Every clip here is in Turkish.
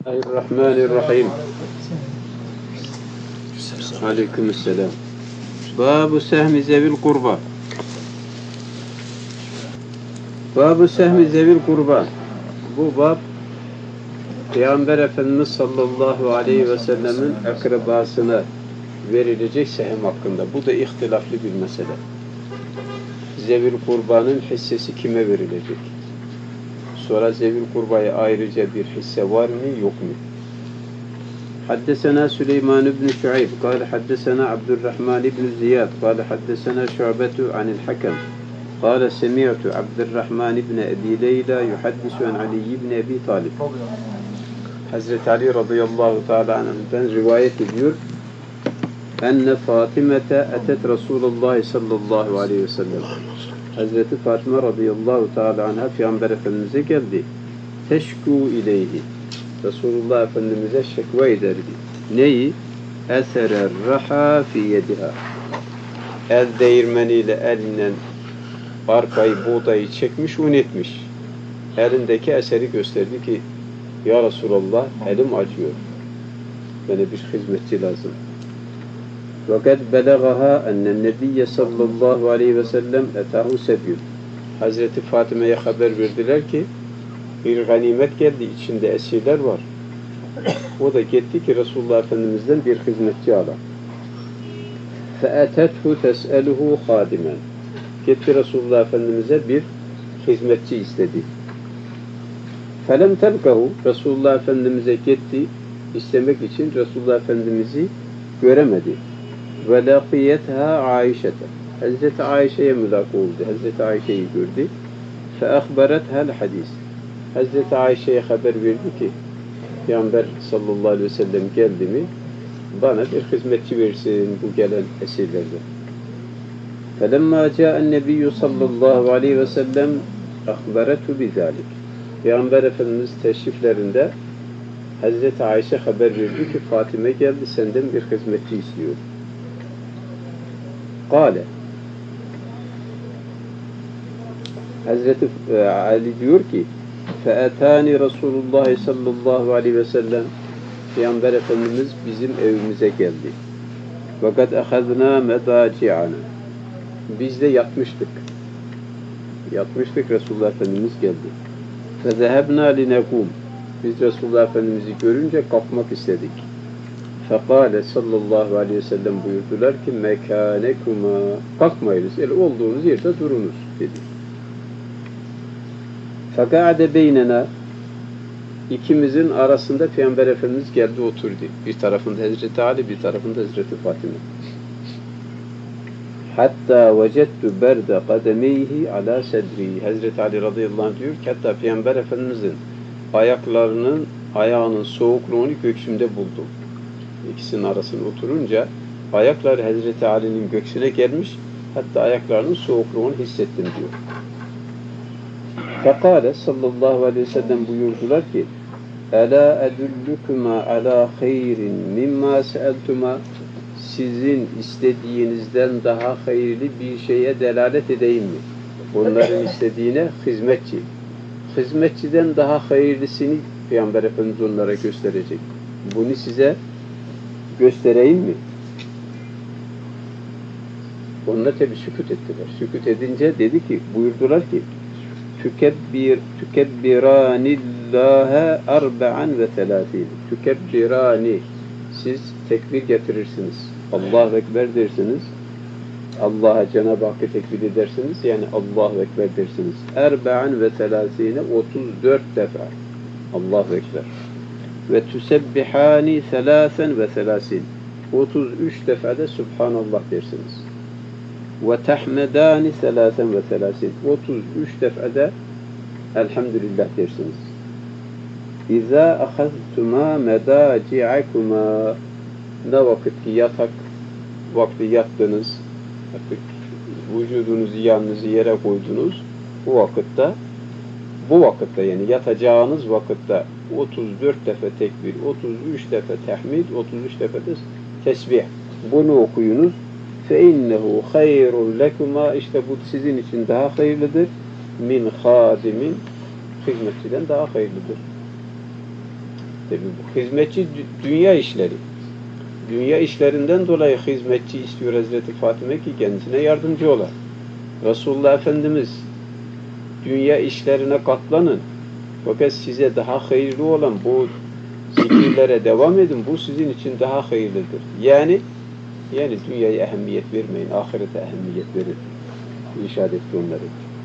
Bismillahirrahmanirrahim. Aleykümselam. Babu sehmi zevil kurba. Babu sehmi zevil kurba. Bu bab Peygamber Efendimiz sallallahu aleyhi ve sellemin akrabasına verilecek sehem hakkında. Bu da ihtilaflı bir mesele. Zevil kurbanın hissesi kime verilecek? Sonra zevil kurbaya ayrıca bir hisse var mı yok mu? Haddesena Süleyman ibn Şuayb kâle haddesena Abdurrahman ibn Ziyad kâle haddesena Şu'betu anil Hakem kâle semi'tu Abdurrahman ibn Ebi Leyla yuhaddisu an Ali ibn Ebi Talib. Hazreti Ali radıyallahu teala anh'den rivayet ediyor. Enne Fatimete etet Resulullah sallallahu aleyhi ve sellem. Hazreti Fatıma radıyallahu teala anha Peygamber Efendimiz'e geldi. Teşku ileyhi. Resulullah Efendimiz'e şekva ederdi. Neyi? Eserer raha fi yediha. El değirmeniyle elinden arpayı, buğdayı çekmiş, un etmiş. Elindeki eseri gösterdi ki ya Resulallah elim acıyor. Bana bir hizmetçi lazım. وَقَدْ بَلَغَهَا اَنَّ النَّبِيَّ sallallahu aleyhi ve sellem اَتَاهُ سَبْيُ. Hazreti Fatime'ye haber verdiler ki bir ganimet geldi, içinde esirler var. O da gitti ki Resulullah Efendimiz'den bir hizmetçi ala. فَاَتَتْهُ تَسْأَلُهُ خَادِمًا. Gitti Resulullah Efendimiz'e bir hizmetçi istedi. فَلَمْ تَلْقَهُ. Resulullah Efendimiz'e gitti istemek için Resulullah Efendimiz'i göremedi. Ve laqiyetha Aişete. Hazreti Ayşe'ye mülaka oldu. Hazreti Ayşe'yi gördü. Fe ahbarethel hadis. Hazreti Ayşe'ye haber verdi ki Peygamber sallallahu aleyhi ve sellem geldi mi bana bir hizmetçi versin bu gelen esirlerden. Felemma ca'en nebiyyü sallallahu aleyhi ve sellem ahbarethu bizalik. Peygamber Efendimiz teşriflerinde Hazreti Ayşe haber verdi ki Fatime geldi senden bir hizmetçi istiyor. Kale. Hazreti Ali diyor ki فَاَتَانِ Resulullah sallallahu aleyhi ve sellem. Peygamber Efendimiz bizim evimize geldi. وَقَدْ اَخَذْنَا مَدَاجِعَنَا. Biz de yatmıştık. Yatmıştık, Resulullah Efendimiz geldi. فَذَهَبْنَا لِنَقُومُ. Biz Resulullah Efendimiz'i görünce kalkmak istedik. Fekale sallallahu aleyhi ve sellem buyurdular ki mekanekuma, kalkmayınız, olduğunuz yerde durunuz dedi. Fekade beynena, ikimizin arasında Peygamber Efendimiz geldi oturdu. Bir tarafında Hazreti Ali, bir tarafında Hazreti Fatime. Hatta vecettu berde kademeyhi ala sedri. Hazreti Ali radıyallahu anh diyor ki hatta Peygamber Efendimizin ayağının soğukluğunu göğsümde buldum. İkisinin arasına oturunca ayakları Hazreti Ali'nin göğsüne gelmiş, hatta ayaklarının soğukluğunu hissettim diyor. Fekale sallallahu aleyhi ve sellem buyurdular ki Ela edullukuma ala hayrin mimma seeltuma. Sizin istediğinizden daha hayırlı bir şeye delalet edeyim mi? Onların istediğine hizmetçi. Hizmetçiden daha hayırlısını Peygamber Efendimiz onlara gösterecek. Bunu size göstereyim mi? Onlar tabi sükût ettiler. Sükût edince dedi ki, buyurdular ki tükebbirânillâhe arba'an ve telâfîn. Tükebbirâni. Siz tekbir getirirsiniz. Allahu Ekber dersiniz. Allah'a Cenab-ı Hakk'ı tekbir edersiniz. Yani Allahu Ekber dersiniz. Erba'an ve telâfîne 34 defa. Allahu Ekber. Ve tüsebbihani selâsen ve selâsin. 33 defada Subhanallah dersiniz. Ve tehmedani selâsen ve selâsin. 33 defada Elhamdülillah dersiniz. İzâ ahaztumâ medâci'akuma. Ne vakit ki yatak vakti yattınız, artık vücudunuzu yanınızı yere koydunuz, bu vakitte yani yatacağınız vakitte 34 defa tekbir, 33 defa tehmid, 33 defa da tesbih. Bunu okuyunuz. فَاِنَّهُ خَيْرٌ لَكُمَا. İşte bu sizin için daha hayırlıdır. Min hadimin, hizmetçiden daha hayırlıdır. Tabi bu hizmetçi dünya işleri. Dünya işlerinden dolayı hizmetçi istiyor Hazreti Fatime ki kendisine yardımcı ola. Resulullah Efendimiz dünya işlerine katlanın. Fakat size daha hayırlı olan bu zikirlere devam edin. Bu sizin için daha hayırlıdır. Yani dünyaya ehemmiyet vermeyin. Ahirete ehemmiyet verin. İrşad etti onları.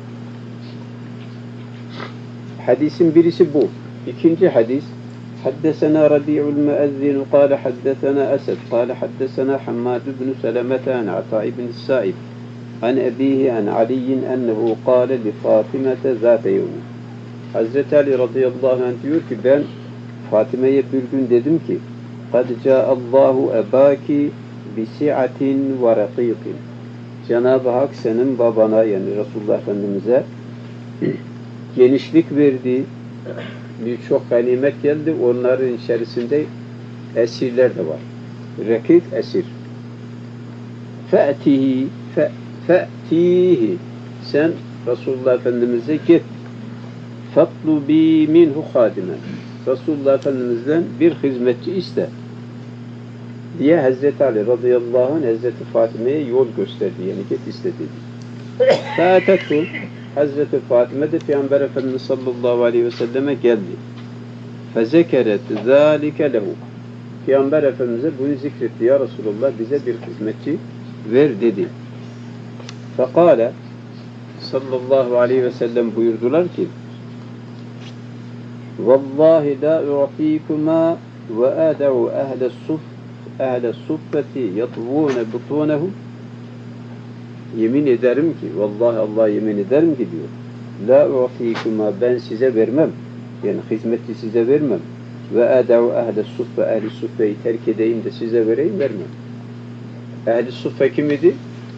Hadisin birisi bu. İkinci hadis. حدثنا ربيع المؤذن قال حدثنا أسد قال حدثنا حماد بن سلمة عن عطاء بن السائب عن أبيه عن علي أنه قال لفاطمة ذات يوم. Hazreti Ali radıyallahu anh diyor ki ben Fatime'ye bir gün dedim ki قَدْ جَاءَ اللّٰهُ اَبَاكِ بِسِعَةٍ وَرَقِيقٍ. Cenab-ı Hak senin babana yani Resulullah Efendimiz'e genişlik verdi. Birçok ganimet geldi. Onların içerisinde esirler de var. Rakik esir. Fe'tihi sen Resulullah Efendimiz'e git. Fatlubi minhu hadimen. Resulullah Efendimiz'den bir hizmetçi iste diye Hazreti Ali radıyallahu anh Hazreti Fatime'ye yol gösterdi. Yani git istedi. Fa'atettu Hazreti Fatime de Peygamber Efendimiz sallallahu aleyhi ve selleme geldi. Fezekeret zâlike lehu. Peygamber Efendimiz'e bunu zikretti. Ya Resulullah bize bir hizmetçi ver dedi. Fekale sallallahu aleyhi ve sellem buyurdular ki Vallahi la u'tikuma ve ad'u ehle suffeti yatvûne butunehum. Yemin ederim ki, vallahi Allah yemin ederim ki diyor. La u'tikuma ben size vermem. Yani hizmetçi size vermem. Ve ad'u ehle suffe, ehli suffeyi terk edeyim de size vereyim vermem. Ehli suffe kim idi?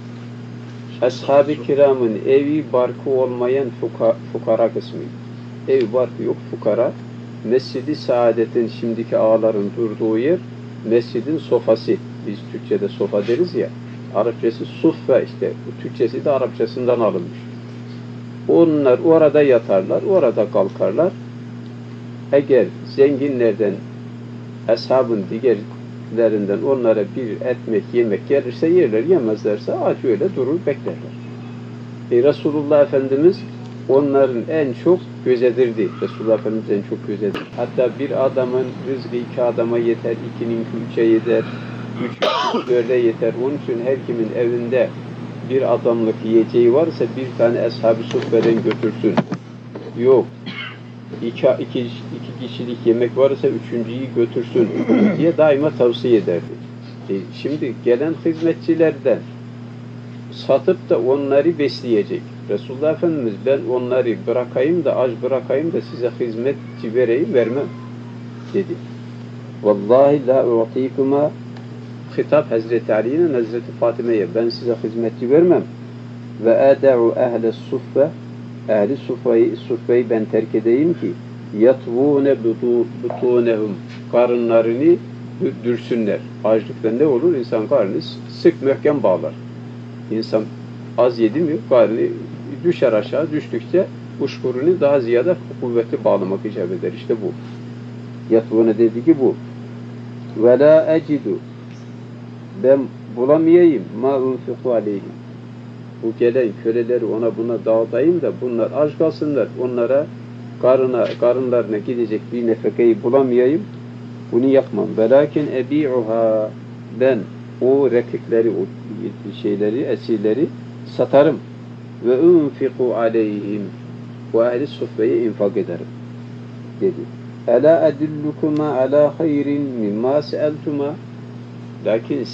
Ashab-ı kiramın evi barkı olmayan fukara kısmıydı. Evi barkı yok fukara. Mescid-i Saadet'in şimdiki ağaların durduğu yer mescidin sofası. Biz Türkçe'de sofa deriz ya. Arapçası suffe işte. Bu Türkçesi de Arapçasından alınmış. Onlar orada yatarlar, orada kalkarlar. Eğer zenginlerden, ashabın diğerlerinden onlara bir ekmek yemek gelirse yerler, yemezlerse aç öyle durur beklerler. Resulullah Efendimiz onların en çok gözetirdi. Resulullah Efendimiz en çok gözetir. Hatta bir adamın rızkı iki adama yeter, ikinin üçe yeter, üç dörde yeter. Onun için her kimin evinde bir adamlık yiyeceği varsa bir tane ashab-ı suffeden götürsün. Yok. İki kişilik yemek varsa üçüncüyü götürsün diye daima tavsiye ederdi. Şimdi gelen hizmetçilerden satıp da onları besleyecek. Resulullah Efendimiz ben onları bırakayım da aç bırakayım da size hizmetçi vereyim vermem dedi. Vallahi la u'tikuma hitap Hazreti Ali'nin Hazreti Fatime'ye ben size hizmetçi vermem ve ad'u ehle suffe ehli suffeyi ben terk edeyim ki yatvûne butunehum karınlarını dürsünler. Açlıktan ne olur? İnsan karnını sık möhkem bağlar. İnsan az yedi mi karnını düşer aşağı düştükçe uçkurunu daha ziyade kuvvetli bağlamak icap eder. İşte bu. Yatvûne dedi ki bu. Ve la ecidu ben bulamayayım ma unfiku aleyhim. Bu gelen köleleri ona buna dağıtayım da bunlar aç kalsınlar. Onlara karınlarına gidecek bir nefekeyi bulamayayım. Bunu yapmam. Velakin ebi'uha ben o rekikleri, o şeyleri, esirleri satarım. Ve unfiku aleyhim ve ehli suffeyi infak ederim. Dedi. Ela edillukuma ala hayrin mimma seeltuma. Lakin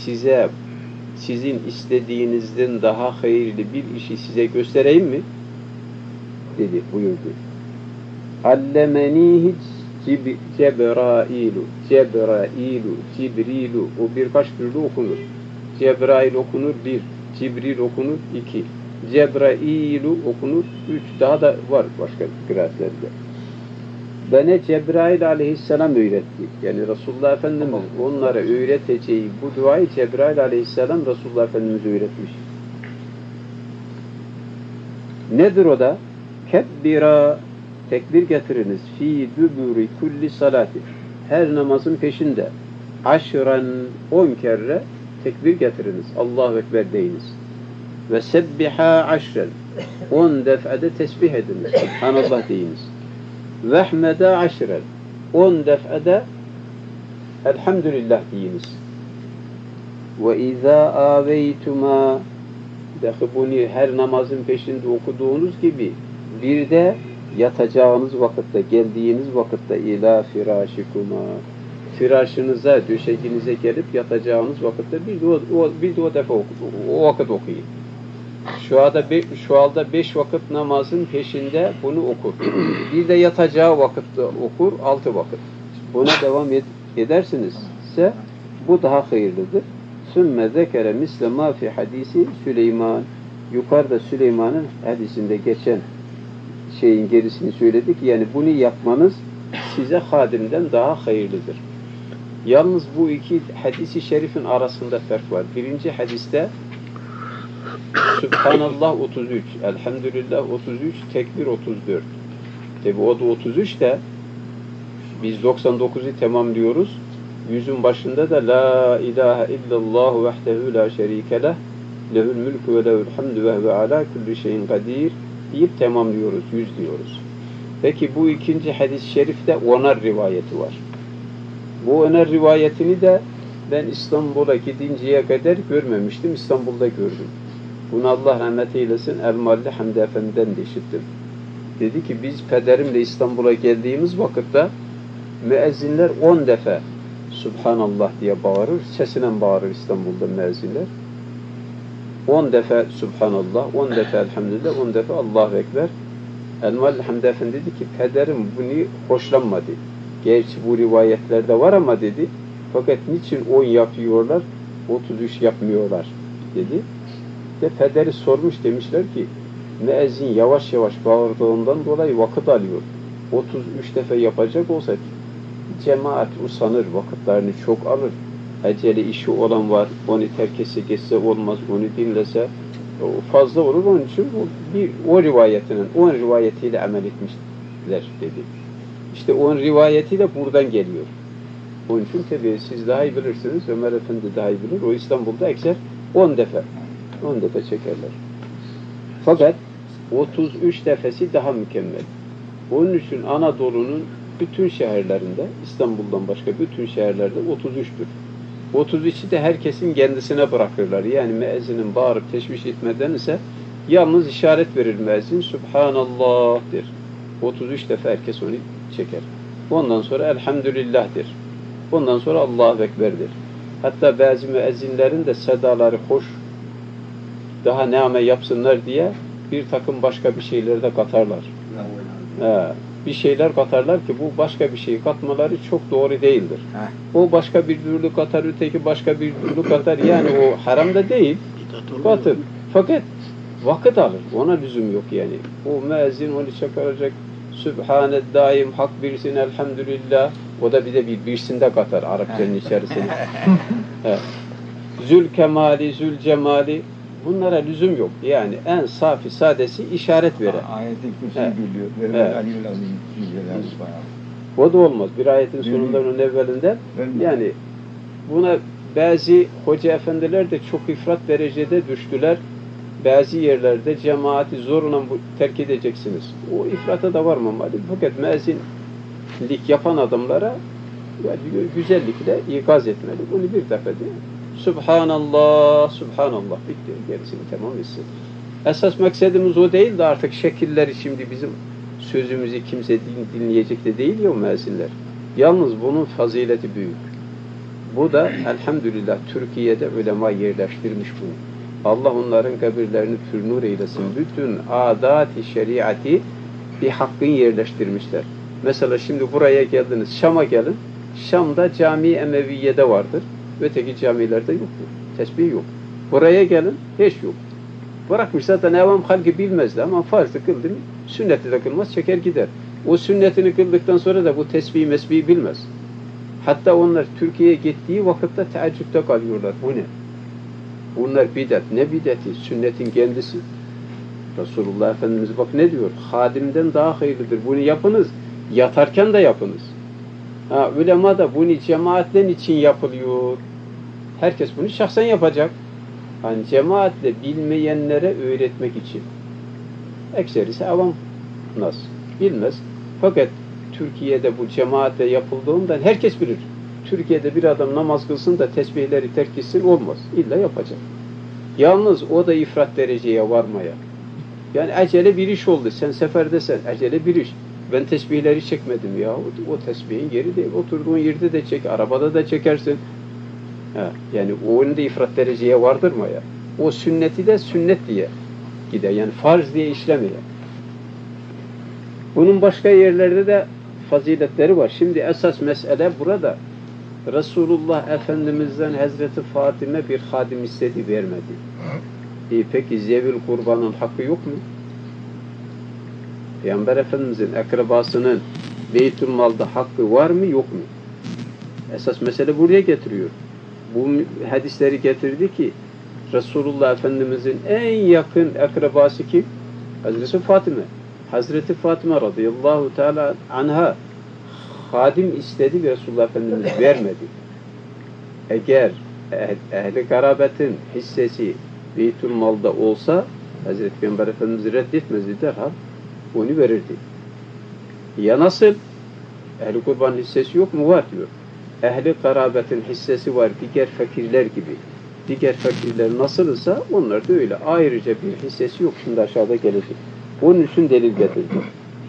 sizin istediğinizden daha hayırlı bir işi size göstereyim mi? Dedi, buyurdu. Allemenihi Cebrailu, Cibrilu, o birkaç türlü okunur. Cebrail okunur bir, Cibril okunur iki, Cebrailu okunur üç, daha da var başka kıraatlerde. Bana Cebrail aleyhisselam öğretti. Yani Resulullah Efendimiz onlara öğreteceği bu duayı Cebrail aleyhisselam Resulullah Efendimiz öğretmiş. Nedir o da? Kebbira tekbir getiriniz fi düburi kulli salati. her namazın peşinde aşıran 10 kere tekbir getiriniz. Allahu Ekber deyiniz. Ve sebbiha aşren 10 defede tesbih ediniz. Subhanallah deyiniz. Ve ahmede aşren 10 defede elhamdülillah deyiniz. Ve izâ âveytuma bunu her namazın peşinde okuduğunuz gibi bir de yatacağınız vakitte, geldiğiniz vakitte ilâ firâşikuma firâşınıza, döşekinize gelip yatacağınız vakitte bir de o defa o vakit okuyun. Şu anda 5 vakit namazın peşinde bunu okur. Bir de yatacağı vakitte okur 6 vakit. Buna devam edersiniz ise bu daha hayırlıdır. Sümme zekere misle ma fi hadisi Süleyman. Yukarıda Süleyman'ın hadisinde geçen şeyin gerisini söyledik. Yani bunu yapmanız size hadimden daha hayırlıdır. Yalnız bu iki hadisi şerifin arasında fark var. Birinci hadiste Subhanallah 33, Elhamdülillah 33, Tekbir 34. Tabi o da 33 de biz 99'u tamamlıyoruz. 100'ün başında da La ilahe illallah vehdehu la şerike leh lehül mülkü ve lehül hamdü ve huve ala kulli şeyin kadir deyip tamamlıyoruz. 100 diyoruz. Peki bu ikinci hadis-i şerifte onar rivayeti var. Bu onar rivayetini de ben İstanbul'a gidinceye kadar görmemiştim. İstanbul'da gördüm. Bunu Allah rahmet eylesin Elmalı Hamdi Efendi'den de işittim. Dedi ki biz pederimle İstanbul'a geldiğimiz vakitte müezzinler 10 defa Subhanallah diye bağırır. Sesinen bağırır İstanbul'da müezzinler. 10 defa Subhanallah, 10 defa Elhamdülillah, 10 defa Allahu Ekber. Elmalı Hamdi Efendi dedi ki pederim bunu hoşlanmadı. Gerçi bu rivayetlerde var ama dedi. Fakat niçin 10 yapıyorlar, 33 yapmıyorlar dedi. Ve pederi sormuş, demişler ki müezzin yavaş yavaş bağırdığından dolayı vakit alıyor. 33 defa yapacak olsa cemaat usanır, vakitlerini çok alır. Acele işi olan var, onu terk etse geçse olmaz, onu dinlese fazla olur. Onun için o rivayetinin, 10 rivayetiyle amel etmişler dedi. İşte 10 rivayeti de buradan geliyor. Onun için tabii siz daha iyi bilirsiniz, Ömer Efendi daha iyi bilir. O İstanbul'da ekser 10 defa çekerler. Fakat 33 defesi daha mükemmel. Onun için Anadolu'nun bütün şehirlerinde, İstanbul'dan başka bütün şehirlerde 33'tür. 33'ü de herkesin kendisine bırakırlar. Yani müezzinin bağırıp teşviş etmeden ise yalnız işaret verir müezzin. Subhanallah der. 33 defa herkes onu çeker. Ondan sonra Elhamdülillah'dir. Ondan sonra Allahu Ekber'dir. Hatta bazı müezzinlerin de sedaları hoş, daha neame yapsınlar diye bir takım başka bir şeyleri de katarlar. Bir şeyler katarlar ki bu başka bir şeyi katmaları çok doğru değildir. O başka bir türlü katar, öteki başka bir türlü katar. Yani o haram da değil, katır. Fakat vakit alır. Ona lüzum yok yani. O müezzin onu çakaracak. Sübhane daim, hak birsin, elhamdülillah. O da bir de birsinde katar Arapçanın içerisine. Zül kemali, zül cemali. Bunlara lüzum yok. Yani en safi, sadesi işaret verir. Ayetin kürsü biliyor. O da olmaz. Bir ayetin sonundan onun evvelinden. Yani buna bazı hoca efendiler de çok ifrat derecede düştüler. Bazı yerlerde cemaati zorla terk edeceksiniz. O ifrata da varmamalı. Fakat müezzinlik yapan adamlara yani güzellikle ikaz etmeli. Bunu bir defa değil. Subhanallah, Subhanallah. Bitti. Gerisini tamam etsin. Esas maksadımız o değil de artık şekilleri şimdi bizim sözümüzü kimse dinleyecek de değil ya o müezzinler. Yalnız bunun fazileti büyük. Bu da elhamdülillah Türkiye'de ulema yerleştirmiş bunu. Allah onların kabirlerini pür-nur eylesin. Bütün adat-ı şeriatı bir hakkın yerleştirmişler. Mesela şimdi buraya geldiniz, Şam'a gelin. Şam'da Cami-i Emeviye'de vardır. Öteki camilerde yoktur. Tesbih yok. Buraya gelin, hiç yok. Bırakmış zaten evam halkı bilmezdi ama farzı kıldı mı, sünneti de kılmaz, çeker gider. O sünnetini kıldıktan sonra da bu tesbih mesbihi bilmez. Hatta onlar Türkiye'ye gittiği vakitte teaccüpte kalıyorlar. Bu ne? Bunlar bidat. Ne bidati? Sünnetin kendisi. Resulullah Efendimiz bak ne diyor? Hadimden daha hayırlıdır. Bunu yapınız. Yatarken de yapınız. Ulema da bunu cemaatle için yapılıyor. Herkes bunu şahsen yapacak. Hani cemaatle bilmeyenlere öğretmek için. Ekserisi avam nas. Bilmez. Fakat Türkiye'de bu cemaatle yapıldığından herkes bilir. Türkiye'de bir adam namaz kılsın da tesbihleri terk etsin olmaz. İlla yapacak. Yalnız o da ifrat dereceye varmaya. Yani acele bir iş oldu. Sen seferdesen acele bir iş. Ben tesbihleri çekmedim ya. O tesbihin yeri değil. Oturduğun yerde de çek. Arabada da çekersin. Yani onu da ifrat dereceye vardırmaya. O sünneti de sünnet diye gider. Yani farz diye işlemeye. Bunun başka yerlerde de faziletleri var. Şimdi esas mesele burada. Resulullah Efendimiz'den Hazreti Fatime bir hadim istedi, vermedi. Peki Zevil kurbanın hakkı yok mu? Peygamber Efendimiz'in akrabasının Beytülmal'da hakkı var mı yok mu? Esas mesele buraya getiriyor. Bu hadisleri getirdi ki Resulullah Efendimiz'in en yakın akrabası kim? Hazreti Fatime. Hazreti Fatime radıyallahu teala anha hadim istedi ve Resulullah Efendimiz vermedi. Eğer ehli karabetin hissesi Beytülmal'da olsa Hazreti Peygamber Efendimiz reddetmezdi, derhal onu verirdi. Ya nasıl? Ehli kurbanın hissesi yok mu? Var diyor. Ehli karabetin hissesi var diğer fakirler gibi. Diğer fakirler nasılsa onlar da öyle. Ayrıca bir hissesi yok. Şimdi aşağıda gelecek. Onun için delil getirdi.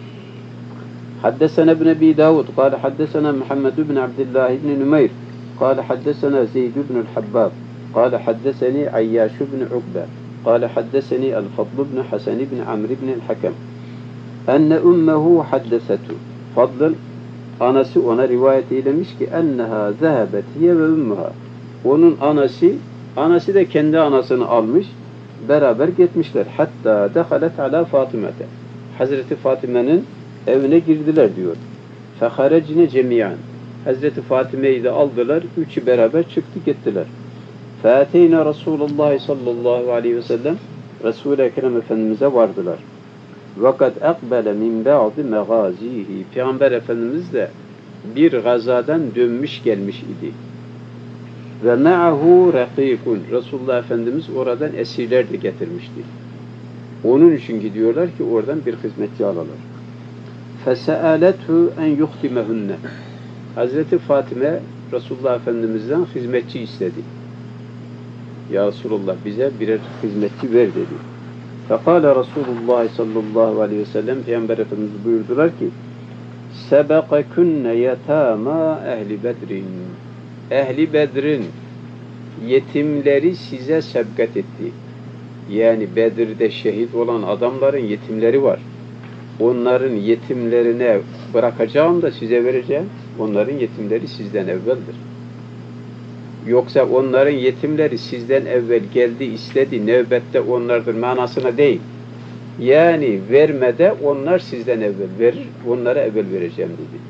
حدثنا ابن أبي داود قال حدثنا محمد بن عبد الله بن نمير قال حدثنا زيد بن الحباب قال حدثني عياش بن عقبة قال حدثني الفضل بن حسن بن عمرو بن الحكم أن أمه حدثته فضل anası ona rivayet eylemiş ki enneha zehebet hiye ve ummuha. Onun anası da kendi anasını almış, beraber gitmişler. Hatta dehalet ala Fatime'te. Hazreti Fatime'nin evine girdiler diyor. Feharecine cemiyan. Hazreti Fatime'yi de aldılar, üçü beraber çıktı gittiler. Feteyne Resulullah sallallahu aleyhi ve sellem Resul-i Ekrem Efendimiz'e vardılar. Vakat ekbele min ba'di megazihi. Peygamber Efendimiz de bir gazadan dönmüş gelmiş idi. Ve ma'ahu rakikun. Resulullah Efendimiz oradan esirler de getirmişti. Onun için gidiyorlar ki oradan bir hizmetçi alalım. Fese'alethu en yuhtimehunne. Hazreti Fatime Resulullah Efendimiz'den hizmetçi istedi. Ya Resulullah bize birer hizmetçi ver dedi. Fekale Resulullah sallallahu aleyhi ve sellem Peygamber Efendimiz buyurdular ki sebekekünne yetâmâ ehli bedrin. Ehli Bedir'in yetimleri size sebkat etti. Yani Bedir'de şehit olan adamların yetimleri var. Onların yetimlerine bırakacağım da size vereceğim. Onların yetimleri sizden evveldir. Yoksa onların yetimleri sizden evvel geldi, istedi, nöbette onlardır manasına değil. Yani vermede onlar sizden evvel verir, onlara evvel vereceğim dedi.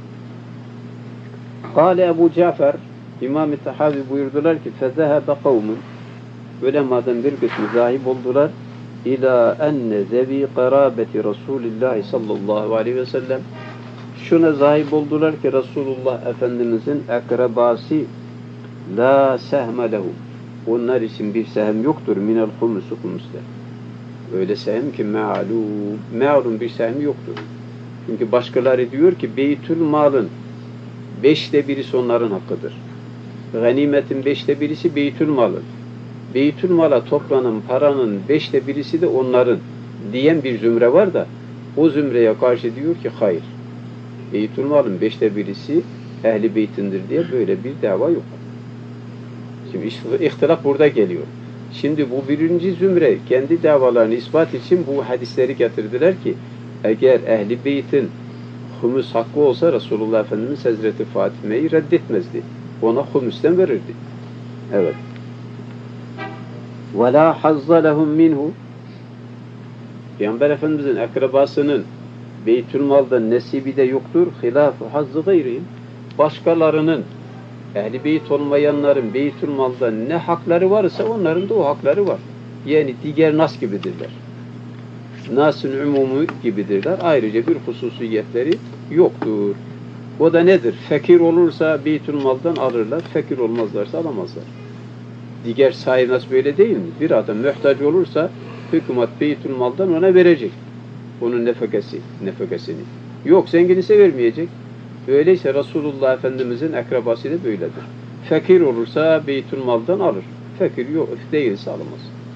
Kâle Ebu Cafer, İmam-ı Tahavi buyurdular ki فَذَهَبَ قَوْمٌ Ulemadan bir kısmı zahip oldular. İlâ enne zevi qarâbeti Resulillah sallallahu aleyhi ve sellem. Şuna zahip oldular ki Resulullah Efendimizin akrabası la sehme lehu. Onlar için bir sehem yoktur minel humusu humus'ta. Öyle sehem ki me'alum bir sehem yoktur. Çünkü başkaları diyor ki beytül malın 5'te birisi onların hakkıdır. Ganimetin 5'te birisi beytül malın. Beytül mala toplanan paranın 5'te birisi de onların diyen bir zümre var da o zümreye karşı diyor ki hayır. Beytül malın 5'te birisi ehli beytindir diye böyle bir dava yok. Şimdi ihtilaf burada geliyor. Şimdi bu birinci zümre kendi davalarını ispat için bu hadisleri getirdiler ki eğer ehli beytin humus hakkı olsa Resulullah Efendimiz Hazreti Fatime'yi reddetmezdi. Ona humustan verirdi. Evet. وَلَا حَظَّ لَهُمْ مِنْهُ Peygamber Efendimiz'in akrabasının Beytülmal'da nesibi de yoktur. Hilâf-ı hazzı gayrihim. Başkalarının ehli beyt olmayanların Beytülmal'da ne hakları varsa onların da o hakları var. Yani diğer nas gibidirler. Nas'ın umumu gibidirler. Ayrıca bir hususiyetleri yoktur. O da nedir? Fakir olursa Beytülmal'dan alırlar, fakir olmazlarsa alamazlar. Diğer sahibi nasıl böyle değil mi? Bir adam muhtaç olursa hükümet Beytülmal'dan ona verecek. Onun nefakasını. Yok, zengin ise vermeyecek. Öyleyse Resulullah Efendimizin akrabası da böyledir. Fakir olursa Beytülmal'dan alır. Fakir yok değilse alamaz.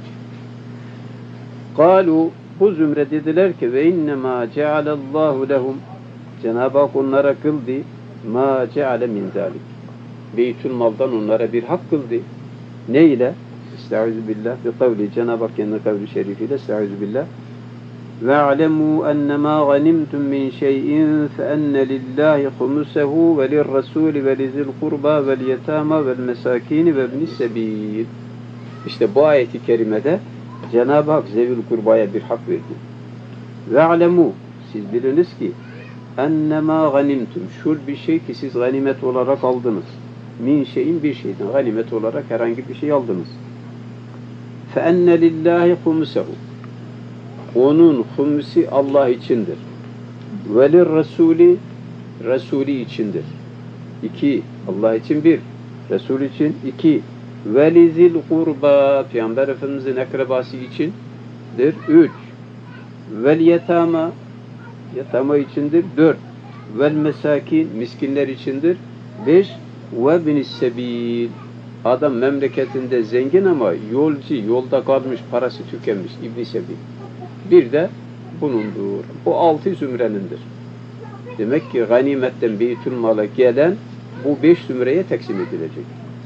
Kalu, bu zümre dediler ki ve innemâ cealallahu lehum, Cenab-ı Hak onlara kıldı ma ceale min zalik. Beytülmal'dan onlara bir hak kıldı. Ne ile? Estağfirullah bi kavli, Cenab-ı Hak kendi kavli şerifiyle estağfirullah. وَاعْلَمُوا أَنَّمَا غَنِمْتُمْ مِنْ شَيْءٍ فَأَنَّ لِلَّهِ خُمُسَهُ وَلِلرَّسُولِ وَلِذِي الْقُرْبَى وَالْيَتَامَى وَالْمَسَاكِينِ وَابْنِ السَّبِيلِ. İşte bu ayeti kerimede Cenab-ı Hak zevil kurbaya bir hak verdi. وَاعْلَمُوا, siz biliniz ki اَنَّمَا غَنِمْتُمْ, şur bir şey ki siz ganimet olarak aldınız. Min şeyin, bir şeyden ganimet olarak herhangi bir şey aldınız. فَاَنَّ لِلّٰهِ خُمُسَهُ, onun humusi Allah içindir. Velir Resulü, Resulü içindir. 2, Allah için 1, Resul için 2. Velizil kurba, Peygamber Efendimizin akrabası içindir 3. Vel yetama, yetama içindir 4. Vel mesakin, miskinler içindir 5. Ve binis sebil, adam memleketinde zengin ama yolcu, yolda kalmış, parası tükenmiş, İbn Sebil. Bir de bulundur. Bu 6 zümrenindir. Demek ki ganimetten Beytülmal'a gelen bu 5 zümreye taksim edilecek.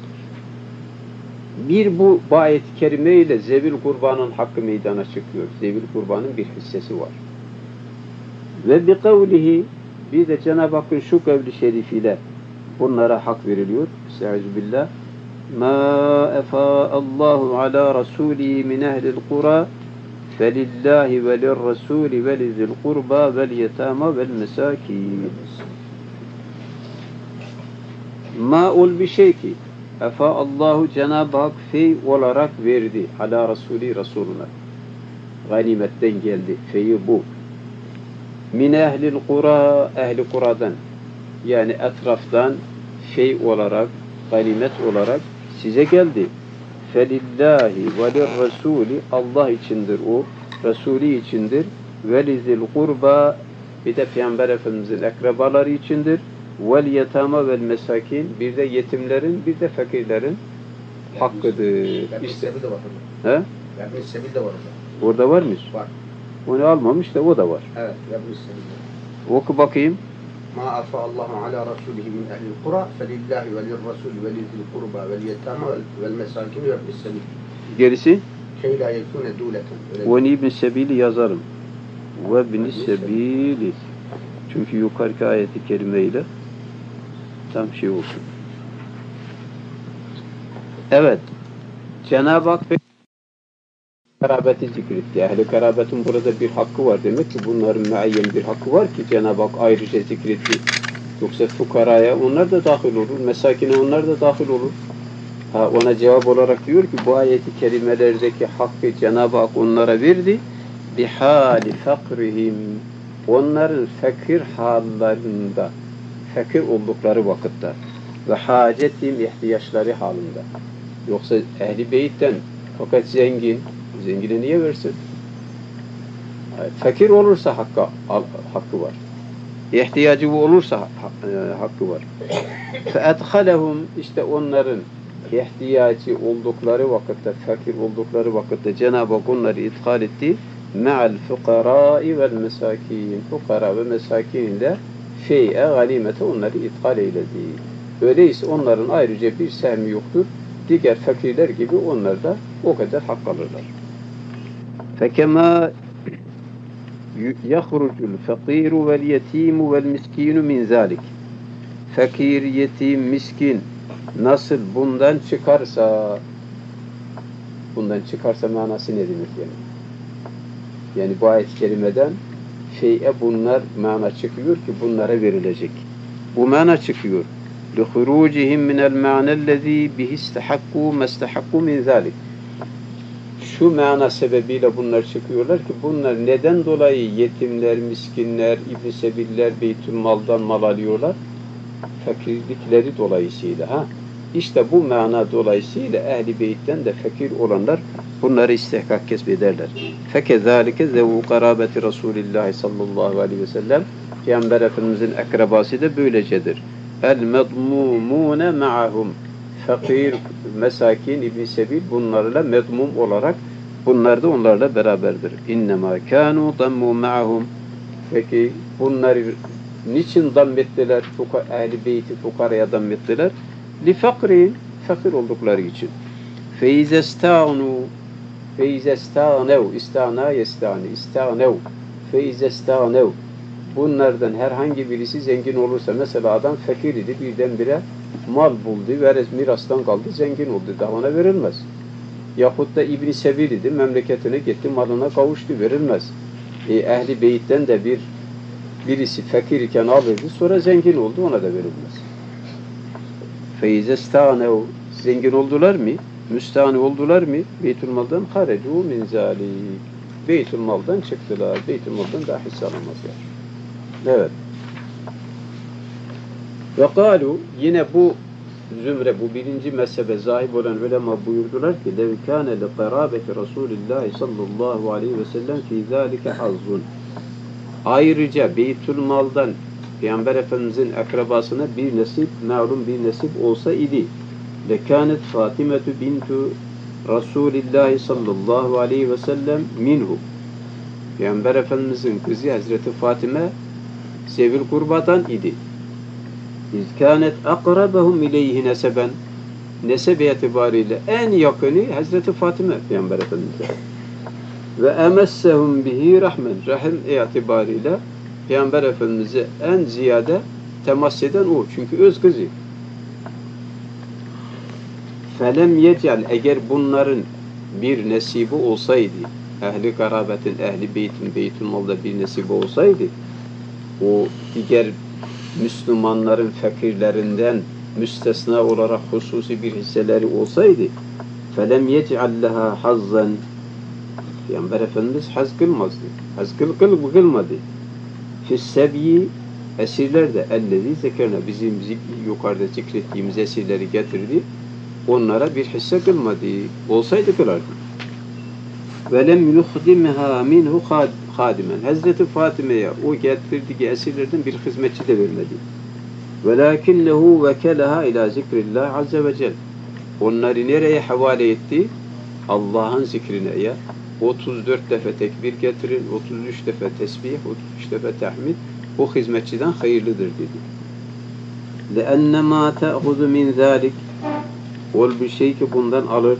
Bir bu ayet-i kerime ile zevil kurbanın hakkı meydana çıkıyor. Zevil kurbanın bir hissesi var. Ve bi kavlihi, bir de Cenab-ı Hakk'ın şu kavli şerifiyle bunlara hak veriliyor. Estağfirullah. Ma efa'allahu ala rasulihi min ehlil kura فَلِلَّهِ وَلِلرَّسُولِ وَلِذِي الْقُرْبَى وَالْيَتَامَى وَالْمَسَاكِينِ. Ma ol bir şey ki Allahu, Cenab-ı Hak fey olarak verdi ala Resulü, Resuluna. Ganimetten geldi. Feyi bu. Min ehlil kura, ehli kuradan, yani etraftan fey olarak, ganimet olarak size geldi. Felillahi ve lirrasuli, Allah içindir o, Resulü içindir. Velizil kurba, bir de Peygamber Efendimizin akrabaları içindir. Vel yetama vel mesakin, bir de yetimlerin, bir de fakirlerin hakkıdır. İşte. De var He? Yabni Sebil de var orada. Orada var mı? Var. Onu almamış da o da var. Evet, Yabni Sebil. Oku bakayım. Ma afa'allahu ala rasulihi min ehlil kura felillahi ve lirrasuli ve lizil kurba vel yetama vel mesakin ve Yabni Sebil. Gerisi? Key la yekune duleten. Ve ibn sebili yazarım. Ve ibn sebili. Çünkü yukarıki ayeti kerimeyle tam şey olsun. Evet. Cenab-ı Hak karabeti zikretti. Ehli karabetin burada bir hakkı var. Demek ki bunların müeyyen bir hakkı var ki Cenab-ı Hak ayrıca zikretti. Yoksa fukaraya onlar da dahil olur. Mesakine onlar da dahil olur. Ona cevap olarak diyor ki bu ayeti kerimelerdeki hakkı Cenab-ı Hak onlara verdi. Bihali fakrihim. Onların fakir hallarında, fakir oldukları vakitte ve hacetim, ihtiyaçları halinde. Yoksa ehli beytten fakat zengine niye versin? Fakir olursa hakkı var. İhtiyacı olursa hakkı var. فَاَدْخَلَهُمْ, işte onların ihtiyacı oldukları vakitte, fakir oldukları vakitte Cenab-ı Hak onları idhal etti. مَعَ الْفُقَرَاءِ وَالْمَسَاكِينَ, fukara ve mesakin de fey'e, ganimete onları idhal eyledi. Öyleyse onların ayrıca bir sehmi yoktur. Diğer fakirler gibi onlar da o kadar hak alırlar. فَكَمَا يَخْرُجُ الْفَقِيرُ وَالْيَتِيمُ وَالْمِسْكِينُ مِنْ ذَٰلِكِ. Fakir, yetim, miskin nasıl bundan çıkarsa manası ne demek yani? Yani bu ayet-i kerimeden bunlar mana çıkıyor ki bunlara verilecek. Bu mana çıkıyor. لِخُرُوجِهِمْ مِنَ الْمَعْنَ الَّذ۪ي بِهِ اسْتَحَقُّوا مَسْتَحَقُّوا مِنْ ذَٰلِكِ. Şu mana sebebiyle bunlar çıkıyorlar ki bunlar neden dolayı yetimler, miskinler, İbn-i Sebiller Beytülmal'dan mal alıyorlar? fakirlikleri dolayısıyla İşte bu mana dolayısıyla Ehl-i Beyt'ten de fakir olanlar bunları istihkak kesbederler. Fekezalike zevu karabeti Resulillah sallallahu aleyhi ve sellem Peygamber Efendimizin akrabası da böylecedir. El medmumune ma'ahum fakir, mesakin, İbn-i Sebil bunlarla medmum olarak bunlar da onlarla beraberdir. İnnemâ kânû dammû ma'ahum. Peki bunları niçin dammettiler? Ehl-i Beyt'i fukaraya dammettiler. Li fakrin, fakir oldukları için. Feizestânev, istâna yestâni, istânev, feizestânev. Bunlardan herhangi birisi zengin olursa, mesela adam fakir idi, birdenbire mal buldu, mirastan kaldı, zengin oldu, daha ona verilmez. Yahut da İbn-i Sebil idi, memleketine gitti, malına kavuştu, verilmez. Ehl-i Beyt'ten de birisi fakir iken alırdı, sonra zengin oldu, ona da verilmez. Feizestânev, zengin oldular mı? Müstâni oldular mı? Beytülmal'dan harecû min zâlik. Beytülmal'dan çıktılar. Beytülmal'dan daha hisse alamazlar. Evet. Ve kâlu, yine bu zümre, bu birinci mezhebe zahib olan ulema buyurdular ki lev kâne li qarâbeti Rasûlillâhi sallallahu aleyhi ve sellem fî zâlike hazzun. Ayrıca Beytülmal'dan Peygamber Efendimizin akrabasına bir nasip, malum bir nasip olsa idi. Lekânet Fatimetu bintu Resulillahi sallallahu aleyhi ve sellem minhu. Peygamber Efendimizin kızı Hazreti Fatime sevil kurbadan idi. İzkânet akrabahum ileyhi neseben. Nesebe itibariyle en yakını Hazreti Fatime Peygamber Efendimiz'e. Ve emessehum bihi rahmen. Rahim itibariyle Peygamber Efendimiz'e en ziyade temas eden o. Çünkü öz kızı. Felem yecel, eğer bunların bir nesibi olsaydı, ehli karabetin, ehli beytin, Beytülmal'da bir nesibi olsaydı, o diğer Müslümanların fakirlerinden müstesna olarak hususi bir hisseleri olsaydı, felem yecel leha hazzan, Peygamber Efendimiz haz kılmazdı. Haz kılmadı. Fissebiyi, esirler de ellezi zekerine, bizim yukarıda zikrettiğimiz esirleri getirdi. Onlara bir hisse kılmadı. Olsaydı kılardı. Velem yuhdimha minhu hadimen. Hazreti Fatime'ye o getirdiği esirlerden bir hizmetçi de vermedi. Velakinnehu vekelaha ila zikrillah azze ve cel. Onları nereye havale etti? Allah'ın zikrine ya. 34 defa tekbir getirin, 33 defa tesbih, 33 defa tahmid. O hizmetçiden hayırlıdır dedi. لَاَنَّ مَا تَأْخُذُ مِنْ ذَٰلِكِ Ol bir şey ki bundan alır.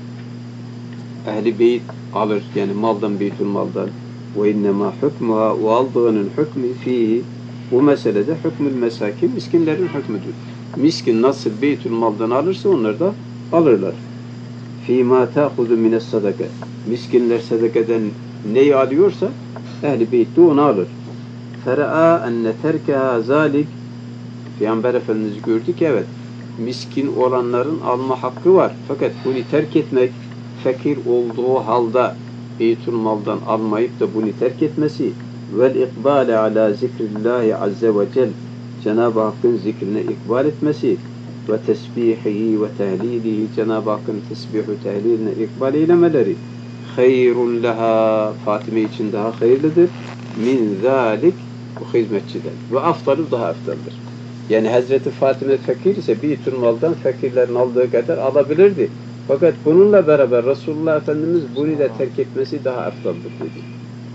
Ehli beyt alır. Yani maldan, Beytülmal'dan. وَاِنَّمَا حُكْمُهَا O aldığının hükmü fihi. Bu meselede hükmül mesakin miskinlerin hükmüdür. Miskin nasıl Beytülmal'dan alırsa onlar da alırlar. فِي مَا تَأْخُذُ مِنَ الصَّدَقَ Miskinler sadakadan neyi alıyorsa Ehl-i Beyt de onu alır. فَرَآ اَنَّ تَرْكَهَا ذَٰلِكِ Peygamber Efendimiz gördü ki evet, miskin olanların alma hakkı var. Fakat bunu terk etmek, fakir olduğu halde Beytülmal'dan almayıp da bunu terk etmesi vel ikbale ala zikrillahi azze ve cel Cenab-ı Hakk'ın zikrine ikbal etmesi ve tesbihihi ve tehlilihi Cenab-ı Hakk'ın tesbihu tehliline ikbal eylemeleri hayrun leha Fatime için daha hayırlıdır min zalik bu hizmetçiden ve afdalı daha afdaldır. Yani Hazreti Fatime fakir ise Beytülmal'dan fakirlerin aldığı kadar alabilirdi. Fakat bununla beraber Resulullah Efendimiz bunu da terk etmesi daha afdaldır dedi.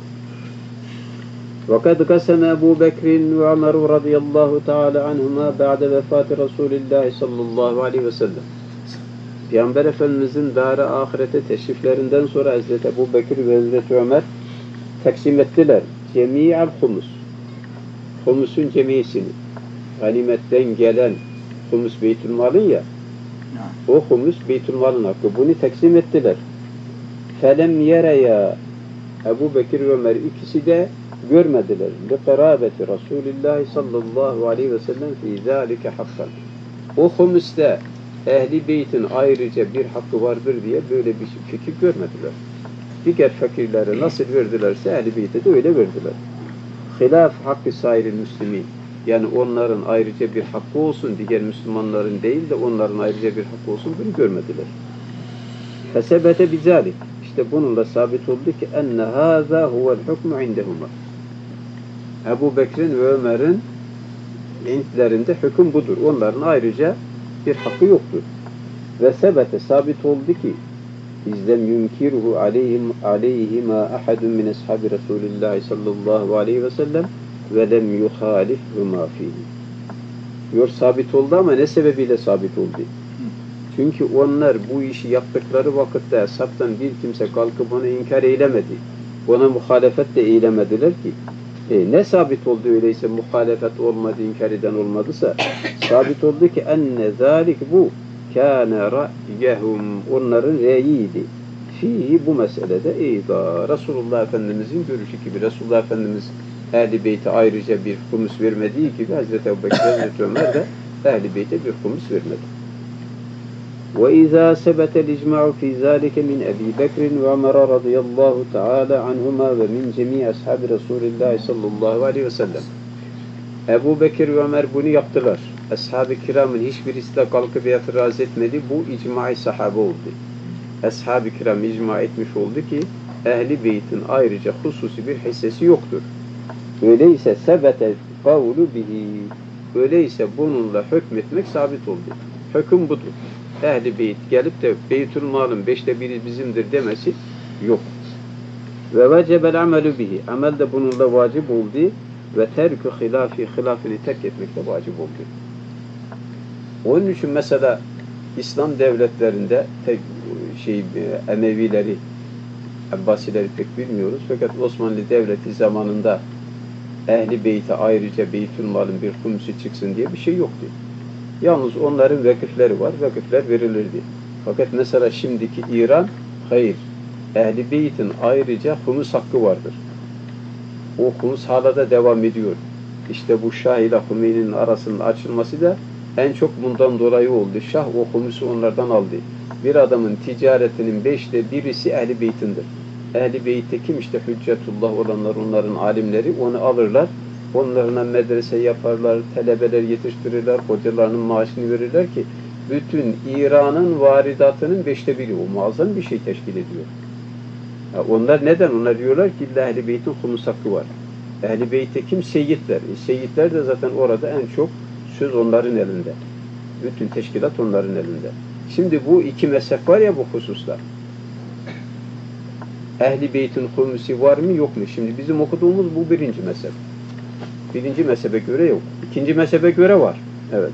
وَقَدْ قَسَمَ أَبُو بَكْرٍ وَعَمَرُ رَضِيَ اللّٰهُ تَعَالَى عَنْهُمَا بَعْدَ وَفَاتِ رَسُولِ اللّٰهِ sallallahu aleyhi ve sellem. Peygamber Efendimizin dar-ı ahirete teşriflerinden sonra Hazreti Ebu Bekir ve Hazreti Ömer taksim ettiler. Cemi'al humus. Humusun cemiyesini. Ganimetten gelen humus Beytülmal'ın ya. O humus Beytülmal'ın hakkı. Bunu taksim ettiler. Felem yereya Ebu Bekir ve Ömer ikisi de görmediler. Liqarabeti Resulillah sallallahu aleyhi ve sellem fi zâlike hakkan. O humusta Ehl-i Beyt'in ayrıca bir hakkı vardır diye böyle bir fikir görmediler. Diğer fakirlere nasıl verdilerse Ehl-i Beyt'e de öyle verdiler. Hilaf hakkı sair-i müslimin. Yani onların ayrıca bir hakkı olsun, diğer Müslümanların değil de onların ayrıca bir hakkı olsun, bunu görmediler. Fesebete bizalik. İşte bununla sabit oldu ki enne hâzâ huvel hukmu indehuma. Ebu Bekir'in ve Ömer'in indlerinde hüküm budur. Onların ayrıca bir hakkı yoktur. Ve sebete sabit oldu ki İzlem yunkiruhu aleyhima ahadun min ashabi Resulillah sallallahu aleyhi ve sellem ve lem yuhalifhuma fihi. Diyor sabit oldu ama ne sebebiyle sabit oldu? Çünkü onlar bu işi yaptıkları vakitte hesaptan bir kimse kalkıp onu inkar eylemedi. Ona muhalefet de eylemediler ki. Ne sabit oldu öyleyse muhalefet olmadı, inkar eden olmadısa sabit oldu ki enne zalik bu kâne ra'yehum onların reyiydi. Fihi bu meselede eyda Resulullah Efendimizin görüşü gibi. Resulullah Efendimiz Ehl-i Beyt'e ayrıca bir humus vermediği gibi Hazreti Ebu Bekir, Hazreti Ömer de Ehl-i Beyt'e bir humus vermedi. وإذا ثبت الإجماع في ذلك من أبي بكر وعمر رضي الله تعالى عنهما ومن جميع أصحاب رسول الله صلى الله عليه وسلم. Ebu Bekir ve Ömer bunu yaptılar. Ashab-ı kiramın hiçbirisi de kalkıp itiraz etmedi. Bu icma-i sahabe oldu. Ashab-ı kiram icma etmiş oldu ki Ehl-i Beyt'in ayrıca hususi bir hissesi yoktur. Öyleyse sebete kavlu bihi. Öyleyse bununla hükmetmek sabit oldu. Hüküm budur. Ehl-i Beyt gelip de Beytülmal'ın 1/5 bizimdir demesi yok. Ve vecebel amelu bihi. Amel de bununla vacip oldu. Ve terkü hilafını terk etmek de vacip oldu. Onun için mesela İslam devletlerinde Emevileri, Abbasileri pek bilmiyoruz. Fakat Osmanlı Devleti zamanında Ehl-i Beyt'e ayrıca Beytülmal'ın bir humusu çıksın diye bir şey yoktu. Yalnız onların vakıfları var, vakıflar verilirdi. Fakat mesela şimdiki İran, hayır, Ehl-i Beyt'in ayrıca humus hakkı vardır. O humus hala da devam ediyor. İşte bu Şah ile Hümeyni'nin arasının açılması da en çok bundan dolayı oldu. Şah o humusu onlardan aldı. Bir adamın ticaretinin 1/5'i Ehl-i Beyt'indir. Ehl-i Beyt'te kim işte hüccetullah olanlar, onların alimleri onu alırlar. Onlarına medrese yaparlar, talebeler yetiştirirler, hocalarının maaşını verirler ki bütün İran'ın varidatının 1/5'i o muazzam bir şey teşkil ediyor. Ya onlar neden? Onlar diyorlar ki illa Ehl-i Beyt'in humus hakkı var. Ehl-i Beyt'te kim? Seyyidler. Seyyidler de zaten orada en çok söz onların elinde. Bütün teşkilat onların elinde. Şimdi bu iki mezhep var ya bu hususlar. Ehl-i Beyt'in humusi var mı yok mu? Şimdi bizim okuduğumuz bu birinci mezhep. Birinci mezhebe göre yok. İkinci mezhebe göre var. Evet.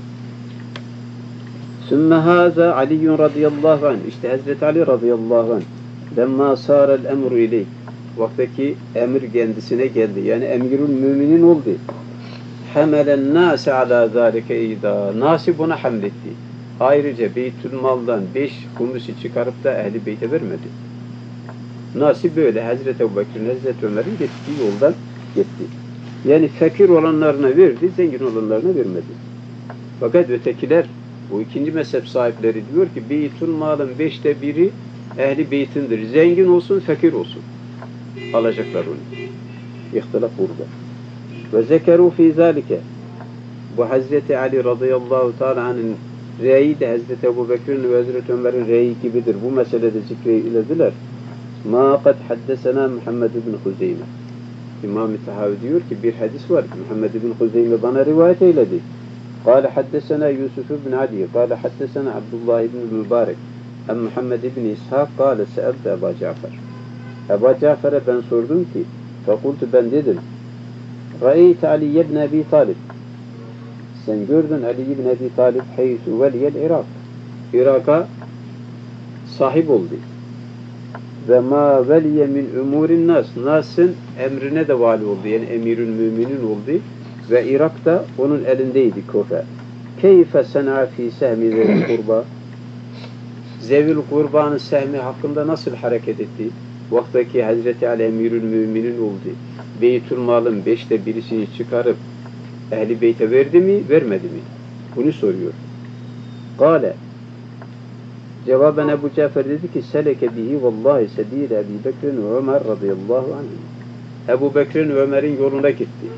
Sümme hâzâ Aliyyun radıyallahu anh. İşte Hazreti Ali radıyallahu anh. Lemma sârel emru ileyh. Vaktaki emir kendisine geldi. Yani emirül müminin oldu. Hamelen nâse alâ zâlike idâ. Nâsi buna hamletti. Ayrıca Beytülmal'dan 5 humusi çıkarıp da Ehl-i Beyt'e vermedi. Nâsi böyle Hazreti Ebu Bekir'in, Hazreti Ömer'in gittiği yoldan gitti. Yani fakir olanlarına verdi, zengin olanlarına vermedi. Fakat ötekiler, bu ikinci mezhep sahipleri diyor ki Beytülmal'ın 1/5'i Ehl-i Beyt'indir. Zengin olsun, fakir olsun. Alacaklar onu. İhtilaf burada. Ve zekeru fî zâlike. Bu Hazreti Ali radıyallahu teâlâ anh'ın reyi de Hazreti Ebu Bekir'in ve Hazreti Ömer'in reyi gibidir. Bu meselede zikreyilediler. Ma kad haddesena Muhammed ibn Huzeyme. İmam-ı Tahavi diyor ki bir hadis var ki Muhammed ibn Huzeyme bana rivayet eyledi. Kâle haddesena Yusuf ibn Ali. Kâle haddesena Abdullah ibn Mübarek. Em Muhammed ibn İshak. Kâle se'elte Ebu Cafer. Ebu Cafer'e ben sordum ki fekultu ben dedim Ra'eyte Ali ibn Abi Talib. Sen gördün Ali ibn Abi Talib heysu veliyel Irak. Irak'a sahip oldu. Ve ma veliye min umurin nas. Nas'ın emrine de vali oldu. Yani emirül müminin oldu. Ve Irak da onun elindeydi Kufe. Keyfe sena fi sehmi zevil kurba. Zevil kurbanın sehmi hakkında nasıl hareket etti? Vaktaki Hazreti Ali emirül müminin oldu. Beytülmal'ın 1/5'ini çıkarıp Ehl-i Beyt'e verdi mi, vermedi mi? Bunu soruyor. Kale cevaben Ebu Cafer dedi ki seleke bihi vallahi sebile Ebu Bekir'in ve Ömer radıyallahu anh. Ebu Bekir'in ve Ömer'in yoluna gitti.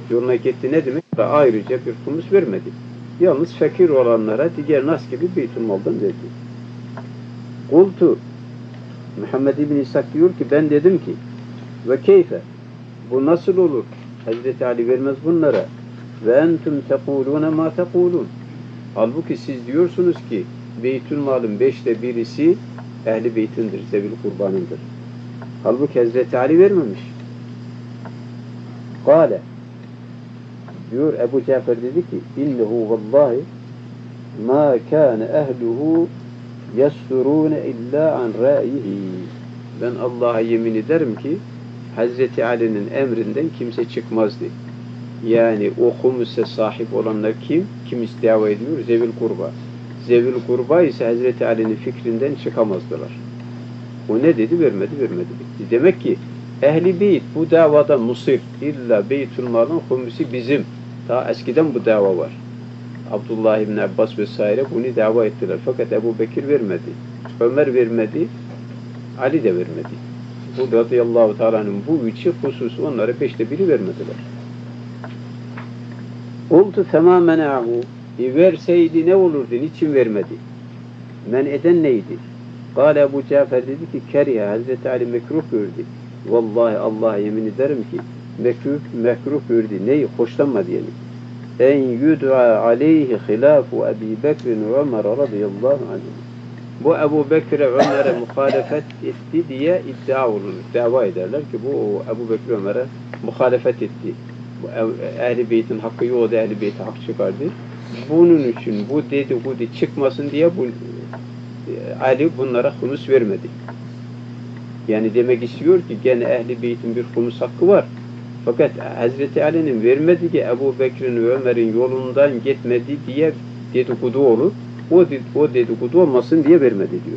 yoluna gitti ne demek? Ayrıca bir humus vermedi. Yalnız fakir olanlara diğer nas gibi Beytülmal'dan verdi. Kultu Muhammed İbn İshak diyor ki ben dedim ki ve keyfe bu nasıl olur? Hazreti Ali vermez bunlara. Ve entüm tekulune ma tekulun. Halbuki siz diyorsunuz ki Beytülmal'ın 1/5'i Ehl-i Beyt'indir, Zevil Kurban'ındır. Halbuki Hazreti Ali vermemiş. Kale diyor Ebu Cafer dedi ki innehu vallahi ma kâne ehluhu yasturûne illâ an râyihi. Ben Allah'a yemin ederim ki Hazreti Ali'nin emrinden kimse çıkmazdı. Yani o humuse sahip olanlar kim? Kim iddia ediyor? Zevil Kurba. Zevil Kurba ise Hazreti Ali'nin fikrinden çıkamazdılar. O ne dedi? Vermedi bitti. Demek ki Ehl-i Beyt bu davada musir. İlla Beytülmal'ın humusi bizim. Daha eskiden bu dava var. Abdullah İbni Abbas vesaire bunu dava ettiler. Fakat Ebu Bekir vermedi. Ömer vermedi. Ali de vermedi. Bu radıyallahu teala'nın bu üçü husus onlara 1/5 vermediler. Oldu fema mena'hu. Verseydi ne olurdu? Niçin vermedi? Men eden neydi? Kâle Ebu Cafer dedi ki kerihe Hazreti Ali mekruh gördü. Vallahi Allah'a yemin ederim ki mekruh gördü. Neyi? Hoşlanmadı yani. En yud'a aleyhi hilafu Ebi Bekir'in ve Ömer radıyallahu anh. Bu Ebu Bekir'e Ömer'e muhalefet etti diye iddia olur. Dava ederler ki bu Ebu Bekir Ömer'e muhalefet etti. Ehl-i Beyt'in hakkı yoktu, Ehl-i Beyt'e hak çıkardı. Bunun için bu dedikodu çıkmasın diye Ali bunlara humus vermedi. Yani demek istiyor ki gene Ehl-i Beyt'in bir humus hakkı var. Fakat Hazreti Ali'nin vermedi ki Ebu Bekir'in ve Ömer'in yolundan gitmedi diye dedikodu olur. O dedikodu olmasın diye vermedi diyor.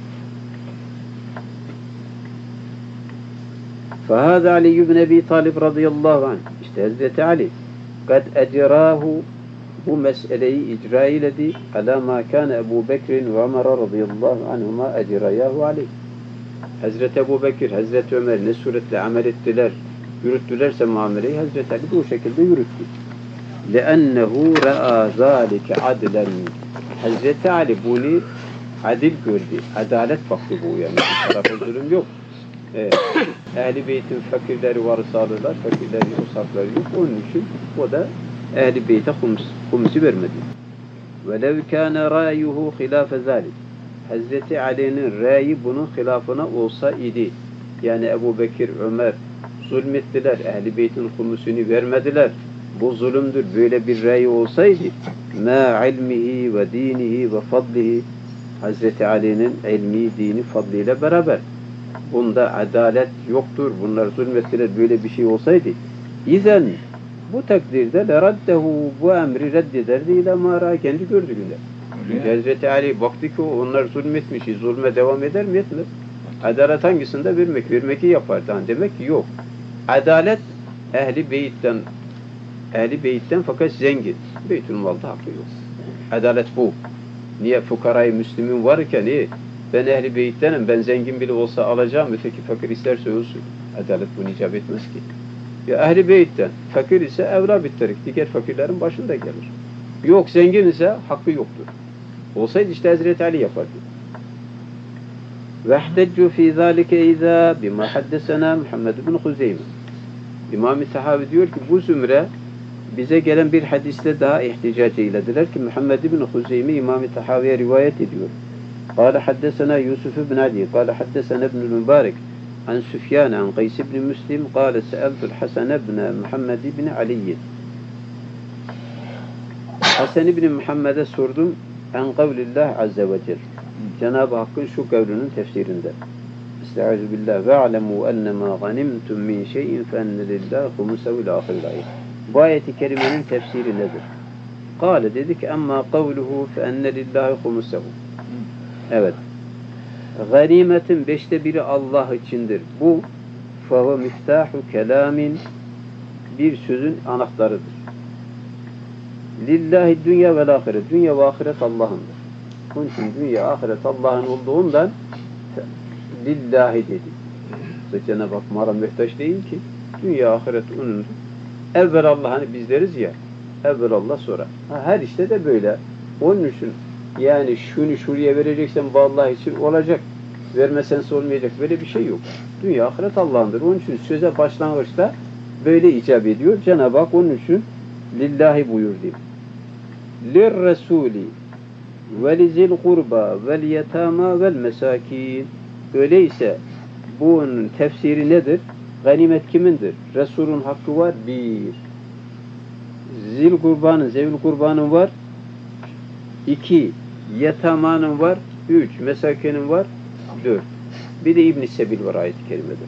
فَهَذَا عَلِيُّ بْنَ اَب۪ي طَالِبْ radıyallahu anh. İşte Hazreti Ali قَدْ اَجْرَاهُ bu meseleyi icra eyledi. عَلَى مَا كَانَ Ebu Bekir'in ve Ömer radıyallahu anhuma اَجْرَيَاهُ aleyh. Hazreti Ebu Bekir, Hazreti Ömer ne suretle amel ettiler, yürüttülerse muameleyi Hazreti Ali bu şekilde yürüttü. لَأَنَّهُ رَأَى ذَٰلِكَ عَدْلًا. Hazreti Ali bunu adil gördü. Adalet baktı bu yani. Bir tarafa zulüm yok. Ehl-i Beyt'in fakirleri varsa alırlar, fakirleri yoksa yok. Onun için o da Ehl-i Beyt'e humusu vermedi. وَلَوْ كَانَ رَأْيُهُ خِلَافَ ذَٰلِكَ. Hazreti Ali'nin ra'yi bunun hilafına olsa idi. Yani Ebu Bekir, Ömer zulmettiler. Ehl-i Beyt'in humusunu vermediler. Bu zulümdür. Böyle bir ra'yi olsaydı مَا عِلْمِهِ ve dinihi ve fadlihi. Hazreti Ali'nin ilmi, dini, fadliyle beraber. Bunda adalet yoktur. Bunlar zulmettiler. Böyle bir şey olsaydı. İzen bu takdirde leraddehu bu emri reddederdi ile mara kendi gördüğünde. Çünkü Hazreti Ali baktı ki onlar zulmetmiş. Zulme devam eder mi? Etmez. Adalet hangisinde vermek yapardı. Demek ki yok. Adalet Ehl-i Beyt'ten fakat zengin. Beytülmal'da hakkı yok. Adalet bu. Niye fukarayı Müslümin varken ben Ehl-i Beyt'tenim, ben zengin bile olsa alacağım, öteki fakir isterse ölsün. Adalet bunu icap etmez ki. Ya Ehl-i Beyt'ten fakir ise evla bittirik. Diğer fakirlerin başında gelir. Yok zengin ise hakkı yoktur. Olsaydı işte Hazreti Ali yapardı. وَاحْتَجُّ فِي ذَٰلِكَ اِذَا بِمَا حَدَّسَنَا Muhammed bin Huzeyme. İmam-ı Sahabi diyor ki bu zümre bize gelen bir hadisle daha ihticac eylediler ki Muhammed bin Huzeyme İmam-ı Tahavi'ye rivayet ediyor. قال حدثنا يوسف بن علي قال حدثنا ابن المبارك عن سفيان عن قيس بن مسلم قال سألت الحسن بن محمد بن علي Hasan ibn Muhammed'e sordum en kavlillah azze ve cel. Cenab-ı Hakk'ın şu kavlinin tefsirinde. Estaizu billah ve alemu ennemâ ganimtum min şeyin fe enne lillah humusehu ila ahiril ayet. Bu ayeti kerimenin tefsiri nedir? Kâle dedik emma kavluhu fe enne lillahi humusehu. Evet. Ganimetin 1/5 Allah içindir. Bu fehu miftahu kelamin bir sözün anahtarıdır. Lillahi dünya ve ahiret. Dünya ve ahiret Allah'ındır. Onun için dünya ahiret Allah'ın olduğundan lillahi dedi. Cenab-ı Hak mara muhtaç değil ki. Dünya ahiret O'nundur. Evvel Allah, hani biz deriz ya, evvel Allah sonra. Her işte de böyle. Onun için yani şunu şuraya vereceksen vallahi için olacak. Vermesense olmayacak. Böyle bir şey yok. Dünya ahiret Allah'ındır. Onun için söze başlangıçta böyle icap ediyor. Cenab-ı Hak onun için lillahi buyur diyeyim. Lirresuli ve lizil kurba vel yetama vel mesakin. Öyleyse bunun tefsiri nedir? Ganimet kimindir? Resul'ün hakkı var. Bir. Zil kurbanın, zevil kurbanın var. 2. Yetamanın var. 3. Mesakinin var. 4. Bir de İbn-i Sebil var ayet-i kerimede.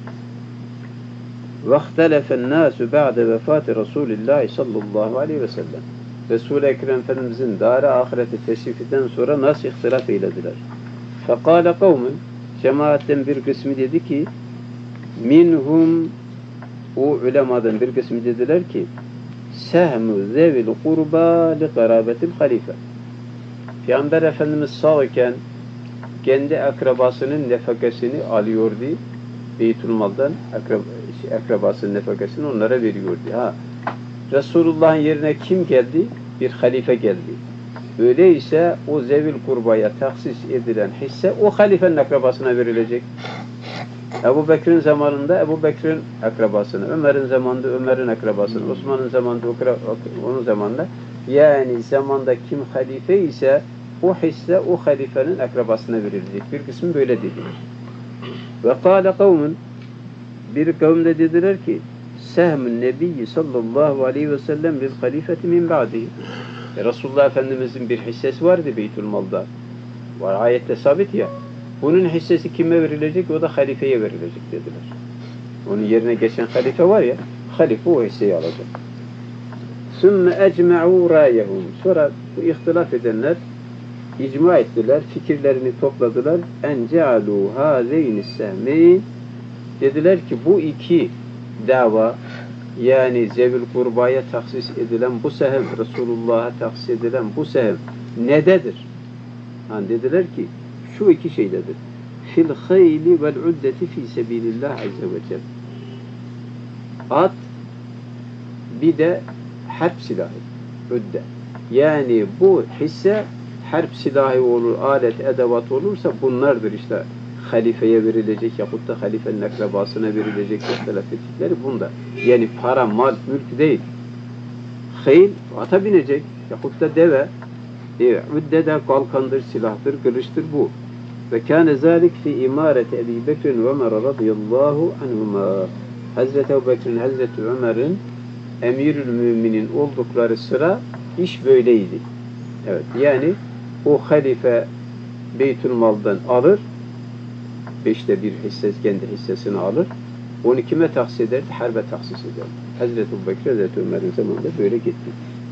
وَاخْتَلَفَ النَّاسُ بَعْدَ وَفَاتِ رَسُولِ اللّٰهِ sallallahu aleyhi ve sellem. Resul-i Ekrem Efendimizin dar-ı ahireti teşrifinden sonra nasıl ihtilaf eylediler? فَقَالَ قَوْمٌ Cemaatten bir kısmı dedi ki minhum, o ulemadan bir kısmı dediler ki sehmu zevil kurba li karabetil halife. Peygamber Efendimiz sağ iken kendi akrabasının nefakasını alıyordu. Beytülmal'dan akrabasının nefakasını onlara veriyordu. Resulullah'ın yerine kim geldi? Bir halife geldi. Öyleyse o zevil kurbaya tahsis edilen hisse o halifenin akrabasına verilecek. Ebu Bekir'in zamanında Ebu Bekir'in akrabasına, Ömer'in zamanında Ömer'in akrabasına, Osman'ın zamanında onun zamanında, yani zamanda kim halife ise o hisse o halifenin akrabasına verilecek. Bir kısmı böyle dediler. Ve kâle kavmun, bir kavim de dediler ki sehmün nebiyyi sallallahu aleyhi ve sellem bil halifeti min ba'dihi. Resulullah Efendimizin bir hissesi vardı Beytülmal'da. Var, ayette sabit ya. Bunun hissesi kime verilecek? O da halifeye verilecek dediler. Onun yerine geçen halife var ya, halife o hisseyi alacak. Sümme ecme'u râyehum. Sonra bu ihtilaf edenler icma ettiler, fikirlerini topladılar. En cealû hâzeynis sehmeyn. Dediler ki bu iki dava, yani zevil kurbaya tahsis edilen bu sehem, Resulullah'a tahsis edilen bu sehem nededir? Yani dediler ki şu iki şeydedir. Fil hayli vel uddeti fi sebilillah azze ve celle. At, bir de harp silahı, udde. Yani bu hisse harp silahı olur, alet, edevat olursa bunlardır işte. Halifeye verilecek yahut da halifenin akrabasına verilecek ihtilaf ettikleri bunda. Yani para, mal, mülk değil. Hayl, ata binecek yahut da deve. Udde de kalkandır, silahtır, kılıçtır bu. Ve kâne zâlik fi imâreti Ebi Bekir'in ve Ömer radıyallahu anhumâ. Hazreti Ebu Bekir'in, Hazreti Ömer'in emirül müminin oldukları sıra iş böyleydi. Evet, yani o halife Beytülmal'dan alır, 5'te 1 hisse, kendi hissesini alır. Onu kime tahsis ederdi? Harbe tahsis ederdi. Hazreti Ebu Bekir, Hazreti Ömer'in zamanında böyle gitti.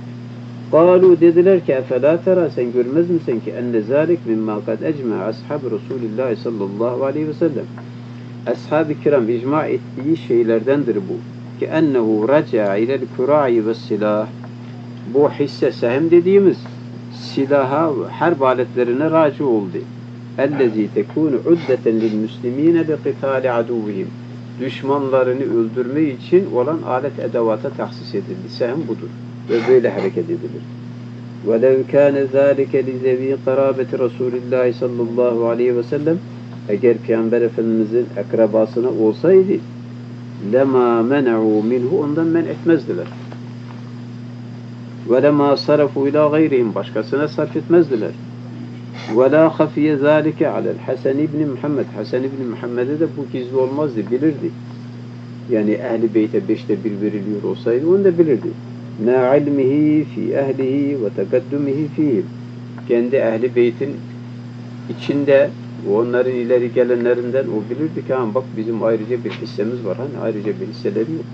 قالوا dediler ki efela tera, sen görmez misin ki enne zâlik mimma kad ecma ashab Resulullah sallallahu aleyhi ve sellem. Ashab-ı kiram icma ettiği şeylerdendir bu. Ki ennehu raca ilel kura'i ve silah. Bu hisse, sehem dediğimiz silaha, harp aletlerine raci oldu. اَلَّذ۪ي تَكُونُ عُدَّةً لِلْمُسْلِم۪ينَ بِقِتَالِ عَدُوِّهِمْ. Düşmanlarını öldürme için olan alet edevata tahsis edildi. Sehem budur. Ve böyle hareket edilir. وَلَوْ كَانَ ذَٰلِكَ لِذَو۪ي قَرَابَةِ رَسُولِ اللّٰهِ sallallahu aleyhi ve sellem. Eğer Peygamber Efendimizin akrabasına olsaydı لَمَا مَنَعُوا minhu, ondan men etmezdiler. وَلَمَا صَرَفُوا اِلٰى غَيْرِهِمْ, başkasına sarf etmezdiler. وَلَا خَفِيَ ذَٰلِكَ عَلَى الْحَسَنِ ibn Muhammed. Hasan ibn Muhammed'e de bu gizli olmazdı, bilirdi. Yani Ehl-i Beyt'e 5'te 1 veriliyor olsaydı onu da bilirdi. مَا عِلْمِهِ فِي اَهْلِهِ وَتَقَدُّمِهِ فِيهِمْ. Kendi Ehl-i Beyt'in içinde, onların ileri gelenlerinden o bilirdi ki bak bizim ayrıca bir hissemiz var. Hani ayrıca bir hisseleri yok.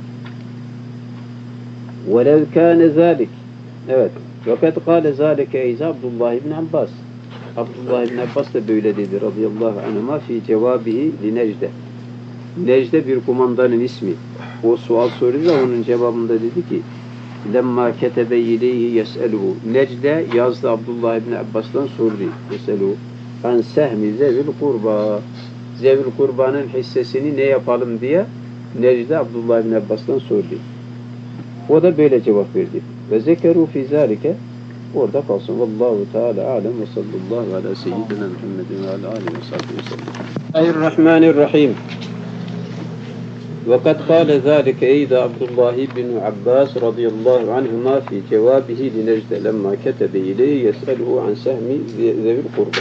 وَلَوْ كَانَ ذَٰلِكَ. Evet. وَقَدْ قَالَ ذَٰلِكَ اَيْزَ Abdullah ibn Abbas. Abdullah ibn Abbas da böyle dedi radıyallahu anhuma fi cevabihi li Necde. Necde bir kumandanın ismi. O sual sordu da onun cevabında dedi ki lemma ketebe ileyhi yes'eluhu. Necde yazdı, Abdullah ibn Abbas'tan sordu. Yes'eluhu an sehmi zevil kurba. Zevil kurbanın hissesini ne yapalım diye Necde Abdullah ibn Abbas'tan sordu. O da böyle cevap verdi. Ve zekeru fi zalike, orada kalsın. Vallahu Teala alem ve sallallahu ala seyyidina Muhammedin ve ala alihi ve sahbihi ve sellem. Bismillahirrahmanirrahim. Ve kad kâle zâlike eyda Abdullah ibn Abbas radıyallahu anhuma fi cevabihi li Necde lemma ketebe ileyhi yes'eluhu an sehmi zevil kurba.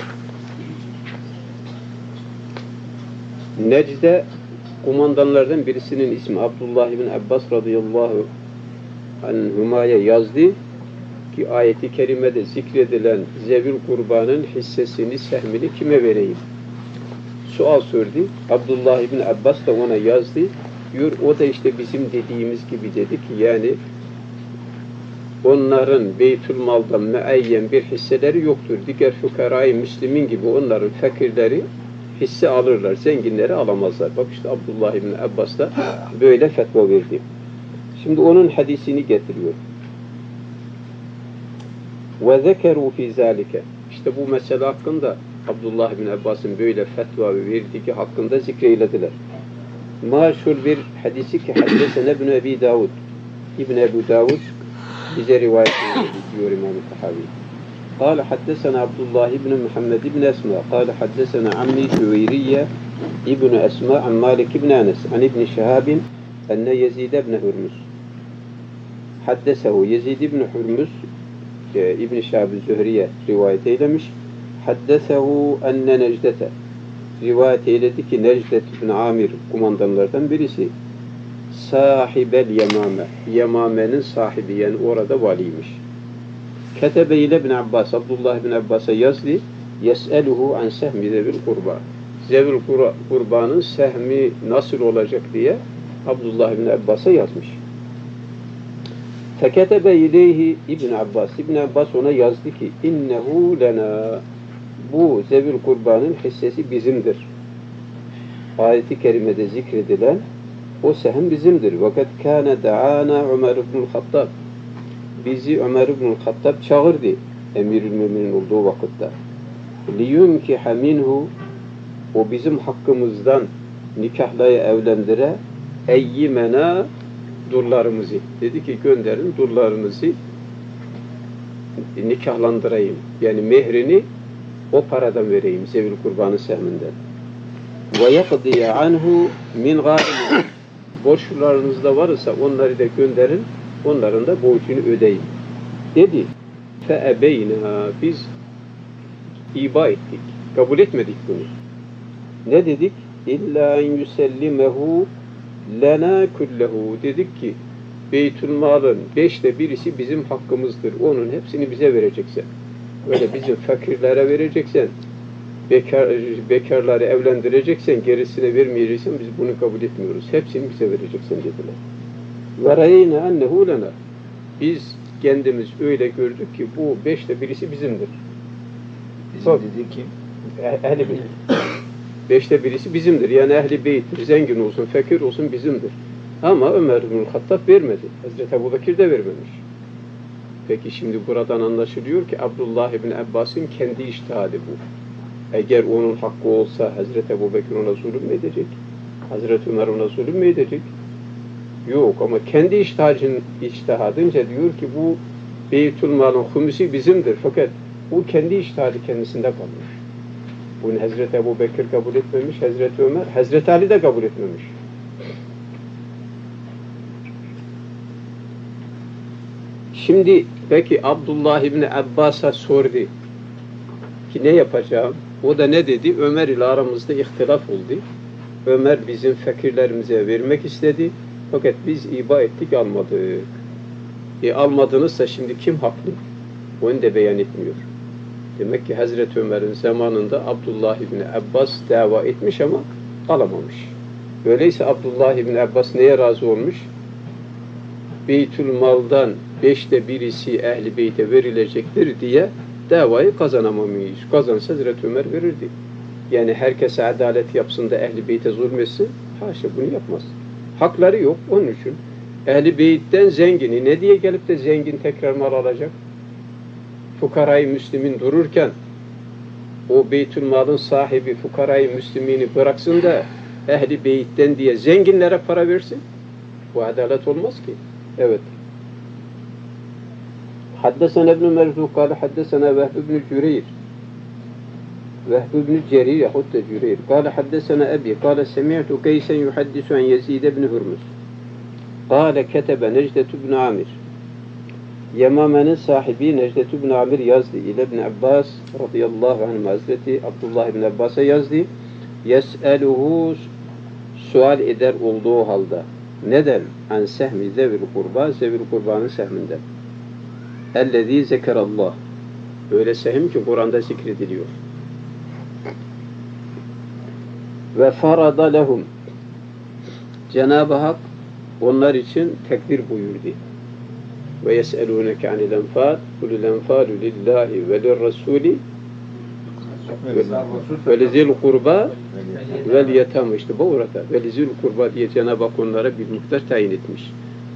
Necde kumandanlardan birisinin ismi Abdullah ibn Abbas radıyallahu anhuma'ya yazdı ki ayeti kerimede zikredilen zevil kurbanın hissesini, sehmini kime vereyim? Sual sordu. Abdullah ibn Abbas da ona yazdı. Diyor, o da işte bizim dediğimiz gibi dedi ki yani onların Beytülmal'da müeyyen bir hisseleri yoktur. Diğer fukarayı Müslümin gibi onların fakirleri hisse alırlar, zenginleri alamazlar. Bak işte Abdullah ibn Abbas da böyle fetva verdi. Şimdi onun hadisini getiriyor. وَذَكَرُوا فِي ذَٰلِكَ İşte bu mesele hakkında Abdullah ibn Abbas'ın böyle fetva verdiği hakkında zikreylediler. Maşhur bir hadisi ki haddesene İbn Ebi Davud. İbn Ebu Davud bize rivayet ediyor İmam-ı Tahavi. قال حدثنا عبد الله بن محمد بن أسماء قال حدثنا عمي جويرية ابن أسماء عن مالك بن أنس عن ابن شهاب أن يزيد بن هرمز حدثه يزيد بن هرمز İbn-i Şahab-ı Zühriye rivayet eylemiş. Haddesehu enne Necdete rivayet eyledi ki Necdet ibn Amir kumandanlardan birisi sahibel Yemame, Yemame'nin sahibi yani orada valiymiş. Ketebe ile ibn Abbas, Abdullah ibn Abbas'a yazdı. Yes'eluhu an sehmi zevil kurba. Zevil kurbanın sehmi nasıl olacak diye Abdullah ibn Abbas'a yazmış. Feketebe ileyhi İbn Abbas. İbn Abbas ona yazdı ki innehu lena, bu zevil kurbanın hissesi bizimdir. Ayet-i kerimede zikredilen o sehem bizimdir. Vakat kâne da'ana Ömer ibn Hattab. Bizi Ömer ibn Hattab çağırdı Emirül Müminin olduğu vakitte. Liyunkiha minhu, o bizim hakkımızdan nikahlaya evlendire eyyimena, dullarımızı. Dedi ki gönderin dullarınızı nikahlandırayım. Yani mehrini o paradan vereyim. Zevil kurbanı sehminden. Ve yakdiye anhu min gârim. Borçlarınız da varsa onları da gönderin. Onların da borcunu ödeyin. Dedi. Feebeyna, biz iba ettik. Kabul etmedik bunu. Ne dedik? İlla en yüsellimehu lena kullehu, dedik ki Beytülmal'ın 1/5'i bizim hakkımızdır. Onun hepsini bize vereceksen. Öyle bizim fakirlere vereceksen, bekarları evlendireceksen, gerisine vermeyeceksen biz bunu kabul etmiyoruz. Hepsini bize vereceksin dediler. Ve reyne ennehu lena, biz kendimiz öyle gördük ki bu 1/5'i bizimdir. Bizim dedi ki Ehl-i Beyt. 1/5'i bizimdir. Yani Ehl-i Beyt'tir. Zengin olsun, fakir olsun bizimdir. Ama Ömer ibn Hattab vermedi. Hazreti Ebubekir de vermemiş. Peki şimdi buradan anlaşılıyor ki Abdullah ibn Abbas'ın kendi içtihadı bu. Eğer onun hakkı olsa Hazreti Ebubekir ona zulüm mü edecek? Hazreti Ömer ona zulüm mü edecek? Yok, ama kendi içtihadınca diyor ki bu Beytülmal'ın humusi bizimdir. Fakat bu kendi içtihadı kendisinde kalmış. Bunu Hazreti Ebubekir kabul etmemiş, Hazreti Ömer, Hazreti Ali de kabul etmemiş. Şimdi peki Abdullah İbni Abbas'a sordu ki ne yapacağım? O da ne dedi? Ömer ile aramızda ihtilaf oldu. Ömer bizim fakirlerimize vermek istedi. Fakat biz iba ettik, almadık. Almadınızsa şimdi kim haklı? Onu da beyan etmiyor. Demek ki Hazreti Ömer'in zamanında Abdullah İbni Abbas dava etmiş ama alamamış. Öyleyse Abdullah İbni Abbas neye razı olmuş? Beytülmal'dan 1/5'i Ehl-i Beyt'e verilecektir diye davayı kazanamamış. Kazansa Hazreti Ömer verirdi. Yani herkese adalet yapsın da Ehl-i Beyt'e zulmetsin. Haşa, bunu yapmaz. Hakları yok. Onun için Ehl-i Beyt'ten zengini ne diye gelip de zengin tekrar mal alacak? Fukarayı Müslümin dururken o Beytülmal'ın sahibi fukarayı Müslümini bıraksın da Ehl-i Beyt'ten diye zenginlere para versin. Bu adalet olmaz ki. Evet. حدثنا ابن مرزوق قال حدثنا وهب بن جرير وهب بن جرير يخط جرير قال حدثنا أبي قال سمعت كيسا يحدث عن يزيد بن هرمز قال كتب نجدة بن عامر Yemame'nin sahibi Necdet ibn Amir yazdı ile İbn Abbas radıyallahu anh Hazreti Abdullah ibn Abbas'a yazdı. Yes'eluhu sual eder olduğu halde. Neden? An sehmi zevil kurba, zevil kurbanın sehminden. Ellezî zekerallah. Öyle sehim ki Kur'an'da zikrediliyor. Ve farada lehum. Cenab-ı Hak onlar için tekbir buyurdu. Ve yes'elûneke anil enfâl kulil enfâlu lillahi ve lirrasûli ve lizil kurba vel yetam. İşte bu orada. Ve lizil kurba diye Cenab-ı Hak onlara bir miktar tayin etmiş.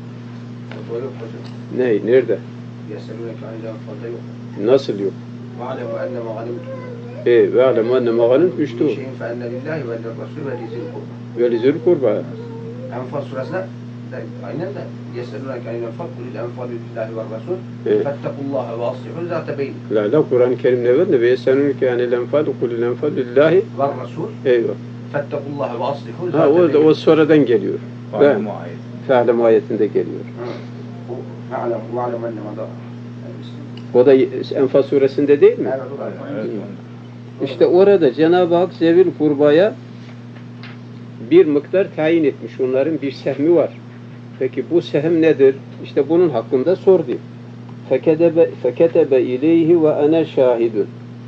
Ne? Nerede? Yes'elûneke anil enfâl'da yok. Nasıl yok? وَعَلَمُ اَنَّ مَغَنِمْتُمْ Ve alemu enne mağanimtmüştü. şeyin فَاَنَّ لِلّٰهِ وَلِلرَّسُولِ وَلِذِلْ قُرْبَى. Ve lizil kurba. Enfal suresine aynen de يَسْأَلُونَكَ عَنِ الْأَنْفَالِ قُلِ الْأَنْفَالُ لِلّٰهِ وَالرَّسُولِ فَاتَّقُوا اللّٰهَ وَأَصْلِحُوا ذَاتَ بَيْنِكُمْ. La Kur'an-ı Kerim ne var? Ve yesenûnke anil enfâl kulil enfâl lillahi وَالرَّسُولِ eyvah. فَاتَّقُوا اللّٰهَ وَأَصْلِحُوا Ha ذَاتَ o بَيْنِكُمْ. sonradan geliyor. Ve fe'lem ayetinde geliyor. وَعَلَمُ اَنَّ مَدَى. O da Enfal suresinde değil mi? İşte orada Cenab-ı Hak zevil kurbaya bir miktar tayin etmiş. Onların bir sehmi var. Peki bu sehm nedir? İşte bunun hakkında sordu. Feketebe ileyhi ve ana şahidun.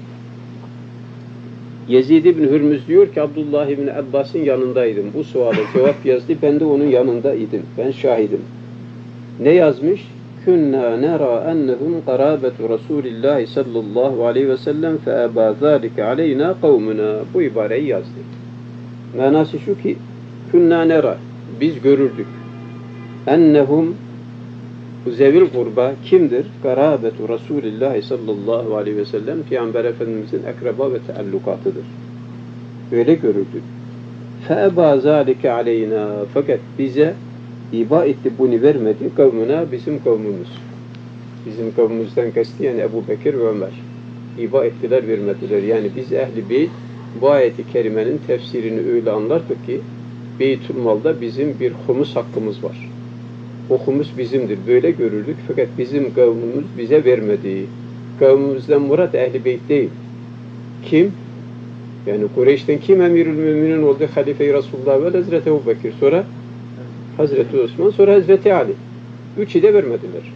Yezid ibn Hürmüz diyor ki Abdullah ibn Abbas'ın yanındaydım. Bu suala cevap yazdı. Ben de onun yanındaydım. Ben şahidim. Ne yazmış? Künna nera ennehum qarabetu Resulillahi sallallahu aleyhi ve sellem fe eba zâlike aleyna kavmuna. Bu ibareyi yazdı. Manası şu ki künna nera. Biz görürdük. Ennehum zevil kurba kimdir? Karabetu Resulillahi sallallahu aleyhi ve sellem Peygamber Efendimizin akraba ve teallukatıdır. Öyle görürdük. Feeba zâlike aleyna. Fakat bize iba etti, bunu vermedi. Kavmuna bizim kavmimiz. Bizim kavmimizden kastı yani Ebu Bekir ve Ömer. İba ettiler, vermediler. Yani biz Ehl-i Beyt bu ayeti kerimenin tefsirini öyle anlardık ki Beytülmal'da bizim bir humus hakkımız var. O humus bizimdir. Böyle görürdük. Fakat bizim kavmimiz bize vermedi. Kavmimizden murat Ehl-i Beyt değil. Kim? Yani Kureyş'ten kim emirül müminin oldu? Halife-i Resulullah ve Hazreti Ebu Bekir. Sonra Hazreti Osman, sonra Hazreti Ali. Üçü de vermediler.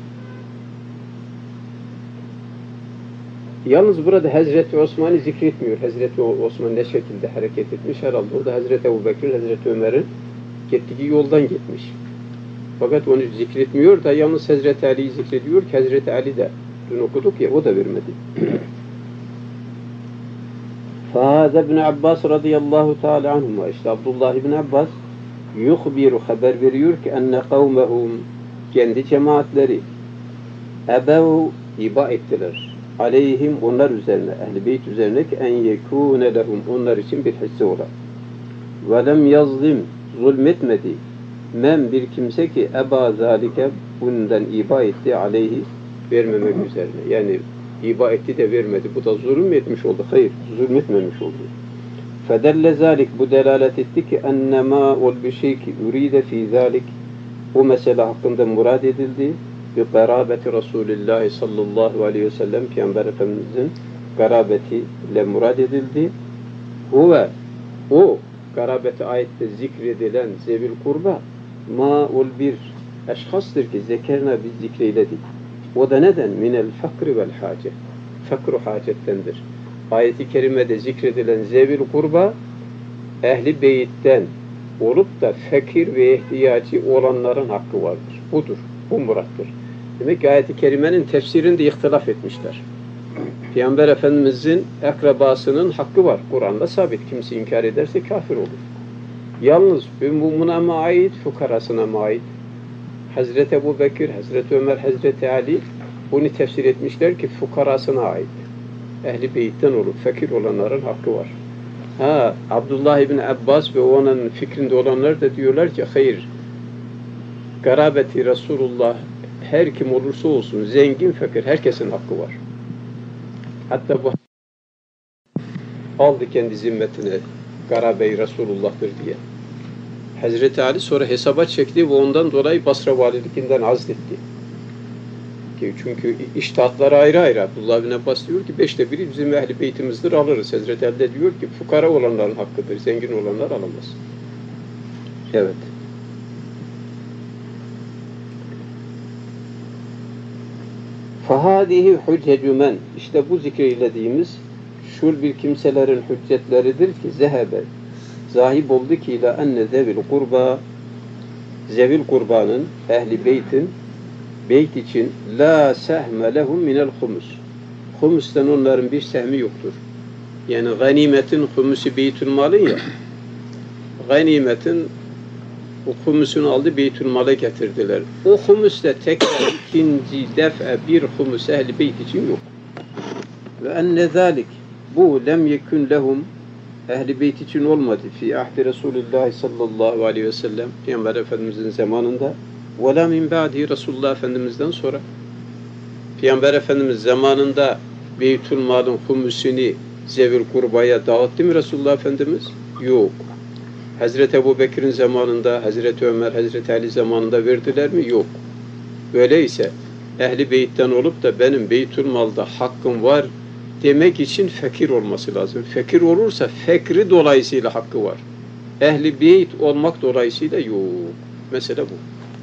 Yalnız burada Hazreti Osman'ı zikretmiyor. Hazreti Osman ne şekilde hareket etmiş herhalde. O da Hazreti Ebu Bekir, Hazreti Ömer'in gittiği yoldan gitmiş. Fakat onu zikretmiyor da yalnız Hazreti Ali'yi zikrediyor ki Hazreti Ali de dün okuduk ya o da vermedi. فَهَذَا ابْنِ عَبَّاسِ radıyallahu teala anhuma. İşte Abdullah ibn Abbas yuhbiru haber veriyor ki enne kavmehum kendi cemaatleri ebev iba ettiler. Aleyhim onlar üzerine, Ehl-i Beyt üzerine ki en yekûne lehum onlar için bir hisse ola. Ve lem yazlim zulmetmedi. Men bir kimse ki eba zalike bundan iba etti aleyhi vermemek üzerine. Yani iba etti de vermedi. Bu da zulüm etmiş oldu. Hayır, zulmetmemiş oldu. Fedelle zalik bu delalet etti ki ennema ol bir şey ki üride fi zalik o mesele hakkında murad edildi. Bi garabeti Resulullah sallallahu aleyhi ve sellem Peygamber Efendimizin garabeti ile murad edildi. O garabeti ayette zikredilen zevil kurba ma ol bir eşhastır ki zekerna biz zikreyledik. O da neden? Minel fakri vel hace. Fakru hacettendir. Ayet-i kerimede zikredilen zevil kurba Ehl-i Beyt'ten olup da fakir ve ihtiyacı olanların hakkı vardır. Budur. Bu murattır. Demek ki ayet-i kerimenin tefsirinde ihtilaf etmişler. Peygamber Efendimizin akrabasının hakkı var. Kur'an'da sabit. Kimse inkar ederse kafir olur. Yalnız ümmumuna mı ait, fukarasına mı ait? Hazreti Ebu Bekir, Hazreti Ömer, Hazreti Ali bunu tefsir etmişler ki fukarasına ait. Ehl-i Beyt'ten olup fakir olanların hakkı var. Abdullah ibn Abbas ve onun fikrinde olanlar da diyorlar ki hayır, garabeti Resulullah her kim olursa olsun, zengin, fakir, herkesin hakkı var. Hatta bu aldı kendi zimmetine, Karabey Resulullah'tır diye. Hazreti Ali sonra hesaba çekti ve ondan dolayı Basra valilikinden azletti. Çünkü iştahatları ayrı ayrı. Abdullah bin Abbas diyor ki 1/5 bizim ehl-i beytimizdir, alırız. Hazreti Ali de diyor ki fukara olanların hakkıdır, zengin olanlar alamaz. Evet. فَهَذِهِ حُجَّةُ مَنْ İşte bu zikreylediğimiz şur bir kimselerin hüccetleridir ki zehebe zahib oldu ki ila enne zevil kurba zevil kurbanın ehli beytin beyt için la sehme lehum minel humus. Humus'tan onların bir sehmi yoktur. Yani ganimetin humusu beytül malın ya. Ganimetin o humusunu aldı beytül mala getirdiler. O humus da tekrar ikinci defa bir humus ehli beyt için yok. Ve enne zalik bu lem yekun lehum ehli beyt için olmadı. Fi ahdi Resulullah sallallahu aleyhi ve sellem Peygamber Efendimizin zamanında ve la min ba'di Resulullah Efendimiz'den sonra Peygamber Efendimiz zamanında beytül malın humusunu zevil kurbaya dağıttı mı Resulullah Efendimiz? Yok. Hazreti Ebu Bekir'in zamanında, Hazreti Ömer, Hazreti Ali zamanında verdiler mi? Yok. Öyleyse ehli beytten olup da benim beytül malda hakkım var demek için fakir olması lazım. Fakir olursa fakri dolayısıyla hakkı var. Ehli beyt olmak dolayısıyla yok. Mesele bu.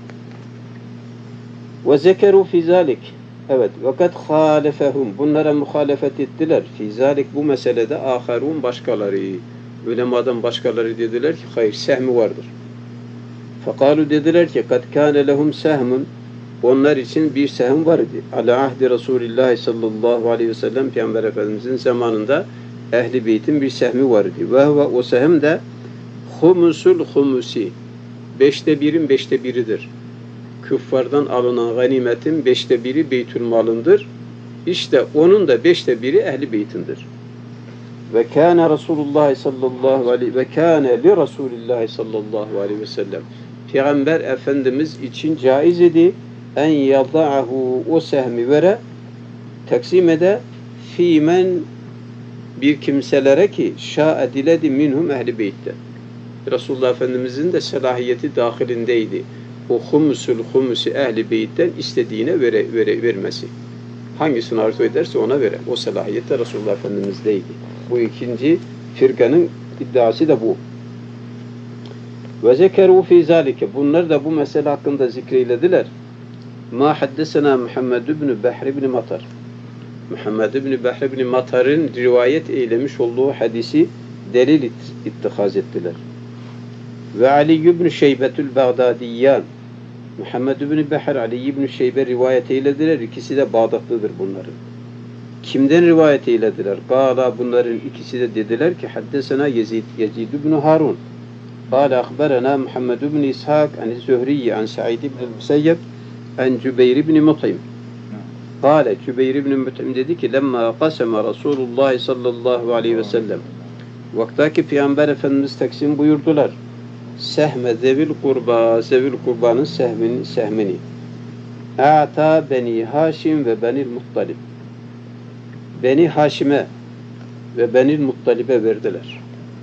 Ve zekeru fi zalik. Evet. Fakat halefehum. Bunlara muhalefet ettiler. Fi zalik bu meselede aharun başkaları. Ulemadan başkaları dediler ki hayır sehmi vardır. Fekalu dediler ki kad kâne lehum sehmun. Onlar için bir sehm var idi. Ala ahdi Resulullah sallallahu aleyhi ve sellem Peygamber Efendimizin zamanında ehli beytin bir sehmi var idi. Ve o sehm de humusul humusi. 1/5'in 1/5'idir. Küffardan alınan ganimetin 1/5'i beytül malındır. İşte onun da 1/5'i ehli beytindir. Ve kâne Resulullah sallallahu aleyhi ve kâne li Resulullah sallallahu aleyhi ve sellem. Peygamber Efendimiz için caiz idi en yada'ahu o sehmi vere taksim ede fîmen bir kimselere ki şâ'e diledi minhum ehli beytte. Resulullah Efendimizin de selahiyeti dahilindeydi. O humusu ehli beytten istediğine vermesi. Hangisini arzu ederse ona vere. O selahiyette Resulullah Efendimiz'deydi. Bu ikinci firkanın iddiası da bu. Ve zekeru fî zâlike. Bunlar da bu mesele hakkında zikreylediler. Ma haddesena Muhammed ibn Behr ibn Matar. Muhammed ibn Behr ibn Matar'ın rivayet eylemiş olduğu hadisi delil ittihaz ettiler. Ve Ali ibn Şeybetül Bağdadiyyan. Muhammed ibn Behr, Ali ibn Şeybe rivayet eylediler. İkisi de Bağdatlıdır bunların. Kimden rivayet eylediler? Kâla bunların ikisi de dediler ki haddesena Yezid ibn Harun. Kâle akberena Muhammed ibn İshak an Zühriye an Sa'id ibn Musayyeb an Cübeyr ibn Mut'im. Kâle Cübeyr ibn Mut'im dedi ki lemma qasema Resulullah sallallahu aleyhi ve sellem. Vaktaki Peygamber Efendimiz taksim buyurdular. Sehme zevil kurba, zevil kurbanın sehmini. A'ta beni Haşim ve benil Muttalib. Beni Haşim'e ve benil Muttalib'e verdiler.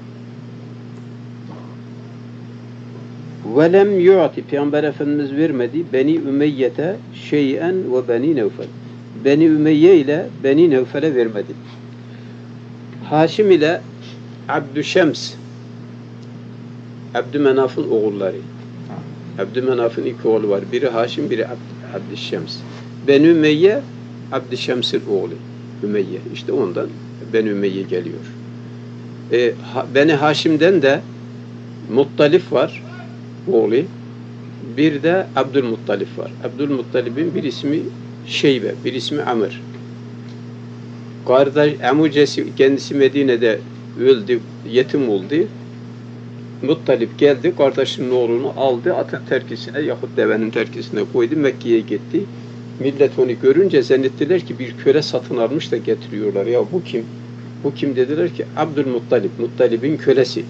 Ve lem yu'ti Peygamber Efendimiz vermedi Beni Ümeyye'te şey'en ve Beni Nevfel. Beni Ümeyye ile Beni Nevfel'e vermedi. Haşim ile Abdüşems Abdümenaf'ın oğulları. Abdümenaf'ın iki oğlu var. Biri Haşim, biri Abdüşems. Beni Ümeyye Abdüşems'in oğlu. Ümeyye. İşte ondan Beni Ümeyye geliyor. Beni Haşim'den de Muttalif var. Oğlu. Bir de Abdülmuttalif var. Abdülmuttalib'in bir ismi Şeybe, bir ismi Amr. Kardeş, amcası kendisi Medine'de öldü, yetim oldu. Muttalip geldi, kardeşinin oğlunu aldı, atın terkisine yahut devenin terkisine koydu, Mekke'ye gitti. Millet onu görünce zannettiler ki bir köle satın almış da getiriyorlar. Ya bu kim? Bu kim dediler ki Abdülmuttalip, Muttalib'in kölesi.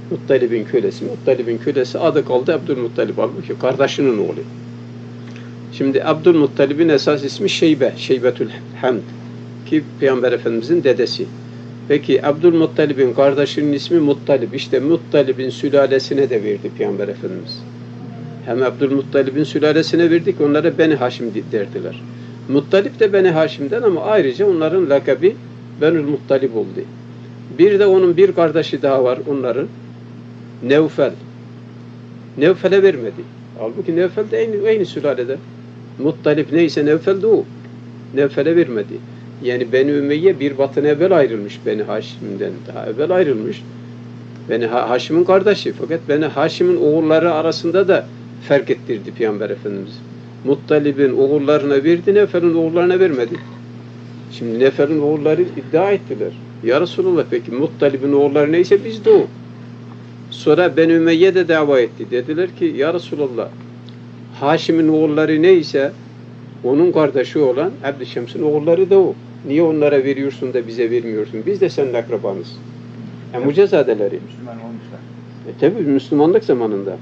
Muttalib'in kölesi adı kaldı Abdülmuttalib halbuki kardeşinin oğlu. Şimdi Abdülmuttalib'in esas ismi Şeybe, Şeybetül Hamd ki Peygamber Efendimizin dedesi. Peki Abdülmuttalib'in kardeşinin ismi Muttalib. İşte Muttalib'in sülalesine de verdi Peygamber Efendimiz. Hem Abdülmuttalib'in sülalesine verdik, onlara Beni Haşim derdiler. Muttalib de Beni Haşim'den ama ayrıca onların lakabı Benül Muttalib oldu. Bir de onun bir kardeşi daha var onların. Nevfel. Nevfel'e vermedi. Halbuki Nevfel de aynı sülalede. Muttalib neyse Nevfel de o. Nevfel'e vermedi. Yani Beni Ümeyye bir batın evvel ayrılmış. Beni Haşim'den daha evvel ayrılmış. Beni Haşim'in kardeşi. Fakat Beni Haşim'in oğulları arasında da fark ettirdi Peygamber Efendimiz. Muttalib'in oğullarına verdi, Nevfel'in oğullarına vermedi. Şimdi Nevfel'in oğulları iddia ettiler. Ya Resulallah, peki Muttalib'in oğulları neyse biz de o. Sonra Beni Ümeyye de dava etti. Dediler ki ya Resulallah, Haşim'in oğulları neyse onun kardeşi olan Abdüşşems'in oğulları da o. Niye onlara veriyorsun da bize vermiyorsun? Biz de senin akrabanız. Mucezadeleri. Müslüman olmuşlar. Tabi Müslümanlık zamanında.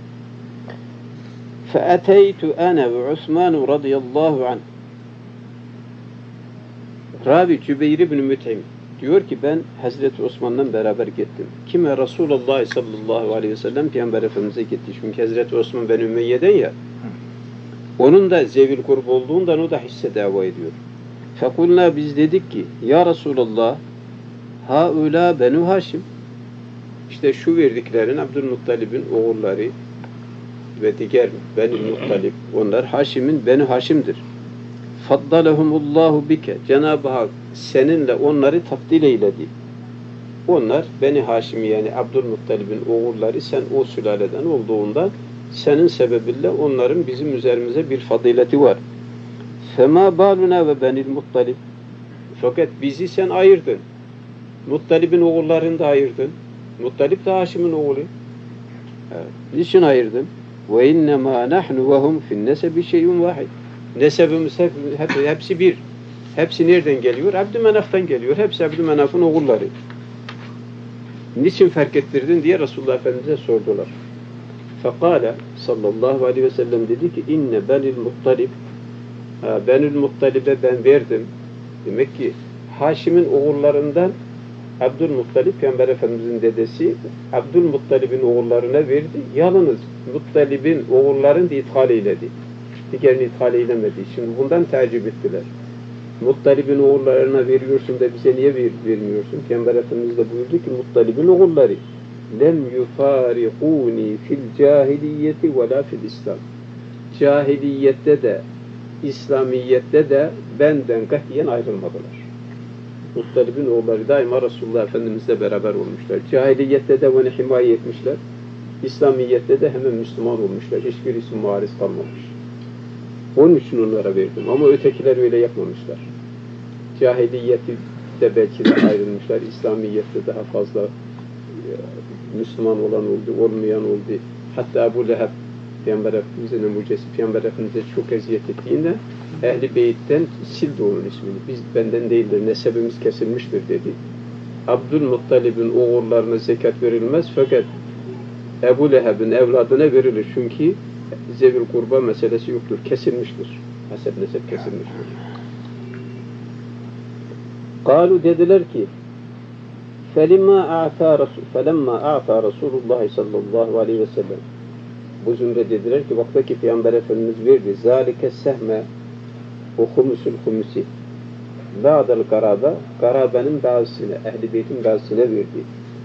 فَأَتَيْتُ أَنَا وَعُثْمَانُ رَضِيَ اللّٰهُ عَنْهُ. Ravi Cübeyr ibn Müt'im diyor ki ben Hazreti Osman'la beraber gittim. Kime? Resulullah sallallahu aleyhi ve sellem Peygamber Efendimiz'e gitti. Çünkü Hazreti Osman ben Ümeyye'den ya. Onun da zevil kurb olduğundan o da hisse dava ediyor. Fekulna biz dedik ki ya Resulallah haula Benu Haşim. İşte şu verdiklerin Abdülmuttalib'in oğulları ve diğer Beni Muttalib. Onlar Haşim'in Beni Haşim'dir. Faddalehumullahu bike. Cenab-ı Hak seninle onları tafdil eyledi. Onlar Beni Haşim yani Abdülmuttalib'in oğulları, sen o sülaleden olduğundan senin sebebinle onların bizim üzerimize bir fadileti var. Fema baluna ve Benil Muttalib. Fakat bizi sen ayırdın. Muttalib'in oğullarını da ayırdın. Muttalib de Haşim'in oğlu. Evet. Niçin ayırdın? Ve innemâ nahnu ve hum fin nesebi şeyun vahid. Nesebimiz hepsi bir. Hepsi nereden geliyor? Abdümenaf'tan geliyor. Hepsi Abdümenaf'ın oğulları. Niçin fark ettirdin diye Resulullah Efendimiz'e sordular. Fekale sallallahu aleyhi ve sellem dedi ki inne Benil Muttalib, Benil Muttalib'e ben verdim. Demek ki Haşim'in oğullarından Abdülmuttalib Peygamber Efendimiz'in dedesi Abdülmuttalib'in oğullarına verdi. Yalnız Muttalib'in oğullarını da ithal eyledi. Diğerini ithal eylemedi. Şimdi bundan tacip ettiler. Muttalib'in oğullarına veriyorsun da bize niye vermiyorsun? Peygamber Efendimiz de buyurdu ki Muttalib'in oğulları lem yufarikuni fil cahiliyeti ve la fil İslam. Cahiliyette de İslamiyette de benden katiyen ayrılmadılar. Muttalib'in oğulları daima Resulullah Efendimiz'le beraber olmuşlar. Cahiliyette de onu himaye etmişler. İslamiyette de hemen Müslüman olmuşlar. Hiçbirisi muhariz kalmamış. Onun için onlara verdim. Ama ötekiler öyle yapmamışlar. Cahiliyeti de belki de ayrılmışlar. İslamiyette daha fazla Müslüman olan oldu, olmayan oldu. Hatta Ebu Leheb Peygamber Efendimiz'in mucizesi Peygamber Efendimiz'e çok eziyet ettiğinde Ehl-i Beyt'ten sildi onun ismini. Biz benden değildir, nesebimiz kesilmiştir dedi. Abdülmuttalib'in oğullarına zekat verilmez fakat Ebu Leheb'in evladına verilir. Çünkü zevil kurba meselesi yoktur. Kesilmiştir. Nesep kesilmiştir. Kalu dediler ki فَلَمَّا أَعْتَى رَسُولُ اللّٰهِ sallallahu aleyhi ve sellem. Bu zümre dediler ki vaktaki Peygamber Efendimiz verdi. ذَٰلِكَ السَّهْمَ وَخُمُسُ الْخُمُسِ بَعْدَ الْقَرَابَ Karabenin bazısına, Ehl-i Beyt'in bazısına verdi.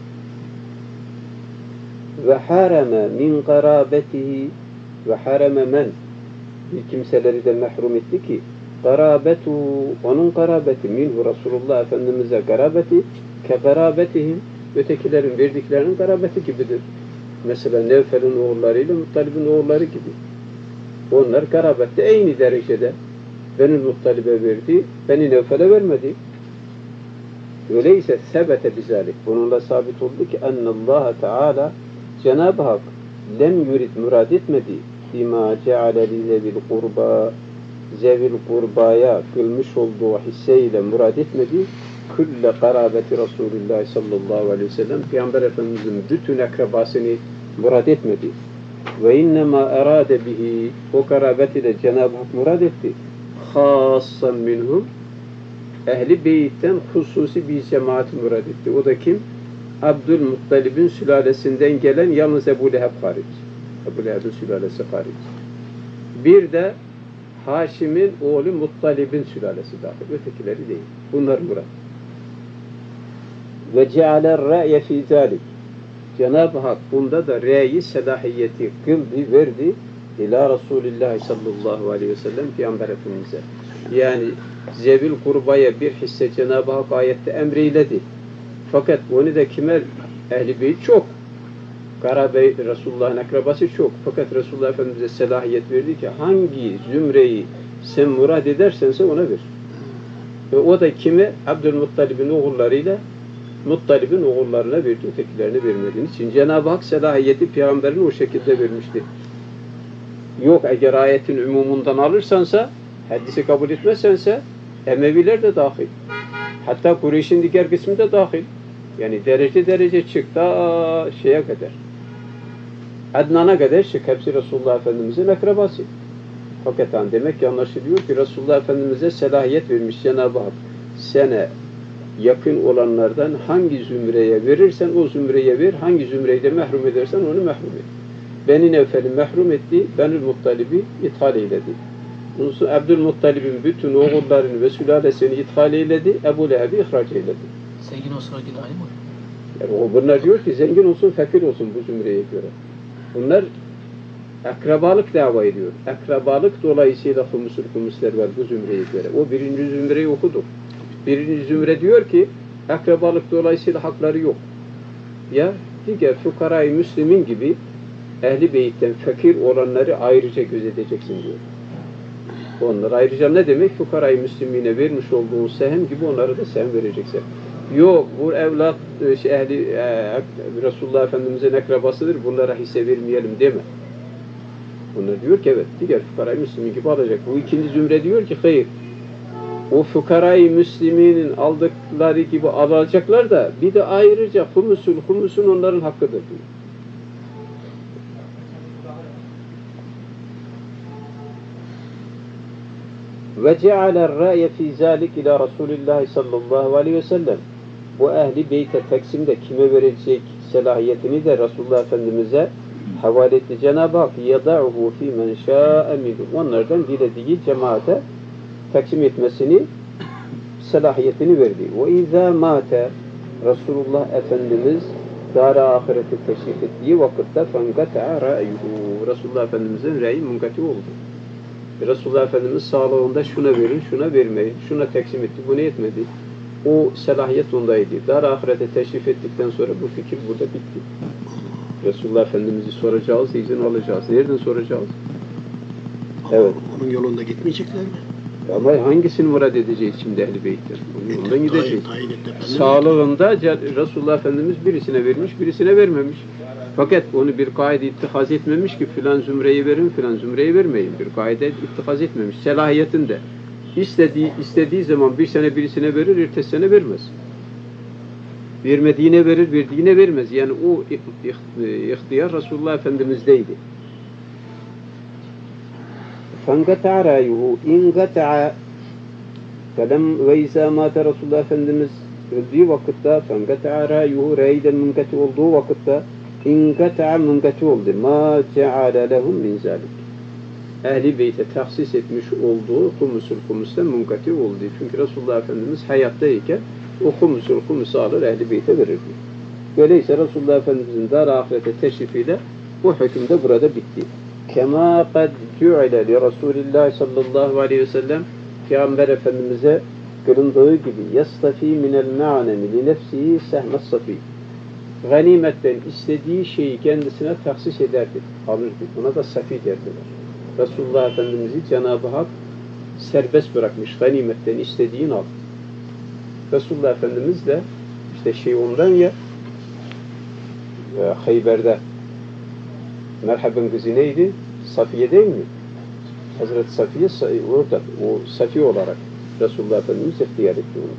وَحَرَمَ مِنْ قَرَابَتِهِ وَحَرَمَ مَنْ bir kimseleri de mahrum etti ki garabetu onun garabeti minhu Resulullah Efendimiz'e garabeti ke garabetihim ötekilerin verdiklerinin garabeti gibidir. Mesela Nevfel'in oğullarıyla Muttalib'in oğulları gibi. Onlar garabette aynı derecede. Beni Muttalib'e verdi, beni Nevfel'e vermedi. Öyleyse sebete bizalik. Bununla sabit oldu ki ennallâhe teâlâ Cenab-ı Hak lem yurid murad etmedi. Fîmâ ceale li zevil kurba zevil kurbaya kılmış olduğu hisseyle murad etmedi. Külle karabeti Resulullah sallallahu aleyhi ve sellem Peygamber Efendimiz'in bütün akrabasını murad etmedi. Ve innema erade bihi, o karabet ile Cenab-ı Hak murad etti. Khassan minhum, ehli beyitten hususi bir cemaati murad etti. O da kim? Abdülmuttalib'in sülalesinden gelen yalnız Ebu Leheb hariç. Ebu Leheb'in sülalesi hariç. Bir de Haşim'in oğlu Muttalib'in sülalesi dahil. Ötekileri değil. Bunlar murad. Ve cealer ra'ye fî zâlik. Cenab-ı Hak bunda da re'yi selahiyeti kıldı, verdi ila Resulullah sallallahu aleyhi ve sellem Peygamber Efendimiz'e. Yani zevil kurbaya bir hisse Cenab-ı Hak ayette emreyledi. Fakat onu da kime? Ehl-i Beyt çok. Karabey Resulullah'ın akrabası çok. Fakat Resulullah Efendimiz'e selahiyet verdi ki hangi zümreyi sen murad edersense ona ver. Ve o da kime? Abdülmuttalib'in oğullarıyla Muttalib'in oğullarına verdi, ötekilerine vermediğini için Cenab-ı Hak selahiyeti Peygamberin o şekilde vermişti. Yok eğer ayetin umumundan alırsansa, hadisi kabul etmezsense Emeviler de dahil. Hatta Kureyş'in diğer kısmı da dahil. Yani derece derece çık da şeye kadar. Adnan'a kadar çık. Hepsi Resulullah Efendimiz'in akrabası. Hakikaten demek ki anlaşılıyor ki Resulullah Efendimiz'e selahiyet vermiş Cenab-ı Hak. Sene yakın olanlardan hangi zümreye verirsen o zümreye ver, hangi zümreyi de mahrum edersen onu mahrum et. Beni Nevfel'i mahrum etti, Benül-Muttalib'i ithal eyledi. Ondan Abdülmuttalib'in bütün oğullarını ve sülalesini ithal eyledi, Ebu Leheb'i ihraç eyledi. Zengin olsa yine aynı mı? Yani bunlar diyor ki zengin olsun, fakir olsun bu zümreye göre. Bunlar akrabalık dava ediyor. Akrabalık dolayısıyla humusler var bu zümreye göre. O birinci zümreyi okuduk. Birinci zümre diyor ki akrabalık dolayısıyla hakları yok. Ya diğer fukara-i müslimin gibi ehli beyitten fakir olanları ayrıca gözeteceksin diyor. Onlar ayrıca ne demek? Fukara-i müslimine vermiş olduğun sehem gibi onlara da sehem vereceksin. Yok bu evlat ehli Resulullah Efendimiz'in akrabasıdır. Bunlara hisse vermeyelim deme. Onlar diyor ki evet diğer fukara-i müslimin gibi alacak. Bu ikinci zümre diyor ki hayır. O fukara-i müsliminin aldıkları gibi alacaklar da bir de ayrıca humusun onların hakkıdır diyor. Ve cealer ra'ye fî zâlik ila Resulillah sallallahu aleyhi ve sellem. Bu ehli beyte teksimde kime verecek selahiyetini de Resulullah Efendimiz'e havale etti. Cenab-ı Hak yeda'uhu fî men şâ'e minhum. Onlardan dilediği cemaate taksim etmesini selahiyetini verdi. Ve izâ mâte Resulullah Efendimiz dar-ı ahireti teşrif ettiği vakitte fengata'a ra'yuhu. Resulullah Efendimiz'in reyi munkati oldu. Resulullah Efendimiz sağlığında şuna verin, şuna vermeyin, şuna taksim etti, bunu etmedi. O selahiyet ondaydı. Dar-ı ahirete teşrif ettikten sonra bu fikir burada bitti. Resulullah Efendimiz'i soracağız, izin alacağız. Nereden soracağız? Evet. Onun yolunda gitmeyecekler mi? Ama hangisini murad edeceğiz şimdi Ehl-i Beyt'ten? Ondan gideceğiz. Tayin Sağlığında Resulullah Efendimiz birisine vermiş, birisine vermemiş. Fakat onu bir kaide ittihaz etmemiş ki filan zümreyi verin, filan zümreyi vermeyin. Bir kaide ittihaz etmemiş. Selahiyetinde istediği zaman bir sene birisine verir, ertesi sene vermez. Vermediğine verir, verdiğine vermez. Yani o ihtiyar Resulullah Efendimiz'deydi. فَانْقَتَعَ رَايُهُ اِنْقَتَعَ ve izâ mâte Resulullah Efendimiz öldüğü vakitte فَانْقَتَعَ رَايُهُ reyden münkati olduğu vakitte اِنْقَتَعَ münkati oldu. مَا جَعَلَ لَهُمْ مِنْ ذَلِكَ Ehl-i Beyt'e tahsis etmiş olduğu humustan münkati oldu. Çünkü Resulullah Efendimiz hayattayken o humusu alır Ehl-i Beyt'e verirdi. Öyleyse Resulullah Efendimiz'in dar ahirete teşrifiyle bu hüküm de burada bitti. Kema kad cu'ile li Resulillah sallallahu aleyhi ve sellem Peygamber Efendimiz'e kılındığı gibi yastafi minel ma'nemi li nefsihi sehmes safi. Ganimetten istediği şeyi kendisine tahsis ederdi, alırdı. Buna da safi derdiler. Resulullah Efendimiz'i Cenab-ı Hak serbest bırakmış. Ganimetten istediğini al. Resulullah Efendimiz de işte ondan ya Hayber'de Merhab'ın kızı neydi? Safiye değil mi? Hazreti Safiye orada, o Safiye olarak Resulullah Efendimiz ihtiyar etti onu.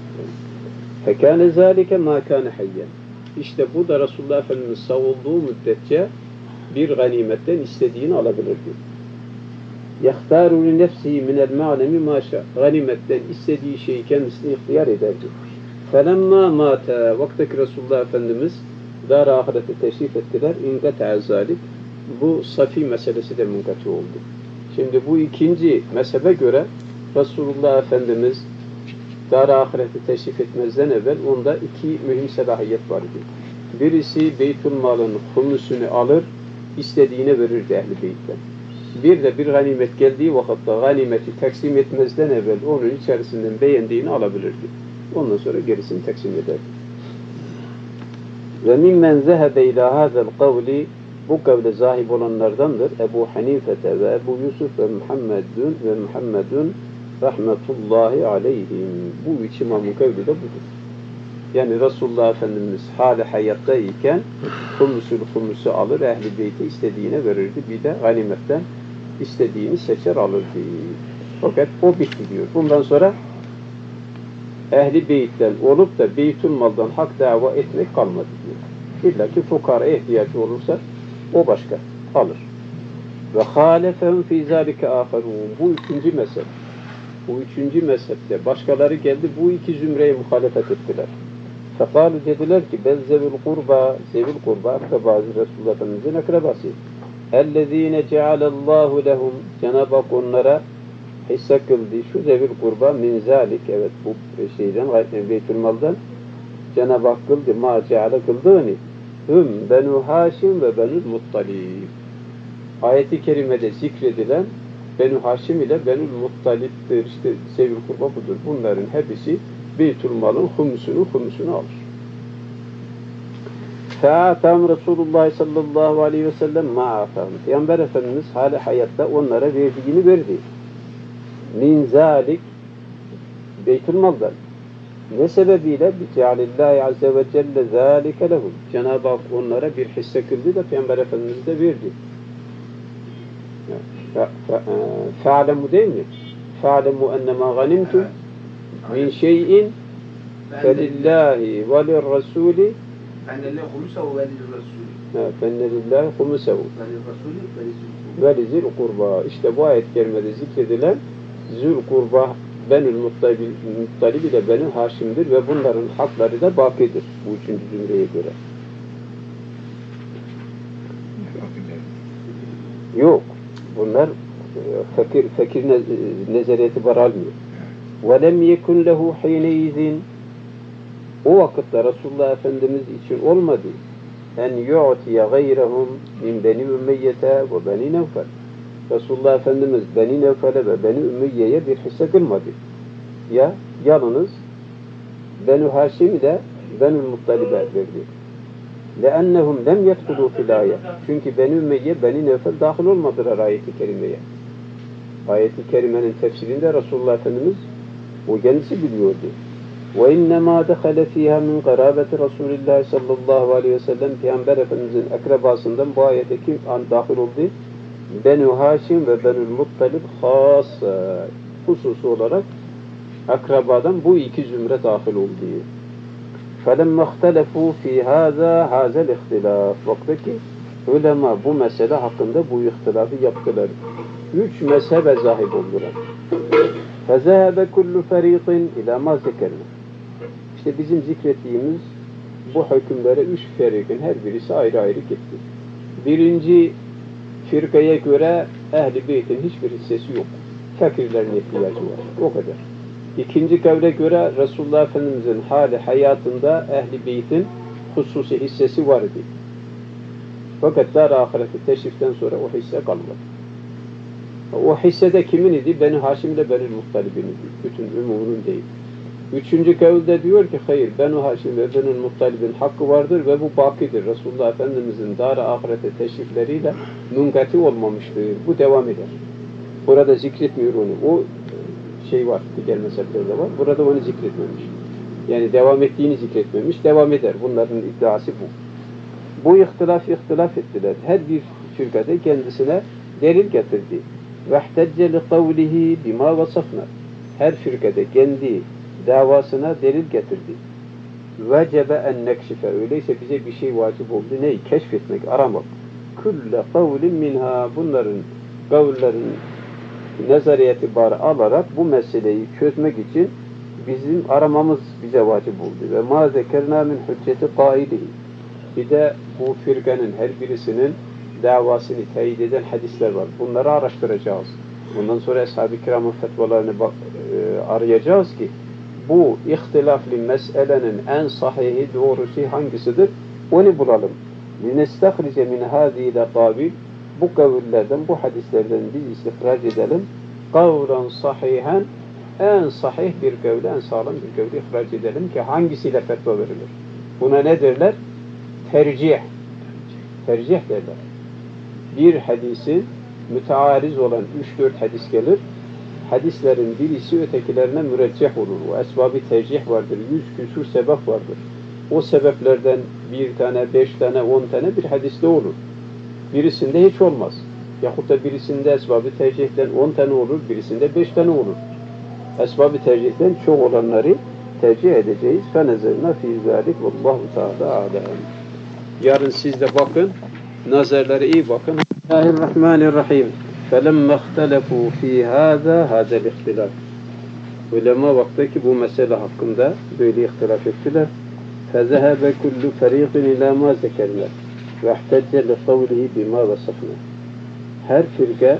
فَكَانَ ذَٰلِكَ مَا كَانَ حَيًّا İşte bu da Resulullah Efendimiz sağ olduğu müddetçe bir ganimetten istediğini alabilirdi. يَخْتَارُ لِنَفْسِهِ مِنَ الْمَعْلَمِ مَا شَاءَ Ganimetten istediği şeyi kendisine ihtiyar ederdi. فَلَمَّا مَاتَ Vaktaki Resulullah Efendimiz dar ahirete teşrif ettiler. اِنْقَتَعَ ذَٰلِكَ Bu safi meselesi de munkati oldu. Şimdi bu ikinci mezhebe göre Resulullah Efendimiz dar ahirete teşrif etmezden evvel onda iki mühim selahiyet vardı. Birisi Beytülmal'ın humusunu alır, istediğine verirdi Ehl-i Beyt'ten. Bir de bir ganimet geldiği vakitte ganimeti taksim etmezden evvel onun içerisinden beğendiğini alabilirdi. Ondan sonra gerisini taksim ederdi. Ve mimmen zehebe ila hazel kavli bu kavle zahib olanlardandır Ebu Hanifete ve Ebu Yusuf ve Muhammedun rahmetullahi aleyhim. Bu üç imamın kavli de budur. Yani Resulullah Efendimiz hali hayattayken humusu alır, Ehl-i Beyt'e istediğine verirdi. Bir de ganimetten istediğini seçer alırdı. Fakat o bitti diyor. Bundan sonra Ehl-i Beyt'ten olup da Beytülmal'dan hak dava etmek kalmadı diyor. İlla ki fukara ihtiyacı olursa o başka alır. Ve halefehum fî zâlike âferûn. Bu üçüncü mezhep. Bu üçüncü mezhepte başkaları geldi bu iki zümreye muhalefet ettiler. Fekalu dediler ki ben zevil kurba akrabası Resulullah Efendimiz'in akrabası. Ellezîne cealallahu lehum Cenab-ı Hak onlara hisse kıldı. Şu zevil kurba min zâlik evet bu şeyden Beytülmal'dan Cenab-ı Hak kıldı. Ma ceale kıldığını hüm benu Haşim ve benul Muttalib. Ayet-i kerimede zikredilen Benu Haşim ile Benul Muttalib'dir. İşte zevil kurba budur. Bunların hepsi Beytülmal'ın humusunu alır. Fe'atam Resulullah sallallahu aleyhi ve sellem ma'atam. Peygamber Efendimiz hali hayatta onlara verdiğini verdi. Min zalik Beytülmal'dan. Ne sebebiyle? Bi'cealillahi azze ve celle zâlike lehum. Cenab-ı Hak onlara bir hisse kıldı da Peygamber Efendimiz de verdi. Fe'alemu değil mi? Fe'alemu ennemâ ganimtum min şeyin felillahi ve lirrasûli fennelillahi humusehu ve lizil kurba. İşte bu ayet kerimede zikredilen zül kurba Benül Muttalib ile Benül Haşim'dir ve bunların hakları da bakidir. Bu üçüncü cümleye göre. Yok. Bunlar fakir nezariyeti var almıyor. وَلَمْ يَكُنْ لَهُ حِينَيْذٍ O vakitte Resulullah Efendimiz için olmadı. اَنْ يُعْتِيَ غَيْرَهُمْ مِنْ بَنِي اُمَّيَّةَ وَبَنِي نَوْفَلٍ Resulullah Efendimiz Beni Nevfel'e ve Beni Ümmeyye'ye bir hisse kılmadı. Ya yalnız Benu Haşim'i de Benül Muttalib'e verdi. لَاَنَّهُمْ لَمْ يَدْخُلُوا فِي الْآيَةِ Çünkü Beni Ümeyye, Beni Nevfel dahil olmadılar ayet-i kerimeye. Ayet-i kerimenin tefsirinde Resulullah Efendimiz o kendisi biliyordu. وَاِنَّمَا دَخَلَ ف۪يهَا مِنْ قَرَابَةِ رَسُولِ اللّٰهِ sallallahu aleyhi ve sellem Peygamber Efendimiz'in akrabasından bu ayete kim dahil oldu? Benu Haşim ve Benül Muttalib has hususu olarak akrabadan bu iki zümre dahil oldu. فَلَمَّ اخْتَلَفُوا فِي هَذَا الْاِخْتِلَافِ Vaktaki ulema bu mesele hakkında bu ihtilafı yaptılar. Üç mezhebe zahip oldular. فَذَهَبَ كُلُّ فَر۪يقٍ اِلَى مَا ذَكَرْنَا İşte bizim zikrettiğimiz bu hükümlere üç ferikin her birisi ayrı ayrı gitti. Birinci firkaya göre Ehl-i Beyt'in hiçbir hissesi yok. Fakirlerin ihtiyacı var. O kadar. İkinci kavle göre Resulullah Efendimiz'in hali hayatında Ehl-i Beyt'in hususi hissesi vardı. Fakat dar ahireti teşriften sonra o hisse kalmadı. O hissede kimin idi? Beni Haşim ile Beni Muttalib'in idi. Bütün ümumunun değil. Üçüncü kavle diyor ki hayır, Beni Haşim ve Beni Muttalib'in hakkı vardır ve bu bakidir. Resulullah Efendimiz'in dar ahirete teşrifleriyle münkati olmamıştır. Bu devam eder. Burada zikretmiyor onu. O şey var, diğer mezheplerde var. Burada onu zikretmemiş. Yani devam ettiğini zikretmemiş. Devam eder. Bunların iddiası bu. Bu ihtilaf ettiler. Her bir firkada kendisine delil getirdi. وَاحْتَجَّ لِقَوْلِهِ بِمَا وَصَفْنَا Her firkada kendi davasına delil getirdi. وَجَبَ اَنْ نَكْشِفَ Öyleyse bize bir şey vacip oldu. Neyi? Keşfetmek, aramak. kulle kavlin minha. Bunların kavullerin nazar itibarı alarak bu meseleyi çözmek için bizim aramamız bize vacip oldu. Ve ma zekerna min hücceti kailihi. Bir de bu firkanın her birisinin davasını teyit eden hadisler var. Bunları araştıracağız. Bundan sonra Ashab-ı Kiram'ın fetvalarını arayacağız ki bu ihtilafli meselenin en sahihi doğrusu hangisidir? Onu bulalım. لِنَسْتَخْرِجَ مِنْ هَذ۪ي لَقَابِلِ Bu kavullerden, bu hadislerden biz istihraç edelim. Kavlan sahihen, en sahih bir kavle, en sağlam bir kavle ihraç edelim ki hangisiyle fetva verilir? Buna ne derler? Tercih. Tercih derler. Bir hadisin müteariz olan 3-4 hadis gelir. Hadislerin birisi ötekilerine mürecceh olur. O esbab-ı tercih vardır. 100 küsur sebep vardır. O sebeplerden 1 tane, 5 tane, 10 tane bir hadiste olur. Birisinde hiç olmaz. Yahut da birisinde esbab-ı tercihten 10 tane olur, birisinde 5 tane olur. Esbab-ı tercihten çok olanları tercih edeceğiz. فَنَزَرْنَا فِي ذَٰلِكَ وَاللّٰهُ تَعَالَى عَلَيْهِمْ. Yarın siz de bakın, nazarlara iyi bakın. Bismillahirrahmanirrahim. فَلَمَّا اخْتَلَفُوا فِي هَذَا الْاِخْتِلَافِ Ulema baktı ki bu mesele hakkında böyle ihtilaf ettiler. فَذَهَبَ كُلُّ فَرِيقٍ اِلَى مَا ذَكَرْنَا وَاحْتَجَّ لِقَوْلِهِ بِمَا وَصَفْنَا Her firka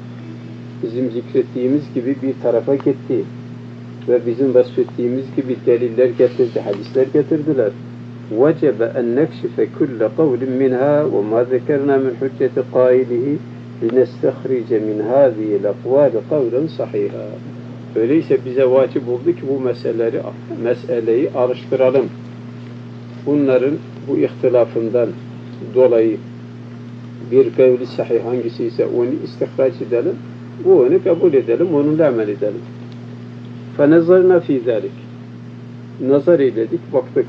bizim zikrettiğimiz gibi bir tarafa gitti ve bizim vasfettiğimiz gibi deliller getirdi, hadisler getirdiler. وَجَبَ أَنْ نَكْشِفَ كُلَّ قَوْلٍ مِنْهَا وَمَا ذَكَرْنَا مِنْ حُجَّةِ قَائِلِهِ لِنَسْتَخْرِجَ مِنْ هَذِهِ الْأَقْوَالِ قَوْلًا صَحِيحًا Öyleyse bize vacip oldu ki bu meseleyi araştıralım. Bunların bu ihtilafından dolayı bir kavli sahih hangisi ise onu istihraç edelim, onu kabul edelim, onunla amel edelim. فَنَظَرْنَا فِي ذَلِكَ Nazar eyledik, baktık.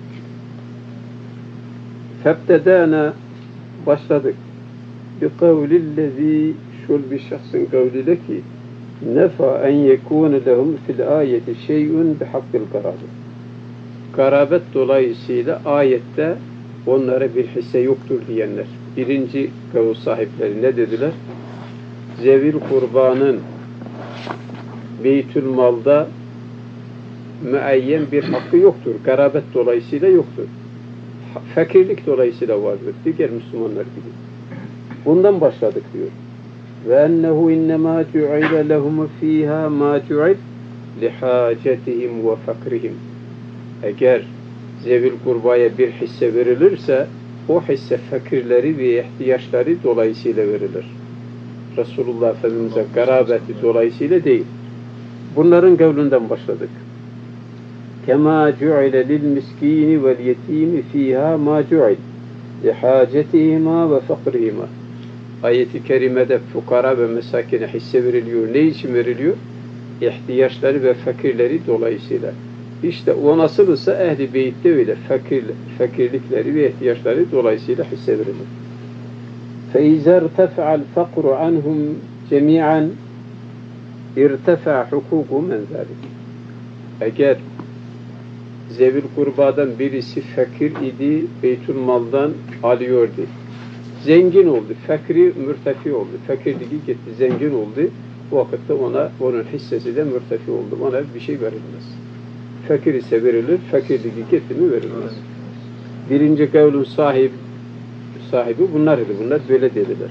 فَابْتَدَانَا Başladık. بِقَوْلِ الَّذ۪ي Şul bir şahsın kavliyle ki نَفَا اَنْ يَكُونَ لَهُمْ فِي الْآيَةِ شَيْءٌ بِحَقِّ الْقَرَابَةِ Garabet dolayısıyla ayette onlara bir hisse yoktur diyenler. Birinci kavul sahipleri ne dediler? Zevil kurbanın Beytül Mal'da müeyyen bir hakkı yoktur. Garabet dolayısıyla yoktur. Fakirlik dolayısıyla vardır. Diğer Müslümanlar gibi. Bundan başladık diyor. Ve ennehu innemâ cu'ile lehum fîhâ mâ cu'il lihâcetihim ve fakrihim. Eğer zevil kurbaya bir hisse verilirse o hisse fakirleri ve ihtiyaçları dolayısıyla verilir. Resulullah Efendimiz'e garabeti dolayısıyla değil. Bunların kavlünden başladık. Kema cu'ile lil miskini vel yetimi fiha ma cu'il lihâcetihima ve fakrihima. Ayet-i kerimede fukara ve mesakine hisse veriliyor. Ne için veriliyor? İhtiyaçları ve fakirleri dolayısıyla. İşte o nasıl ise Ehl-i Beyt'te öyle fakirlikleri ve ihtiyaçları dolayısıyla hisse verilir. فَاِذَا ارْتَفَعَ الْفَقْرُ عَنْهُمْ جَمِيعًا اِرْتَفَعَ حُقُوقُ مَنْ ذَلِكَ Eğer zevil kurbadan birisi fakir idi, Beytül Mal'dan alıyordu. Zengin oldu, fakri mürtefi oldu. Fakirliği gitti, zengin oldu. Bu vakitte onun hissesi de mürtefi oldu. Ona bir şey verilmez. Fakir ise verilir, fakirliği gitti mi verilmez. Birinci kavlun sahibi bunlar idi. Bunlar böyle dediler.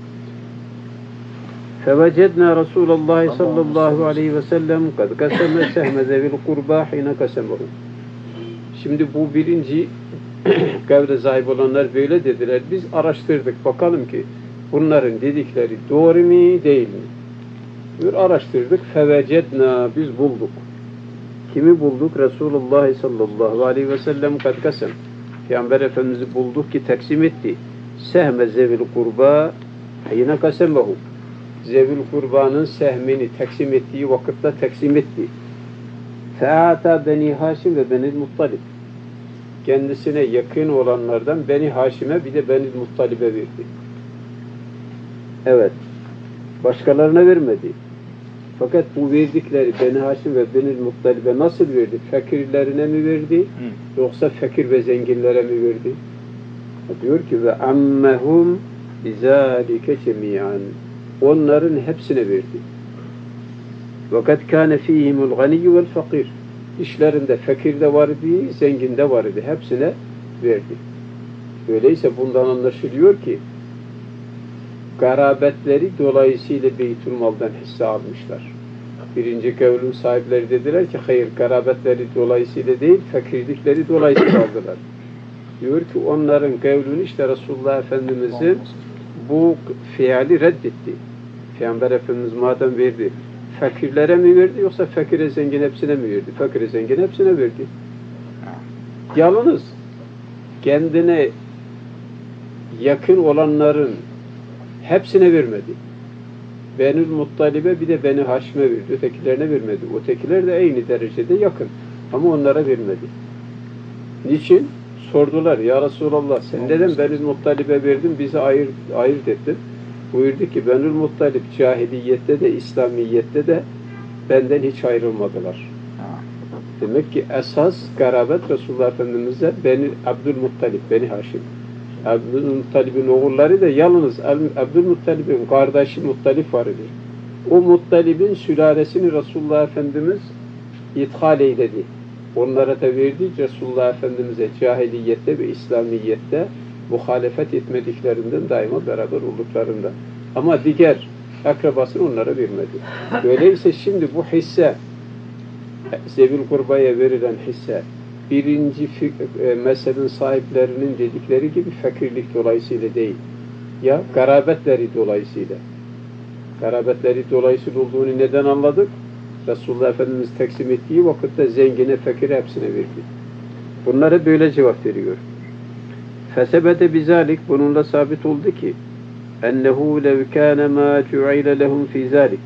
فَوَجَدْنَا رَسُولَ اللّٰهِ صَلَّى اللّٰهُ عَلَيْهِ وَسَلَّمْ قَدْ قَسَمَ سَهْمَ ذَوِي الْقُرْبَى حِينَ قَسَمَهُ Şimdi bu birinci kavle sahip olanlar böyle dediler. Biz araştırdık. Bakalım ki bunların dedikleri doğru mu değil mi? Bir araştırdık. فَوَجَدْنَا Biz bulduk. Kimi bulduk? Resulullah sallallahu aleyhi ve sellem kad kasem. Peygamber Efendimiz'i bulduk ki taksim etti. Sehme zevil kurba hine kasemehu. Zevil kurbanın sehmini taksim ettiği vakitte taksim etti. Fe'ata Beni Haşim ve Beni Muttalib. Kendisine yakın olanlardan Beni Haşim'e bir de Beni Muttalib'e verdi. Evet. Başkalarına vermedi. Fakat bu verdikleri Beni Haşim ve Beni Muttalib'e nasıl verdi? Fakirlerine mi verdi? Yoksa fakir ve zenginlere mi verdi? Diyor ki ve ammehum bizâlike cemî'an. Onların hepsine verdi. وَقَدْ كَانَ ف۪يهِمُ الْغَنِيُّ وَالْفَقِيرُ. İşlerinde fakir de vardı, zengin de vardı. Hepsine verdi. Öyleyse bundan anlaşılıyor ki garabetleri dolayısıyla Beytülmal'dan hisse almışlar. Birinci kavlin sahipleri dediler ki hayır, garabetleri dolayısıyla değil, fakirlikleri dolayısıyla aldılar. Diyor ki onların kavlini işte Resulullah Efendimiz'in bu fiili reddetti. Peygamber Efendimiz madem verdi, fakirlere mi verdi yoksa fakire zengin hepsine mi verdi? Fakire zengin hepsine verdi. Yalnız kendine yakın olanların hepsine vermedi. Benül Muttalib'e bir de Beni Haşim'e verdi. Ötekilerine vermedi. Ötekiler de aynı derecede yakın. Ama onlara vermedi. Niçin? Sordular. Ya Resulallah sen neden Benül Muttalib'e verdin? Bizi ayırt ettin. Buyurdu ki Benül Muttalib cahiliyette de İslamiyette de benden hiç ayrılmadılar. Demek ki esas garabet Resulullah Efendimiz'e Abdülmuttalib, Beni Haşim. Abdülmuttalib'in oğulları da yalnız Abdülmuttalib'in kardeşi Muttalib var idi. O Muttalib'in sülalesini Resulullah Efendimiz ithal eyledi. Onlara da verdi. Resulullah Efendimiz'e cahiliyette ve İslamiyette muhalefet etmediklerinden daima beraber olduklarında. Ama diğer akrabasını onlara vermedi. Öyleyse şimdi bu hisse Zevil Kurba'ya verilen hisse birinci mezhebin sahiplerinin dedikleri gibi fakirlik dolayısıyla değil. Ya garabetleri dolayısıyla. Garabetleri dolayısıyla olduğunu neden anladık? Resulullah Efendimiz taksim ettiği vakitte zengine, fakire hepsine verdi. Bunlara böyle cevap veriyor. Fesebete bizalik, bununla sabit oldu ki ennehu lev kâne mâ cu'ile lehum fî zâlik.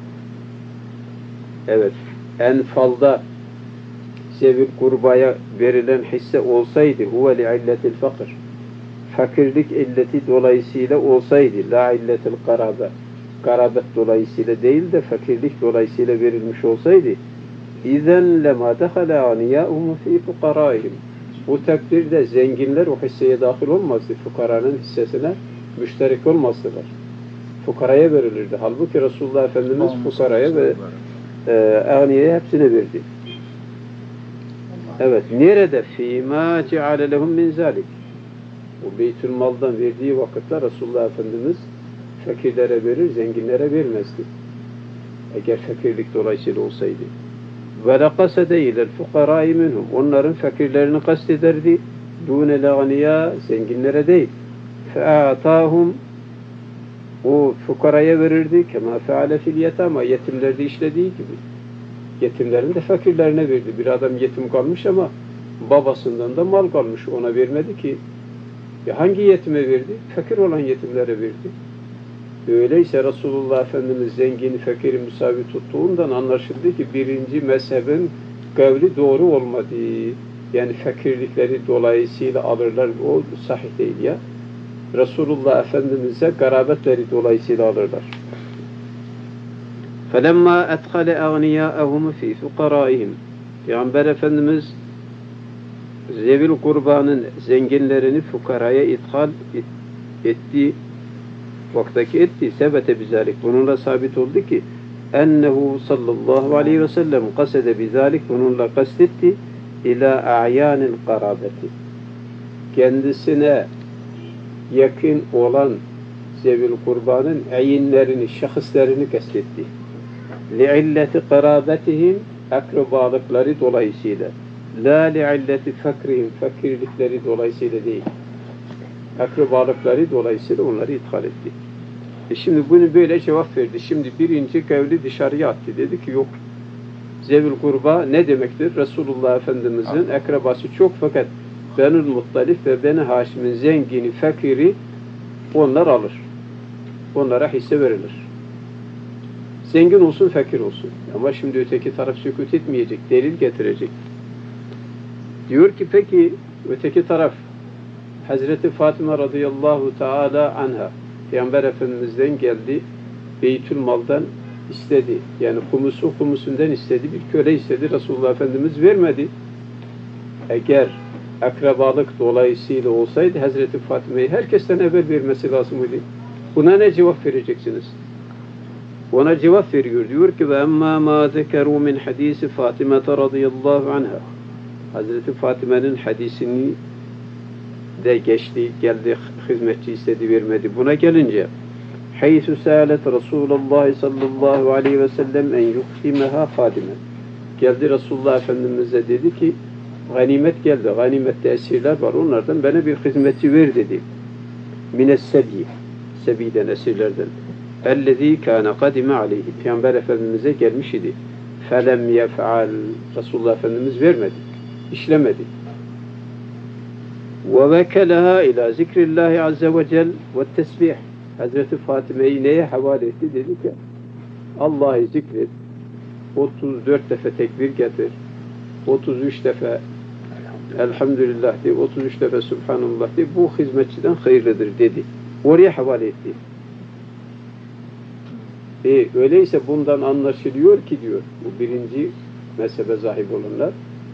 Evet, enfalda Zevil Kurba'ya verilen hisse olsaydı huve li'illetil fakir, fakirlik illeti dolayısıyla olsaydı, la illetil karabe, garabet dolayısıyla değil de fakirlik dolayısıyla verilmiş olsaydı izen lema dehale aniyâhum fî fukarâihim, bu takdirde zenginler o hisseye dahil olmazdı, fukaranın hissesine müşterek olmazdılar, fukaraya verilirdi. Halbuki Resulullah Efendimiz fukaraya ve ağniyeye hepsine verdi. Evet, nerede? فِيمَا جَعَلَ لَهُمْ مِنْ ذَلِكِ. O Beytülmal'dan verdiği vakitte Resulullah Efendimiz fakirlere verir, zenginlere vermezdi. Eğer fakirlik dolayısıyla olsaydı. وَلَقَسَدَ اِلَى الْفُقَرَاءِ مِنْهُمْ. Onların fakirlerini kastederdi. دُونَ الْاَغْنِيَا, zenginlere değil. فَاَعْتَاهُمْ, o fukaraya verirdi. كَمَا فَعَلَ فِي الْيَتَامَا, yetimlerde işlediği gibi. Yetimlerin de fakirlerine verdi. Bir adam yetim kalmış ama babasından da mal kalmış. Ona vermedi ki. Hangi yetime verdi? Fakir olan yetimlere verdi. Öyleyse Resulullah Efendimiz zengini, fakiri müsavi tuttuğundan anlaşıldı ki birinci mezhebin kavli doğru olmadı. Yani fakirlikleri dolayısıyla alırlar. O sahih değil ya. Resulullah Efendimiz'e garabetleri dolayısıyla alırlar. فَلَمَّا اَدْخَلَ اَغْنِيَاءَهُمْ ف۪ي فُقَرَائِهِمْ. Peygamber Efendimiz Zevil Kurban'ın zenginlerini fukaraya ithal etti. Vaktaki etti. Sebete bizalik. Bununla sabit oldu ki ennehu sallallahu aleyhi ve sellem kasede bizalik. Bununla kastetti ila a'yanil karabeti. Kendisine yakın olan Zevil Kurban'ın ayinlerini, şahıslarını kastetti. li'illeti karabetihim, akrabalıkları dolayısıyla, la li'illeti fakrihim, fakirlikleri dolayısıyla değil, akrabalıkları dolayısıyla onları ithal etti. Şimdi bunu böyle cevap verdi. Şimdi birinci kavli dışarıya attı. Dedi ki yok, Zevil Kurba ne demektir? Resulullah Efendimiz'in akrabası çok fakat Benül Muttalib ve Beni Haşim'in zengini, fakiri onlar alır. Onlara hisse verilir. Zengin olsun, fakir olsun. Ama şimdi öteki taraf sükût etmeyecek, delil getirecek. Diyor ki peki öteki taraf Hazreti Fatıma radıyallahu teala anha Peygamber Efendimiz'den geldi, Beytülmal'dan istedi. Yani humusundan istedi, bir köle istedi. Resulullah Efendimiz vermedi. Eğer akrabalık dolayısıyla olsaydı Hazreti Fatıma'yı herkesten evvel vermesi lazım idi. Buna ne cevap vereceksiniz? Ona cevap veriyor. Diyor ki ve emmâ mâ zekerû min hadîsi Fâtime radıyallahu anha. Hazreti Fatime'nin hadisini de geçti, geldi, hizmetçi istedi, vermedi. Buna gelince haythu sâlet Resulullah sallallahu aleyhi ve sellem en yuksimehâ Fâtime. Geldi Resulullah Efendimiz'e dedi ki ganimet geldi. Ganimette esirler var. Onlardan bana bir hizmetçi ver dedi. Minessebi. Sebi'den, esirlerden. Ellezî kâne kadime aleyhi. Peygamber Efendimiz'e gelmiş idi. Felem yef'al. Resulullah Efendimiz vermedi. İşlemedi. Ve vekeleha ila zikrillahi azze ve cel ve tesbih. Hazreti Fatime'yi neye havale etti? Dedi ki Allah'ı zikret. 34 defa tekbir getir. 33 defa Elhamdülillah de, 33 defa Subhanallah de, bu hizmetçiden hayırlıdır dedi. Oraya havale etti. Öyleyse bundan anlaşılıyor ki diyor, bu birinci mezhebe sahip olanlar,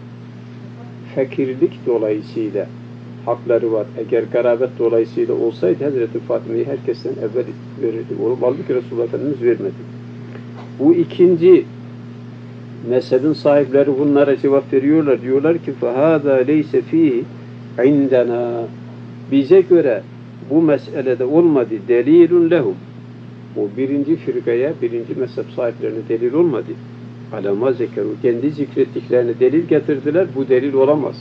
fakirlik dolayısıyla hakları var. Eğer garabet dolayısıyla olsaydı Hazreti Fatime'yi herkesten evvel verirdi. Halbuki Resulullah Efendimiz vermedi. Bu ikinci mezhebin sahipleri bunlara cevap veriyorlar. Diyorlar ki فَهَذَا لَيْسَ ف۪يهِ عِنْدَنَا. Bize göre bu meselede olmadı. Delilun lehum. O birinci firkaya, birinci mezhep sahiplerine delil olmadı. Alama zekeru. Kendi zikrettiklerine delil getirdiler. Bu delil olamaz.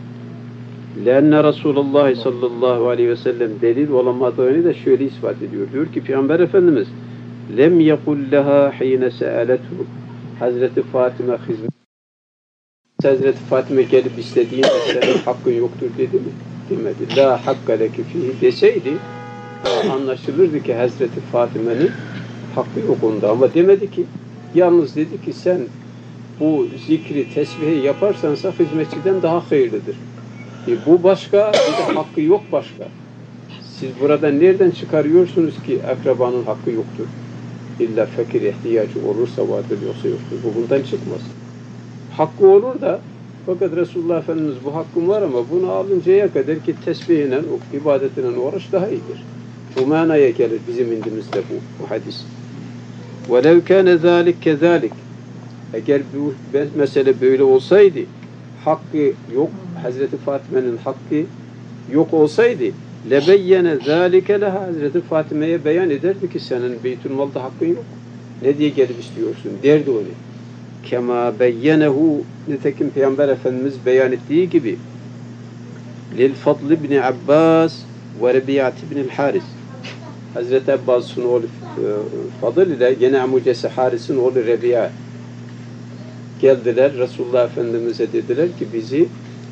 Lenne Resulullah sallallahu aleyhi ve sellem delil olamadığını da şöyle ispat ediyor. Diyor ki Peygamber Efendimiz lem yekul leha hine se'aletu. Hazreti Fatime hizmet. Hazreti Fatime gelip istediğinde senin hakkın yoktur dedi mi? Demedi. La hakka leki fihi deseydi anlaşılırdı ki Hazreti Fatime'nin hakkı yok onda. Ama demedi ki. Yalnız dedi ki sen bu zikri, tesbihi yaparsansa hizmetçiden daha hayırlıdır. Bu başka, bir de hakkı yok başka. Siz burada nereden çıkarıyorsunuz ki akrabanın hakkı yoktur? İlla fakir ihtiyacı olursa vardır, yoksa yoktur. Bu bundan çıkmaz. Hakkı olur da, fakat Resulullah Efendimiz bu hakkım var ama bunu alıncaya kadar ki tesbihiyle, ibadetiyle uğraş daha iyidir. Bu manaya gelir bizim indimizde bu hadis. وَلَوْ كَانَ ذَٰلِكَ كَذَٰلِكَ. Eğer bu mesele böyle olsaydı, hakkı yok, Hazreti Fatime'nin hakkı yok olsaydı, lebeyyene zâlike leha. Hazreti Fatime'ye beyan ederdi ki senin Beytülmal'da hakkın yok. Ne diye gelip istiyorsun? Derdi onu. Kema beyyenehu. Nitekim Peygamber Efendimiz beyan ettiği gibi lil Fadl ibn Abbas ve Rabi'at ibn Haris. Hazreti Abbas'ın oğlu Fadıl ile gene amcası Haris'in oğlu Rabi'a geldiler. Resulullah Efendimiz'e dediler ki bizi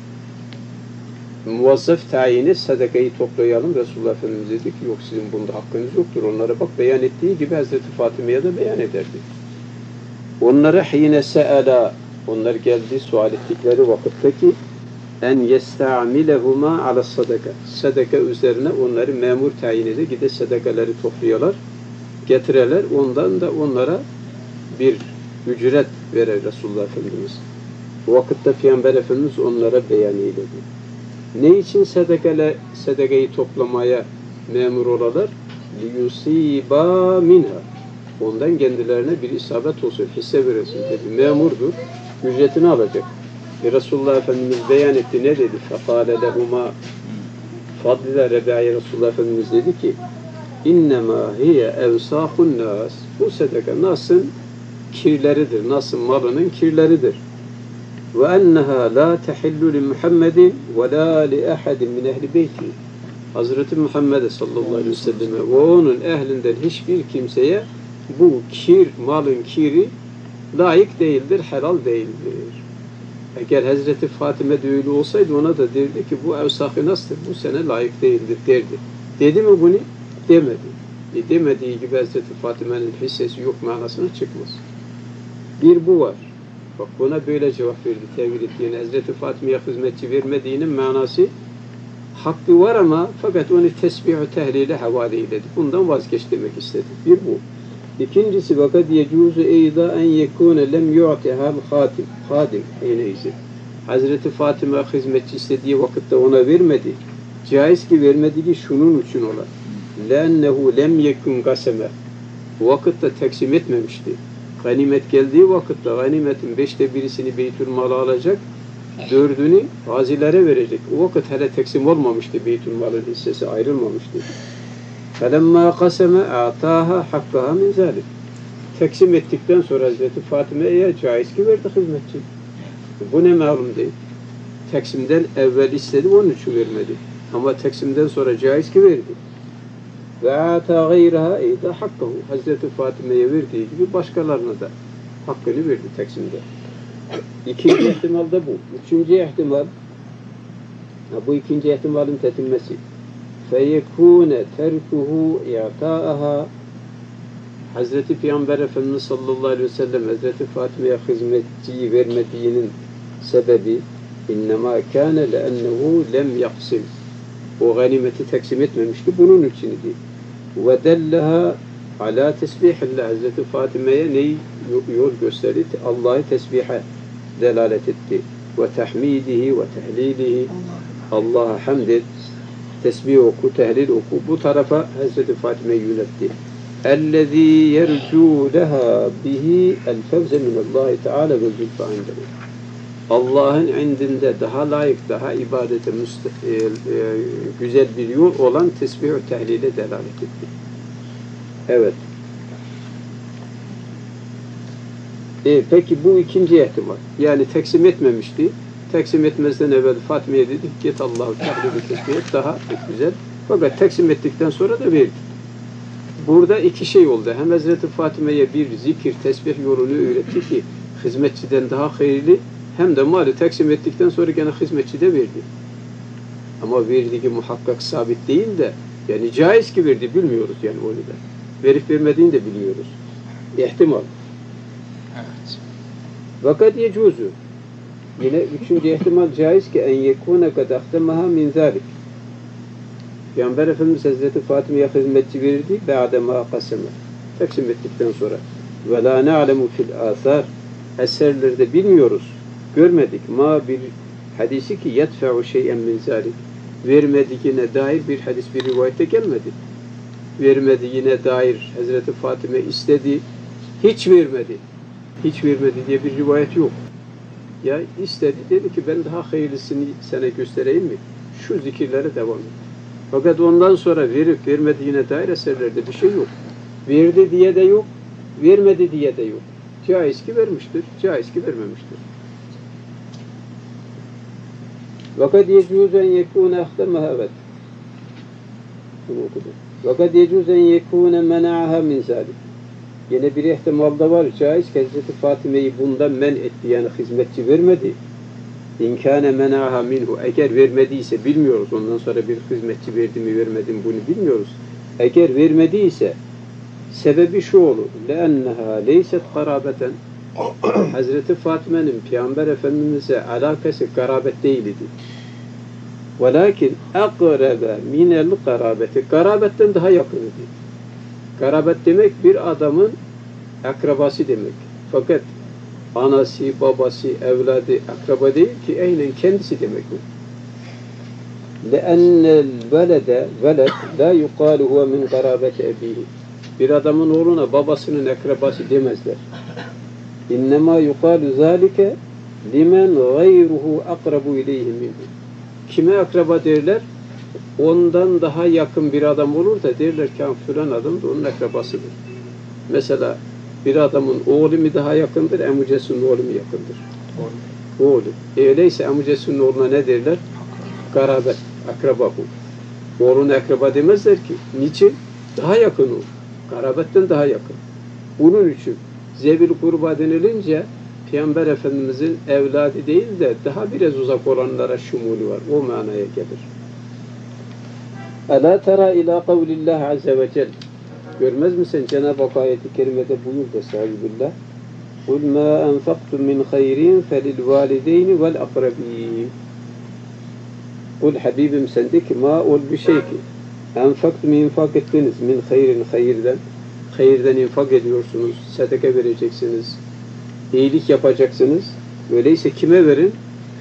muvazzaf tayini sadakayı toplayalım. Resulullah Efendimiz dedi ki yok sizin bunda hakkınız yoktur. Onlara bak beyan ettiği gibi Hazreti Fatime'ye de beyan ederdi. Onlara hine se'ala, onlar geldi sual ettikleri vakitteki en yesta'milehuma ala sadaka. Sadaka üzerine onları memur tayin eder. Gide sadakaları topluyorlar. Getirirler. Ondan da onlara bir ücret verir Resulullah Efendimiz. Bu vakitte Peygamber Efendimiz onlara beyan eyledi. Ne için sadakayı toplamaya memur olalar? لِيُصِيبَا minha. Ondan kendilerine bir isabet olsun, hisse verilsin dedi. Memurdur, ücretini alacak. Resulullah Efendimiz beyan etti, ne dedi? فَقَالَ لَهُمَا Fadlile Rebi'ye Resulullah Efendimiz dedi ki اِنَّمَا هِيَ اَوْسَاقُ النَّاسِ. Bu sadaka Nas'ın kirleridir, Nas'ın malının kirleridir. وَاَنَّهَا لَا تَحِلُّ لِمُحَمَّدٍ وَلَا لِأَحَدٍ مِنْ اَهْلِ بَيْتِهِ. Hazreti Muhammed sallallahu aleyhi ve selleme ve onun ehlinden hiçbir kimseye bu malın kiri layık değildir, helal değildir. Eğer Hazreti Fatime de öyle olsaydı ona da derdi ki bu evsâk-ı nas'tır, bu sana layık değildir derdi. Dedi mi bunu? Demedi. Demediği gibi Hazreti Fatime'nin hissesi yok manasına çıkmaz. Bir bu var. Bak buna böyle cevap verdi, tevil ettiğini. Hazreti Fatime'ye hizmetçi vermediğinin manası hakkı var ama fakat onu tesbih-ü tehlile havale eyledi. Bundan vazgeç demek istedi. Bir bu. İkincisi vakat yecuzu eyda en yekune lem yu'tihal hadim eyneyzi. Hazreti Fatıma hizmetçi istediği vakitte ona vermedi. Caiz ki vermediği şunun için ola. لَاَنَّهُ lem yekun gaseme. Bu vakitte teksim etmemişti. Ganimet geldiği vakitte ganimetin 1/5'ini Beytülmal'a alacak, 4'ünü gazilere verecek. O vakit hele teksim olmamıştı, Beytülmal'ın hissesi ayrılmamıştı. فَلَمَّا قَسَمَ اَعْتَاهَا حَقَّهَا مِنْ ذَلِكَ. Teksim ettikten sonra Hazreti Fatime'ye caiz ki verdi hizmetçi. Bu ne malum değil. Teksimden evvel istedi, onun için vermedi. Ama teksimden sonra caiz ki verdi. Ve ata gayraha eyda hakkahu. Hazreti Fatime'ye verdiği gibi başkalarına da hakkını verdi teksimde. İkinci ihtimal da bu. Üçüncü ihtimal, bu ikinci ihtimalin tetinmesi. Feyekûne terkuhu i'tâ'aha. Hazreti Peygamber Efendimiz sallallahu aleyhi ve sellem Hazreti Fatime'ye hizmetçiyi vermediğinin sebebi innemâ kâne le'ennehu lem yaksim. O ganimeti teksim etmemişti. Bunun için idi. Ve delleha ala tesbihillah. Hazreti Fatime'ye neyi yol gösterdi? Allah'ı tesbihe delalet etti. Ve tahmidihi ve tehlilihi. Allah'a hamd et. Tesbih oku, tehlil oku. Bu tarafa Hazreti Fatime'yi yönetti. اَلَّذ۪ي يَرْجُوا لَهَا بِهِ الْفَوْزَ مِنَ اللّٰهِ تَعَالَى وَالْجُلْفَ عِنْدَهُ. Allah'ın indinde daha layık, daha ibadete güzel bir yol olan tesbih-ü tehlile delalet etti. Evet. Peki bu ikinci ihtimal. Yani teksim etmemişti. Teksim etmezden evvel Fatime'ye dedik, git Allah'u tehlile tesbih et, daha güzel. Fakat teksim ettikten sonra da verdi. Burada iki şey oldu. Hem Hazreti Fatime'ye bir zikir, tesbih yolunu öğretti ki hizmetçiden daha hayırlı, hem de mali teksim ettikten sonra gene hizmetçi de verdi. Ama verdiği muhakkak sabit değil de, yani caiz ki verdi, bilmiyoruz yani onu da. Verip vermediğini de bilmiyoruz. İhtimal. Evet. Vakat yecuzu. Yine üçüncü ihtimal caiz ki en yekûne kad ahtemaha min zâlik. Peygamber Efendimiz Hazreti Fatime'ye hizmetçi verirdi. Ba'de ma kaseme. Teksim ettikten sonra. Ve la ne'alemu fil âthâr. Eserlerde bilmiyoruz. Görmedik. Ma bir hadisi ki yedfe'u şey'en min zâlik. Vermediğine dair bir hadis, bir rivayette gelmedi. Vermediğine dair Hazreti Fatime istedi. Hiç vermedi. Hiç vermedi diye bir rivayet yok. Ya istedi. Dedi ki ben daha hayırlısını sana göstereyim mi? Şu zikirlere devam et. Fakat ondan sonra verip vermediğine dair eserlerde bir şey yok. Verdi diye de yok, vermedi diye de yok. Caiz ki vermiştir, caiz ki vermemiştir. Vakat yecuzen yekûne ahtemaha evet. Bunu okudum. Vakat yecuzen yekûne mena'aha min zâlik. Yine bir ihtimal da var. Caiz ki Hazreti Fatime'yi bundan men etti, yani hizmetçi vermedi. İnkâne menâha minhu. Eğer vermediyse bilmiyoruz. Ondan sonra bir hizmetçi verdi mi vermedi mi bunu bilmiyoruz. Eğer vermediyse sebebi şu olur. لَاَنَّهَا لَيْسَتْ قَرَابَةً. Hazreti Fatime'nin Peygamber Efendimiz'e alakası garabet değildi. وَلَاكِنْ اَقْرَبَ مِنَ الْقَرَابَةِ. Garabetten daha yakın idi. Garabet demek bir adamın akrabası demek. Fakat anası, babası, evladı akraba değil ki aynen kendisi demek bu. لَأَنَّ الْوَلَدَ veled la yuqalu huve min qarabati abihi. Bir adamın oğluna babasının akrabası demezler. İnnemâ yuqalu zâlike limen gayruhu akrabu ileyhi minhu. Kime akraba derler? Ondan daha yakın bir adam olur da derler ki filan adam da onun akrabasıdır. Mesela bir adamın oğlu mu daha yakındır, amcasının oğlu mu yakındır? Oğlu. Öyleyse amcasının oğluna ne derler? Garabet, akraba bu. Oğluna akraba demezler ki. Niçin? Daha yakın o. Garabetten daha yakın. Bunun için zevil kurba denilince Peygamber Efendimizin evladı değil de daha biraz uzak olanlara şumulu var. O manaya gelir. Alâ tera ilâ kavlillâhi azze ve celle. Görmez misin Cenab-ı Hak ayeti kerimede buyur da sahibillah. قُلْ مَا أَنْفَقْتُمْ مِنْ خَيْرٍ فَلِلْوَالِدَيْنِ وَالْأَقْرَبِينَ. Kul Habibim sen de ki ma ol bir şey ki enfaktum infak ettiniz min hayrin hayırdan infak ediyorsunuz, sadaka vereceksiniz, iyilik yapacaksınız. Öyleyse kime verin?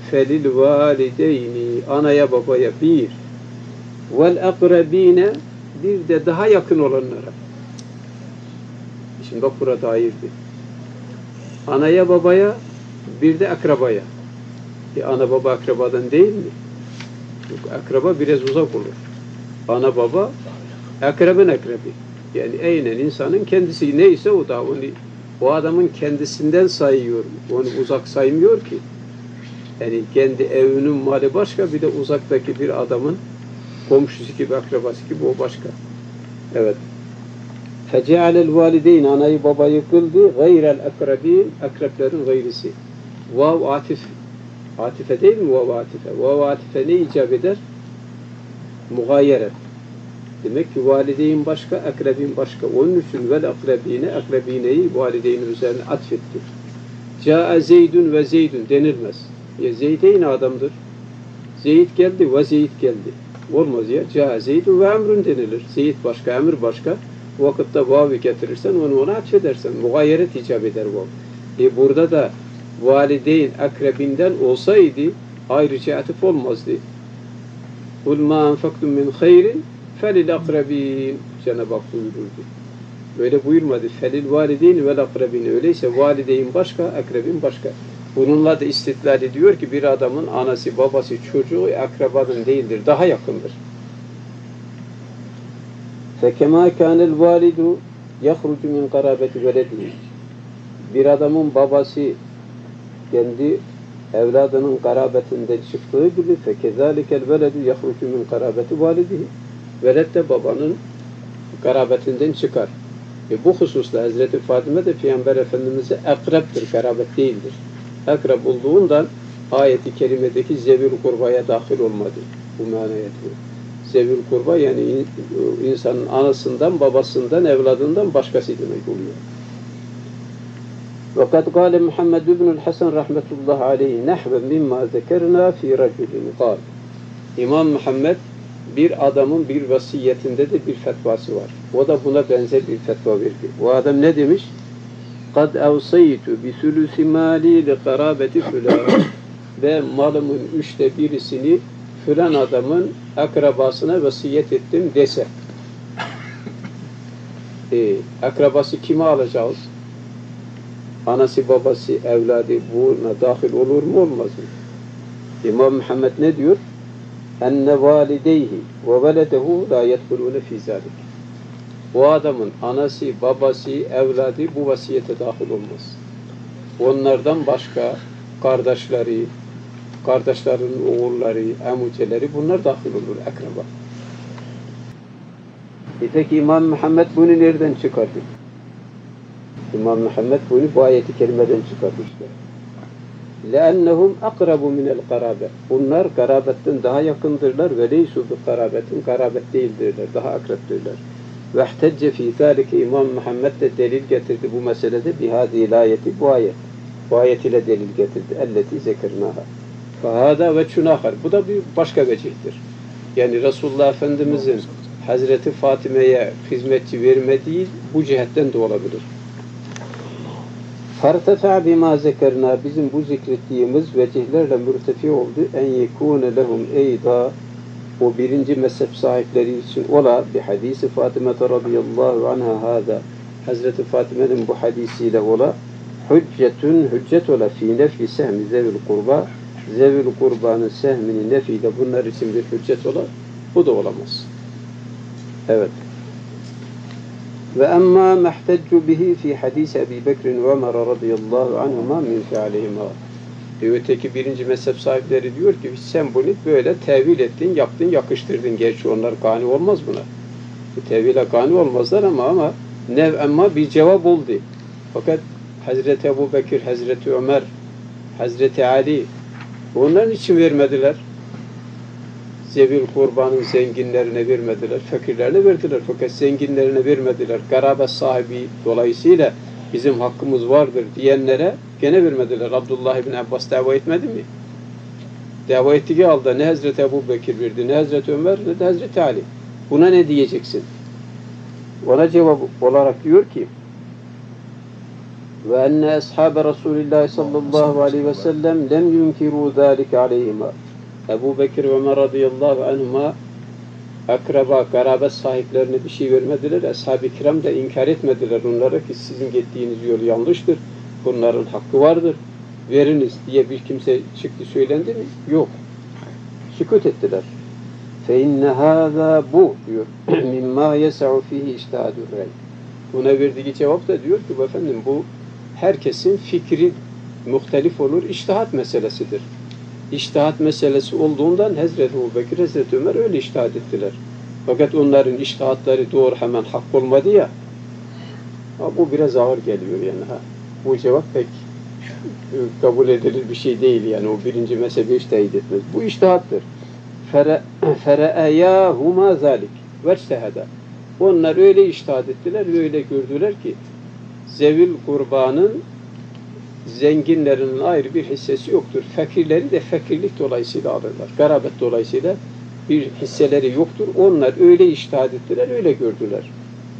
Felil valideyni, anaya babaya bir, vel akrabine bir de daha yakın olanlara. Şimdi bak burada ayırdı. Anaya babaya bir de akrabaya. Ana baba akrabadan değil mi? Akraba biraz uzak olur. Ana baba akrabın akrabi. Yani aynen insanın kendisi neyse o da onu o adamın kendisinden sayıyor. Onu uzak saymıyor ki. Yani kendi evinin mali başka, bir de uzaktaki bir adamın komşusu gibi, akrabası gibi o başka. Evet. Fecealel valideyn, anayı babayı kıldı, gayrel akrabin, akrablerin gayrisi. Vav atif. Atife değil mi vav atife? Vav atife ne icap eder? Mugayeret. Demek ki valideyn başka, akrabin başka. Onun için vel akrabine, akrabineyi valideynin üzerine atfetti. Câe Zeydun ve Zeydun denilmez. Ya Zeydeyn adamdır. Zeyd geldi ve Zeyd geldi. Olmaz ya. Câe Zeydun ve Emrun denilir. Zeyd başka, Emr başka. Bu vakitte vav'ı getirirsen onu ona atfedersen. Mugayeret icap eder vav. Burada da valideyn akrabinden olsaydı ayrıca atıf olmazdı. قُلْ مَا أَنْفَقْتُمْ مِنْ خَيْرٍ فَلِلْاَقْرَب۪ينَ Cenab-ı Hak buyururdu. Öyle buyurmadı. Felil valideyni vel akrabine. Öyleyse valideyn başka, akrabin başka. Bununla da istidlal ediyor ki bir adamın anası, babası, çocuğu akrabanın değildir. Daha yakındır. فَكَمَا كَانَ الْوَالِدُ يَخْرُجُ مِنْ قَرَابَةِ وَلَدِهِ Bir adamın babası kendi evladının garabetinden çıktığı gibi فَكَذَٰلِكَ الْوَلَدُ يَخْرُجُ مِنْ قَرَابَةِ وَالِدِهِ Veled de babanın garabetinden çıkar. Bu hususta Hazreti Fatime de Peygamber Efendimiz'e akreptir, garabet değildir. Akrep olduğundan ayeti kerimedeki zevil kurbaya dahil olmadı. Bu manaya diyor. Zevil kurba yani insanın anasından, babasından, evladından başkası demek oluyor. وَقَدْ قَالَ مُحَمَّدُ بْنُ الْحَسَنِ rahmetullahi aleyhi nehve mimma zekerna fi raculin قال İmam Muhammed bir adamın bir vasiyetinde de bir fetvası var. O da buna benzer bir fetva verdi. O adam ne demiş? قَدْ اَوْصَيْتُ بِثُلُثِ مَالِي لِقَرَابَةِ فُلَانٍ Ve malımın 1/3'ünü filan adamın akrabasına vasiyet ettim dese. Akrabası kime alacağız? Anası, babası, evladı buna dahil olur mu, olmaz mı? İmam Muhammed ne diyor? Enne valideyhi ve veledehu la yedhulune fî zâlik. O adamın anası, babası, evladı bu vasiyete dahil olmaz. Onlardan başka kardeşleri, kardeşlerin oğulları, amuceleri bunlar dahil olur, akraba. Peki İmam Muhammed bunu nereden çıkardı? İmam Muhammed bunu bu ayeti kerimeden çıkarmışlar. لَأَنَّهُمْ أَقْرَبُ مِنَ الْقَرَابَةِ Bunlar garabetten daha yakındırlar ve لَيْسُوا بِقَرَابَةٍ garabet değildirler, daha akreptirler. وَاحْتَجَّ فِي ذَٰلِكَ İmam Muhammed de delil getirdi bu meselede بِهَذِهِ الْآيَةِ bu ayet. Bu ayet ile delil getirdi. اَلَّتِي زَكَرْنَاهَا فَهَذَا وَجْهٌ آخَرٍ Bu da bir başka vecihtir. Yani Resulullah Efendimiz'in Hazreti Fatime'ye hizmetçi vermediği bu cihetten de olabilir. فَارْتَفَعَ بِمَا zekerna Bizim bu zikrettiğimiz vecihlerle mürtefi oldu. En yekûne lehum eyda O birinci mezhep sahipleri için ola bi hadisi Fatime radıyallahu anha hâzâ Hazreti Fatime'nin bu hadisiyle ola hüccet ola fi nefi sehmi zevil kurba zevil kurbanın sehmini nefiyle bunlar için bir hüccet ola bu da olamaz. Evet. Ve emma mehteccu bihi fi hadis Ebi Bekr ve Ömer radıyallahu anhuma min fi'alihima. Öteki birinci mezhep sahipleri diyor ki sen bunu böyle tevil ettin, yaptın, yakıştırdın. Gerçi onlar kani olmaz buna. Bu tevile kani olmazlar ama nev'emma bir cevap oldu. Fakat Hazreti Ebu Bekir, Hazreti Ömer, Hazreti Ali onların için vermediler. Zevil kurbanın zenginlerine vermediler, fakirlerine verdiler. Fakat zenginlerine vermediler. Garabet sahibi dolayısıyla bizim hakkımız vardır diyenlere gene vermediler. Abdullah ibn Abbas dava etmedi mi? Dava ettiği halde ne Hazreti Ebu Bekir verdi, ne Hazreti Ömer, ne de Hazreti Ali. Buna ne diyeceksin? Ona cevap olarak diyor ki ve enne ashabe Resulillah sallallahu aleyhi ve sellem lem yunkiru zâlike aleyhima. Ebu Bekir ve Ömer radıyallahu anhuma akraba, garabet sahiplerine bir şey vermediler. Ashab-ı kiram da inkar etmediler onlara ki sizin gittiğiniz yol yanlıştır. Bunların hakkı vardır. Veriniz diye bir kimse çıktı söylendi mi? Yok. Sükut ettiler. فَاِنَّ هَذَا bu diyor. مِمَّا يَسَعُ ف۪يهِ اِشْتَهَدُ الرَّيْ. Buna verdiği cevap da diyor ki efendim bu herkesin fikri muhtelif olur. İçtihat meselesidir. İçtihat meselesi olduğundan Hazreti Ebubekir, Hazreti Ömer öyle içtihat ettiler. Fakat onların içtihatları doğru hemen hak olmadı ya. Bu biraz ağır geliyor yani. Bu cevap pek kabul edilir bir şey değil yani. O birinci mezhebi içtihat etmez. Bu içtihattır. فَرَأَيَاهُمَا ذَٰلِكِ وَاجْتَهَدَا. Onlar öyle içtihat ettiler ve öyle gördüler ki zevil kurbanın zenginlerinin ayrı bir hissesi yoktur. Fakirleri de fakirlik dolayısıyla alırlar. Garabet dolayısıyla bir hisseleri yoktur. Onlar öyle içtihat ettiler, öyle gördüler.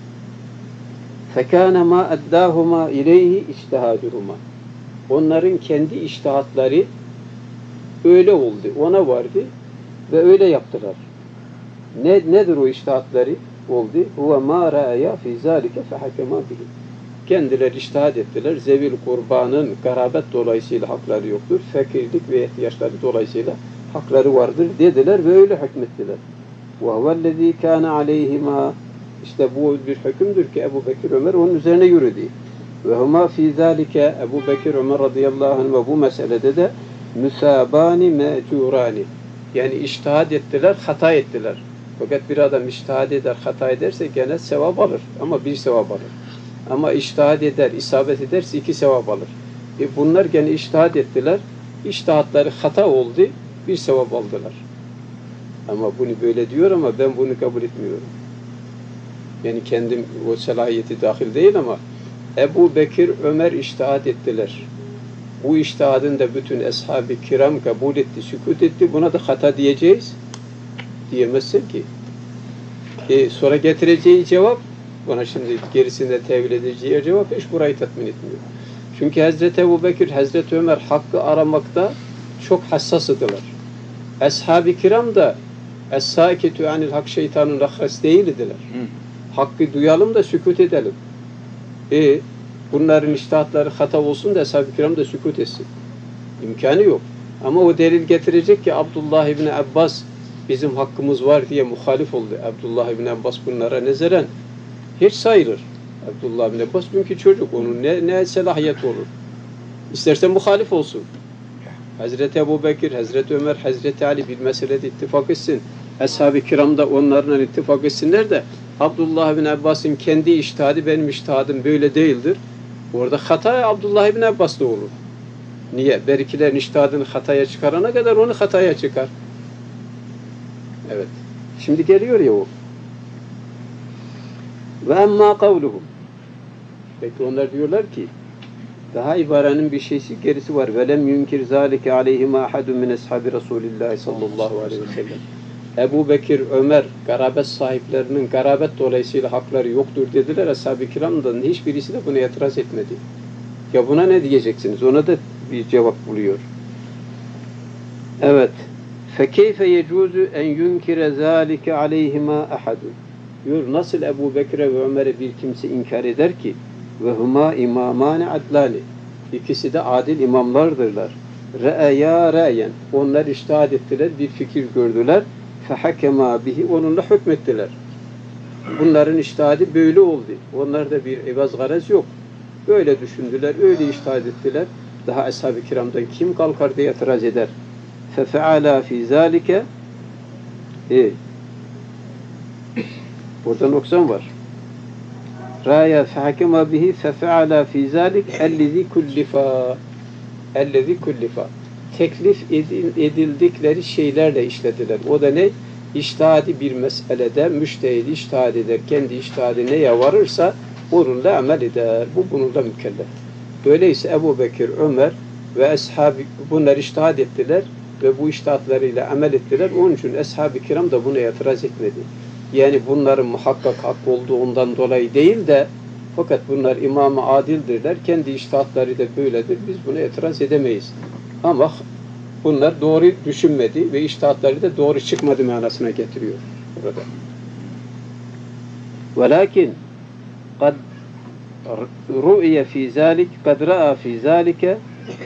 فَكَانَ مَا اَدَّاهُمَا اِلَيْهِ اِجْتِهَادُهُمَا. Onların kendi içtihatları öyle oldu, ona vardı ve öyle yaptılar. Nedir o içtihatları oldu? هُوَ مَا رَأَيَا فِي ذَٰلِكَ فَحَكَمَا بِهِ. Kendiler içtihat ettiler. Zevil kurbanın garabet dolayısıyla hakları yoktur. Fakirlik ve ihtiyaçları dolayısıyla hakları vardır dediler ve öyle hükmettiler. وَهُوَ الَّذ۪ي كَانَ عَلَيْهِمَا. İşte bu bir hükümdür ki Ebu Bekir Ömer onun üzerine yürüdü. وَهُمَا فِي ذَٰلِكَ. Ebu Bekir Ömer radıyallahu anh ve bu meselede de müsabani me'curani. Yani içtihat ettiler, hata ettiler. Fakat bir adam içtihat eder, hata ederse gene sevap alır. Ama bir sevap alır. Ama içtihat eder, isabet ederse 2 sevap alır. Bunlar gene içtihat ettiler. İçtihatları hata oldu, bir sevap aldılar. Ama bunu böyle diyor ama ben bunu kabul etmiyorum. Yani kendim o selahiyeti dahil değil ama Ebu Bekir, Ömer içtihat ettiler. Bu içtihadın da bütün ashab-ı kiram kabul etti, sükut etti. Buna da hata diyeceğiz. Diyemezsin ki. Sonra getireceği cevap, bana şimdi gerisinde tevil edeceği cevap hiç burayı tatmin etmiyor. Çünkü Hazreti Ebubekir, Hazreti Ömer hakkı aramakta çok hassas idiler. Ashab-ı kiram da Es-sâketü anil hak şeytanın rahhas değildiler. Hakkı duyalım da sükut edelim. Bunların içtihatları hata olsun da ashab-ı kiram da sükut etsin. İmkanı yok. Ama o delil getirecek ki Abdullah İbni Abbas bizim hakkımız var diye muhalif oldu. Abdullah İbni Abbas bunlara nezeren hiç sayılır. Abdullah İbni Abbas çünkü çocuk. Onun ne selahiyet olur. İsterse muhalif olsun. Hazreti Ebubekir, Hazreti Ömer, Hazreti Ali bir meselede ittifak etsin. Ashab-ı kiram da onlarla ittifak etsinler de Abdullah İbni Abbas'ın kendi içtihadı benim içtihadım böyle değildir. Orada hata Abdullah İbni Abbas'ta olur. Niye? Berikilerin içtihadını hataya çıkarana kadar onu hataya çıkar. Evet. Şimdi geliyor ya o. Ve emmâ kavluhum. Peki onlar diyorlar ki daha ibarenin bir şeysi gerisi var. Velem yunkir zâlike aleyhimâ ahadun min ashabi Resulillah sallallahu aleyhi ve sellem. Ebu Bekir, Ömer, garabet sahiplerinin garabet dolayısıyla hakları yoktur dediler. Ashab-ı kiramdan hiçbirisi de buna itiraz etmedi. Ya buna ne diyeceksiniz? Ona da bir cevap buluyor. Evet. فَكَيْفَ يَجُوزُ اَنْ يُنْكِرَ ذَٰلِكَ عَلَيْهِمَا اَحَدٌ. Diyor, nasıl Ebu Bekir'e ve Ömer'e bir kimse inkar eder ki? وَهُمَا اِمَامَانِ عَدْلَانِ. İkisi de adil imamlardırlar. رَأَيَا رَأَيًا. Onlar içtihat ettiler, bir fikir gördüler. فَحَكَمَا bihi. Onunla hükmettiler. Bunların içtihadı böyle oldu. Onlarda bir evaz garez yok. Böyle düşündüler, öyle içtihat ettiler. Daha ashab-ı kiramdan kim kalkar diye itiraz eder? فَفَعَلَا فِي ذَٰلِكَ. Burada noksan var. رَايَا فَحَكَمَا بِهِ فَفَعَلَا فِي ذَٰلِكَ اَلَّذ۪ي كُلِّفَا. Teklif edildikleri şeylerle işlediler. O da ne? İçtihadi bir meselede müştehid içtihad eder. Kendi içtihadı neye varırsa onunla amel eder. Bu bununla mükellef. Öyleyse Ebu Bekir, Ömer ve ashab-ı bunlar içtihad ettiler ve bu içtihatlarıyla amel ettiler. Onun için ashab-ı kiram da buna itiraz etmedi. Yani bunların muhakkak hak olduğundan dolayı değil de fakat bunlar imam-ı adildirler. Kendi içtihatları da böyledir. Biz buna itiraz edemeyiz. Ama bunlar doğru düşünmedi ve içtihatları da doğru çıkmadı manasına getiriyor. burada. Velakin kad ru'ye fi zalik kad ra'a fi zalike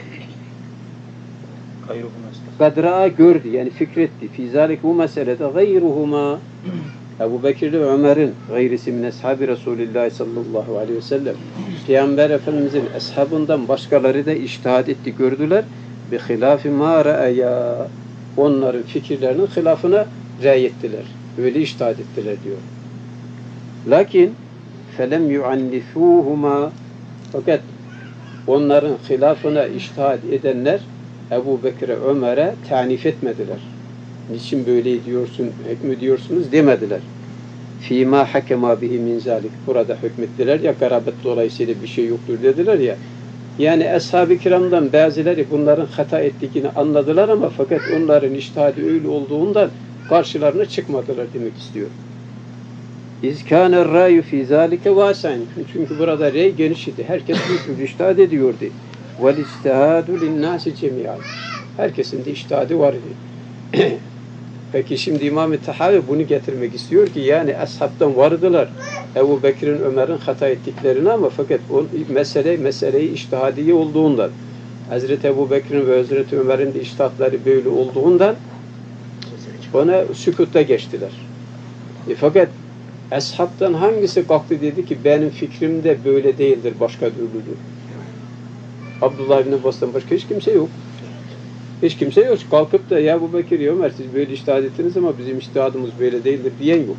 kad ra'a gördü yani fikretti fi zalik bu meselede gayruhuma Ebu Bekir ve Ömer'in gayrisi min ashabi Resulullah sallallahu aleyhi ve sellem Peygamber Efendimizin ashabından başkaları da içtihat etti gördüler bi hilafi ma ra'aya onların fikirlerinin hilafına ra'y ettiler. Öyle içtihat ettiler diyor. Lakin felem yuannifuhuma fakat onların hilafına içtihat edenler Ebu Bekir'e Ömer'e tanif etmediler. Niçin böyle diyorsun, hükmediyorsunuz demediler. Fîmâ hakemâ bihi min zâlik. Burada hükmettiler ya, garabet dolayısıyla bir şey yoktur dediler ya. Yani ashab-ı kiramdan bazıları bunların hata ettiğini anladılar ama fakat onların içtihadı öyle olduğundan karşılarına çıkmadılar demek istiyor. İzkâne râyu fî zâlike vâsen. Çünkü burada rey geniş idi. Herkes bir içtihad ediyordu. Vel içtihâdu linnâsi cemî'an. Herkesin de içtihadı var idi. Peki şimdi İmam-ı Tahavi bunu getirmek istiyor ki yani ashabtan vardılar Ebu Bekir'in, Ömer'in hata ettiklerini ama fakat o meseleyi içtihadiye olduğundan Hazreti Ebu Bekir'in ve Hazreti Ömer'in de içtihatları böyle olduğundan ona sükutta geçtiler. Fakat ashabtan hangisi kalktı dedi ki benim fikrim de böyle değildir, başka türlüdür. Abdullah bin Abbas'tan başka hiç kimse yok. Hiç kimse yok. Kalkıp da ya Ebu Bekir, Ömer siz böyle içtihad ettiniz ama bizim içtihadımız böyle değildir diyen yok.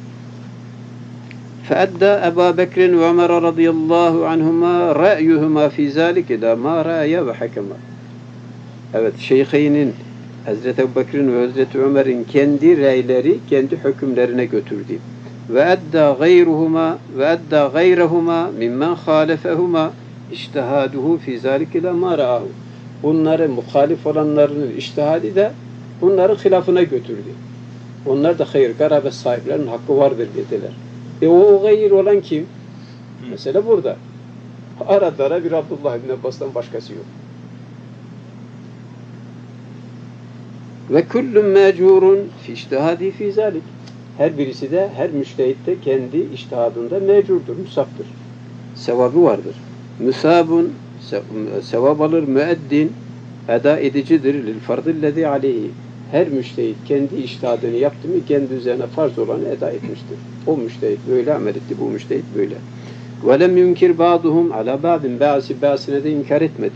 فَأَدَّى أَبَا بَكْرٍ وَعُمَرَ رَضِيَ اللّٰهُ عَنْهُمَا رَأْيُهُمَا فِي ذَٰلِكِ لَا مَا رَأَيَ وَحَكَمَا. Evet, Şeyh'inin Hazreti Ebu Bekir'in ve Hazreti Ömer'in kendi reyleri, kendi hükümlerine götürdü. وَأَدَّى غَيْرَهُمَا مِمَّنْ خَالَفَهُمَا اِجْتِهَادُهُ فِي ذَٰلِكِ لَا مَا رَأَهُ. Bunların muhalif olanlarının içtihadi de bunların hilafına götürdü. Onlar da hayır, garabet sahiplerinin hakkı vardır dediler. O gayr olan kim? Mesela burada. Aralara bir Abdullah bin Abbas'tan başkası yok. Ve kullun mecurun fi içtihadi fi zalik. Her birisi de, her müştehit de kendi içtihadında mecurdur, musaptır. Sevabı vardır. Müsabun sevap alır, müeddin eda edicidir lil fardillezî aleyhi. Her müştehit kendi içtihadını yaptı mı kendi üzerine farz olanı eda etmiştir. O müştehit böyle amel etti, bu müştehit böyle. Ve lem yunkir ba'duhum ala ba'din, bazısına da inkar etmedi.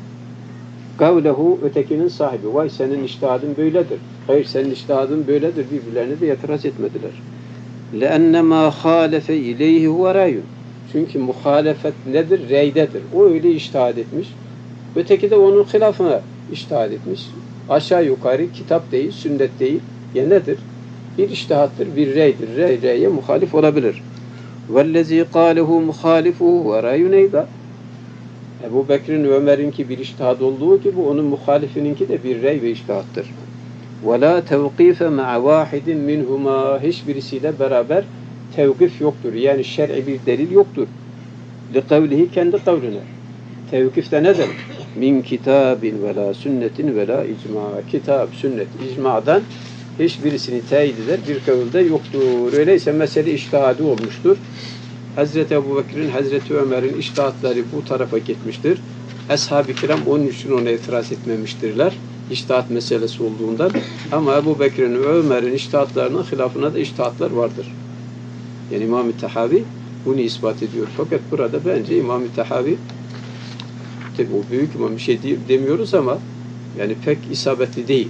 Kavlehu, ötekinin sahibi, vay senin içtihadın böyledir. Hayır senin içtihadın böyledir. Birbirlerine de itiraz etmediler. لَاَنَّ مَا خَالَفَ اِلَيْهِ هُوَ رَيٌ. Çünkü muhalefet nedir? Reydedir. O öyle içtihad etmiş. Öteki de onun hilafına içtihad etmiş. Aşağı yukarı kitap değil, sünnet değil. Ya nedir? Bir içtihattır, bir reydir. Reye muhalif olabilir. وَالَّذ۪ي قَالَهُ مُخَالِفُهُ وَرَيُّنْ اَيْضًا. Ebu Bekir'in ve Ömer'inki bir içtihad olduğu gibi onun muhalifininki de bir rey ve içtihattır. وَلَا تَوْقِيفَ مَعَ وَاحِدٍ مِنْهُمَا. Hiçbirisiyle beraber tevkif yoktur. Yani şer'i bir delil yoktur. لِقَوْلِهِ kendi kavline. Tevkif de nedir? Min kitabin ve la sünnetin ve la icma. Kitap, sünnet, icmadan hiçbirisini teyit eder. Bir kavulde yoktur. Öyleyse mesele içtihadı olmuştur. Hazreti Ebu Bekir'in, Hazreti Ömer'in içtihatları bu tarafa gitmiştir. Ashab-ı kiram onun için ona itiraz etmemiştirler. İçtihat meselesi olduğundan. Ama Ebu Bekir'in ve Ömer'in içtihatlarının hilafına da içtihatlar vardır. Yani İmam-ı Tahavi bunu ispat ediyor. Fakat burada bence İmam-ı Tahavi, tabi o büyük imam bir şey demiyoruz ama yani pek isabetli değil.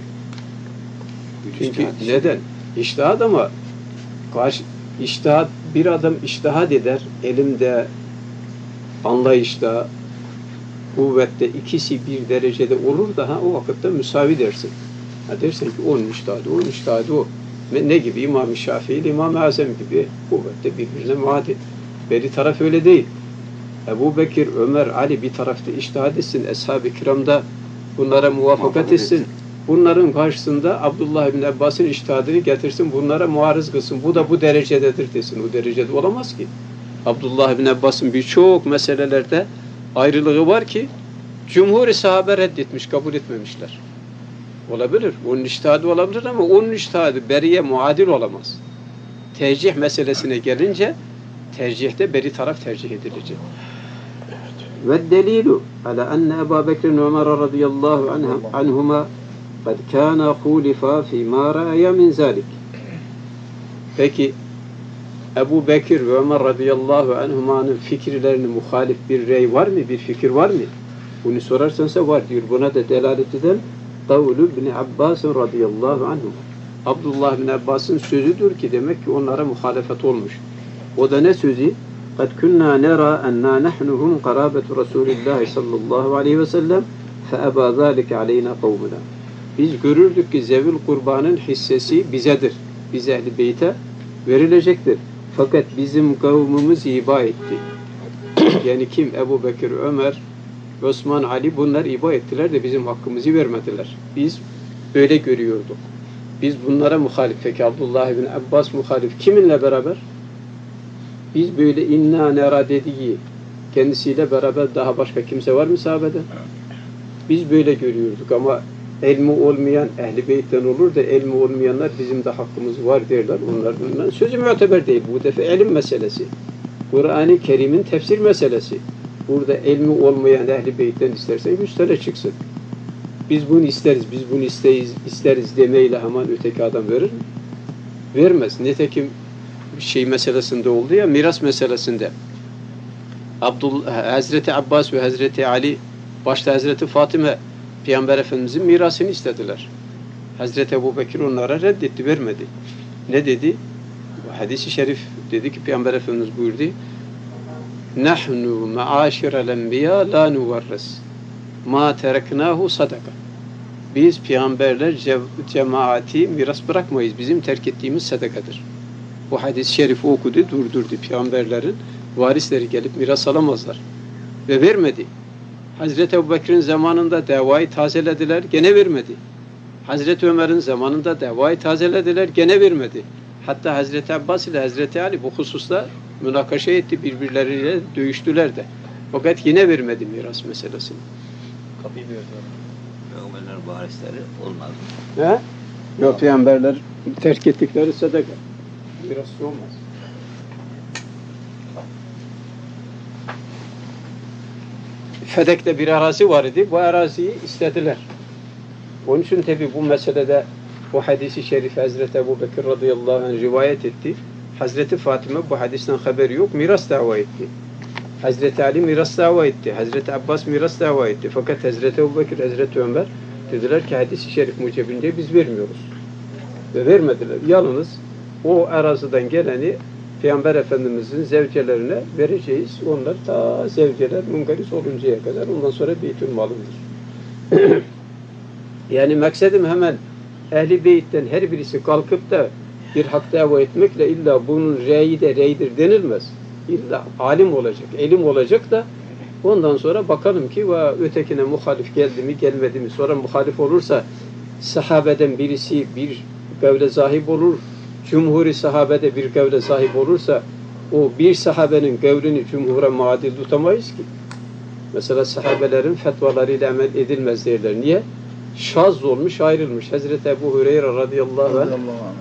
Çünkü neden? İçtihat ama içtihat, bir adam içtihat eder, elimde, anlayışta, kuvvette ikisi bir derecede olur da o vakitte müsavi dersin. Dersen ki onun içtihadı o. Ne gibi? İmam-ı Şafii ile İmam-ı Azam gibi kuvvette birbirine muadil. Beri taraf öyle değil. Ebu Bekir, Ömer, Ali bir tarafta içtihad etsin, Ashab-ı kiramda bunlara muvaffakat etsin. Bunların karşısında Abdullah bin Abbas'ın içtihadını getirsin, bunlara muarız kılsın. Bu da bu derecededir desin. O derecede olamaz ki. Abdullah bin Abbas'ın birçok meselelerde ayrılığı var ki cumhur-i sahabe reddetmiş, kabul etmemişler. Olabilir. Onun içtihadı olabilir ama onun içtihadı beriye muadil olamaz. tercih meselesine gelince tercihte beri taraf tercih edilecek. Ve delilu ala enne Ebu Bekir ve Ömer radıyallahu anhuma kad kana hulifa fîmâ râya min zâlik. Peki Ebu Bekir ve Ömer radıyallahu anhumanın fikirlerine muhalif bir rey var mı? Bir fikir var mı? Bunu sorarsansa var diyor. Buna da delalet eden Kavlu bin Abbas radıyallahu anhum. Abdullah bin Abbas'ın sözüdür ki demek ki onlara muhalefet olmuş. O da ne sözü? قَدْ كُنَّا نَرَى أَنَّا نَحْنُهُمْ قَرَابَةُ رَسُولِ اللّٰهِ sallallahu aleyhi ve sellem فَأَبَى ذَٰلِكَ عَلَيْنَا قَوْمُنَا. Biz görürdük ki zevil kurbanın hissesi bizedir. Biz ehl-i beyte verilecektir. Fakat bizim kavmimiz iba etti. Yani kim? Ebu Bekir, Ömer, Osman, Ali bunlar iba ettiler de bizim hakkımızı vermediler. Biz öyle görüyorduk. Biz bunlara muhalif. Peki Abdullah bin Abbas muhalif. Kiminle beraber? Biz böyle inna nera dediği kendisiyle beraber daha başka kimse var mı sahabede? Biz böyle görüyorduk ama ilmi olmayan ehli beytten olur da ilmi olmayanlar bizim de hakkımız var derler. Onlardan sözü müteber değil. Bu defa ilim meselesi. Kur'an-ı Kerim'in tefsir meselesi. Burada ilmi olmayan ehli beytten istersen 100 tane çıksın. Biz bunu isteriz, biz bunu isteriz demeyle hemen öteki adam verir mi? Vermez. Nitekim şey meselesinde oldu ya, miras meselesinde. Hazreti Abbas ve Hazreti Ali, başta Hazreti Fatime Peygamber Efendimizin mirasını istediler. Hazreti Ebu Bekir onlara reddetti, vermedi. Ne dedi? Hadis-i şerif dedi ki Peygamber Efendimiz buyurdu. Nahnu ma'aşirel enbiya la nuvarres ma tereknahu sadaka. Biz peygamberler cemaati miras bırakmayız. Bizim terk ettiğimiz sadakadır. Bu hadis-i şerifi okudu, durdurdu. Peygamberlerin varisleri gelip miras alamazlar. Ve vermedi. Hazreti Ebubekir'in zamanında davayı tazelediler, gene vermedi. Hazreti Ömer'in zamanında davayı tazelediler, gene vermedi. Hatta Hazreti Abbas ile Hazreti Ali bu hususta münakaşa etti, birbirleriyle dövüştüler de. Fakat yine vermedi miras meselesini. Kapıyı verdi. Peygamberlerin varisleri olmaz. He? Yok, peygamberler terk ettikleri sadaka. Miras olmaz. Fedek'te bir arazi var idi. Bu araziyi istediler. Onun için tabi bu meselede bu hadisi şerif Hazreti Ebu Bekir radıyallahu anh rivayet etti. Hazreti Fatime bu hadisten haberi yok. Miras dava etti. Hazreti Ali miras dava etti. Hazreti Abbas miras dava etti. Fakat Hazreti Ebu Bekir, Hazreti Ömer dediler ki hadisi şerif mucibince biz vermiyoruz. Ve vermediler. Yalnız o araziden geleni Peygamber Efendimizin zevcelerine vereceğiz. Onlar ta zevceler mungaris oluncaya kadar ondan sonra beytül malındır. Yani maksadım hemen Ehl-i Beyt'ten her birisi kalkıp da bir hak dava etmekle illa bunun reyi de reydir denilmez. İlla alim olacak, ilim olacak da ondan sonra bakalım ki ötekine muhalif geldi mi gelmedi mi, sonra muhalif olursa sahabeden birisi bir kavle sahip olur, cumhuri sahabede bir kavle sahip olursa o bir sahabenin kavlini cumhura muadil tutamayız ki. Mesela sahabelerin fetvalarıyla amel edilmez derler. Niye? Şaz olmuş, ayrılmış. Hazreti Ebu Hureyre radıyallahu anh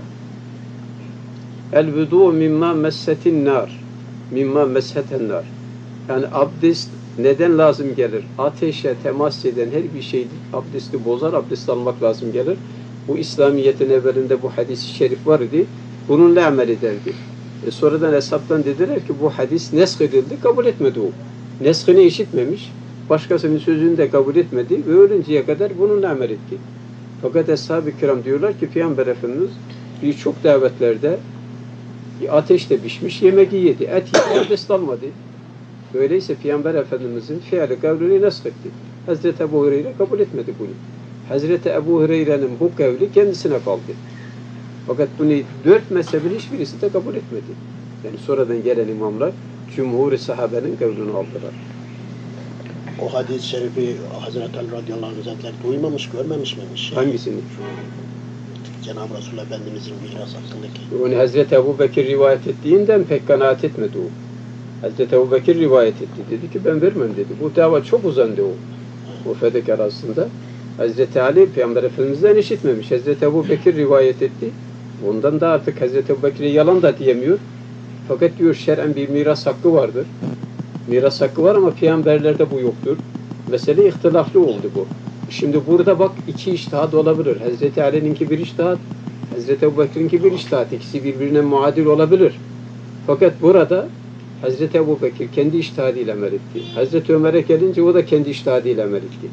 el-vudu mimma messetin nar mimma mesheten nar. Yani abdest neden lazım gelir? Ateşe temas eden her bir şey abdesti bozar, abdest almak lazım gelir. Bu İslamiyet'in evvelinde bu hadis-i şerif var idi. Bununla amel ederdi. Sonradan hesaptan dediler ki bu hadis nesk edildi, kabul etmedi o. Neskini işitmemiş, başkasının sözünü de kabul etmedi ve ölünceye kadar bununla amel etti. Fakat Ashab-ı Kiram diyorlar ki Peygamber Efendimiz birçok davetlerde ateşte pişmiş yemeği yedi, et yedi, abdest almadı. Öyleyse Peygamber Efendimizin fiili kavlini nesk etti. Hazreti Ebu Hureyre kabul etmedi bunu. Hazreti Ebu Hureyre'nin bu kavli kendisine kaldı. Fakat bunu 4 mezhebin hiçbirisi de kabul etmedi. Yani sonradan gelen imamlar cumhur-i sahabenin kavlini aldılar. O hadis-i şerifi Hazreti Ali radıyallahu anh Hazretleri duymamış, görmemiş miymiş? Hangisini? Cenab-ı Resul Efendimizin miras hakkındaki. Onu Hazreti Ebu Bekir rivayet ettiğinden pek kanaat etmedi o. Hazreti Ebu Bekir rivayet etti. Dedi ki ben vermem dedi. Bu dava çok uzandı o. O Fedek arasında. Hazreti Ali Peygamber Efendimiz'den işitmemiş. Hazreti Ebu Bekir rivayet etti. Ondan da artık Hazreti Ebubekir'e yalan da diyemiyor. Fakat diyor şer'en bir miras hakkı vardır. Miras hakkı var ama peygamberlerde bu yoktur. Mesele ihtilaflı oldu bu. Şimdi burada bak iki içtihat olabilir. Hazreti Ali'ninki bir içtihat, Hazreti Ebubekir'inki bir içtihat. İkisi birbirine muadil olabilir. Fakat burada Hazreti Ebubekir kendi içtihadıyla amel etti. Hazreti Ömer'e gelince o da kendi içtihadıyla amel etti.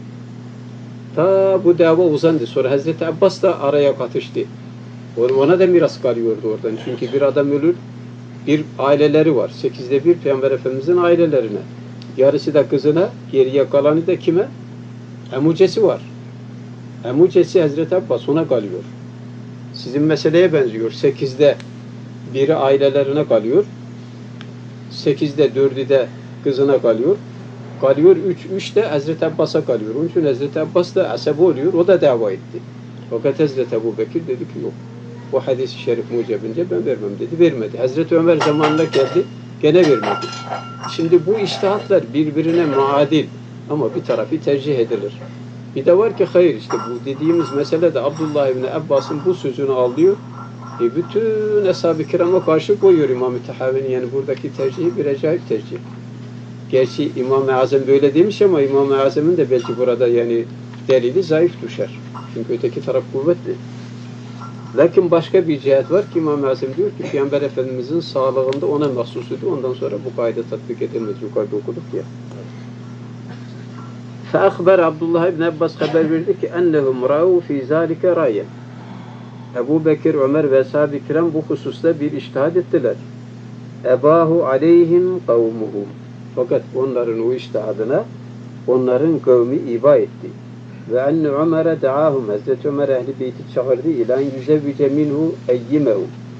Ta bu dava uzandı. Sonra Hazreti Abbas da araya katıştı. Ona da miras kalıyordu oradan. Çünkü bir adam ölür, bir aileleri var. 8'de 1 Peygamber Efendimiz'in ailelerine. Yarısı da kızına, geriye kalanı da kime? Emucesi var. Emucesi Hazreti Abbas ona kalıyor. Sizin meseleye benziyor. 8'de 1'i ailelerine kalıyor. 8'de 4'ü de kızına kalıyor. Kalıyor 3 de Hazreti Abbas'a kalıyor. Onun için Hazreti Abbas da asabi oluyor. O da dava etti. Fakat Hazreti Ebubekir dedi ki yok. O hadis-i şerif mucebince ben vermem dedi. Vermedi. Hazreti Ömer zamanında geldi. Gene vermedi. Şimdi bu içtihatlar birbirine muadil ama bir tarafı tercih edilir. Bir de var ki hayır işte bu dediğimiz meselede Abdullah İbni Abbas'ın bu sözünü alıyor. Bütün Eshab-ı Kiram'a karşı koyuyor İmam-ı Tahavi'nin. Yani buradaki tercihi bir acayip tercih. Gerçi İmam-ı Azam böyle demiş ama İmam-ı Azam'ın da belki burada yani delili zayıf düşer. Çünkü öteki taraf kuvvetli. Lakin başka bir cihet var ki İmam-ı Azam diyor ki Peygamber Efendimiz'in sağlığında ona mahsus idi. Ondan sonra bu kayda tatbik edilmez. Yukarıda okuduk ya. فَأَخْبَرَ Abdullah İbni Abbas haber verdi ki اَنَّهُمْ رَاوُوا فِي ذَٰلِكَ رَايًا Ebu Bekir, Ömer ve Ashab-ı Kiram bu hususta bir içtihad ettiler. اَبَاهُ عَلَيْهِمْ قَوْمُهُمْ Fakat onların o içtihadına onların kavmi iba etti. Ve enne Ömer'e da'ahum Hazreti Ömer Ehl-i Beyt'i çağırdı ilan yüzevvice minhu eyyimehu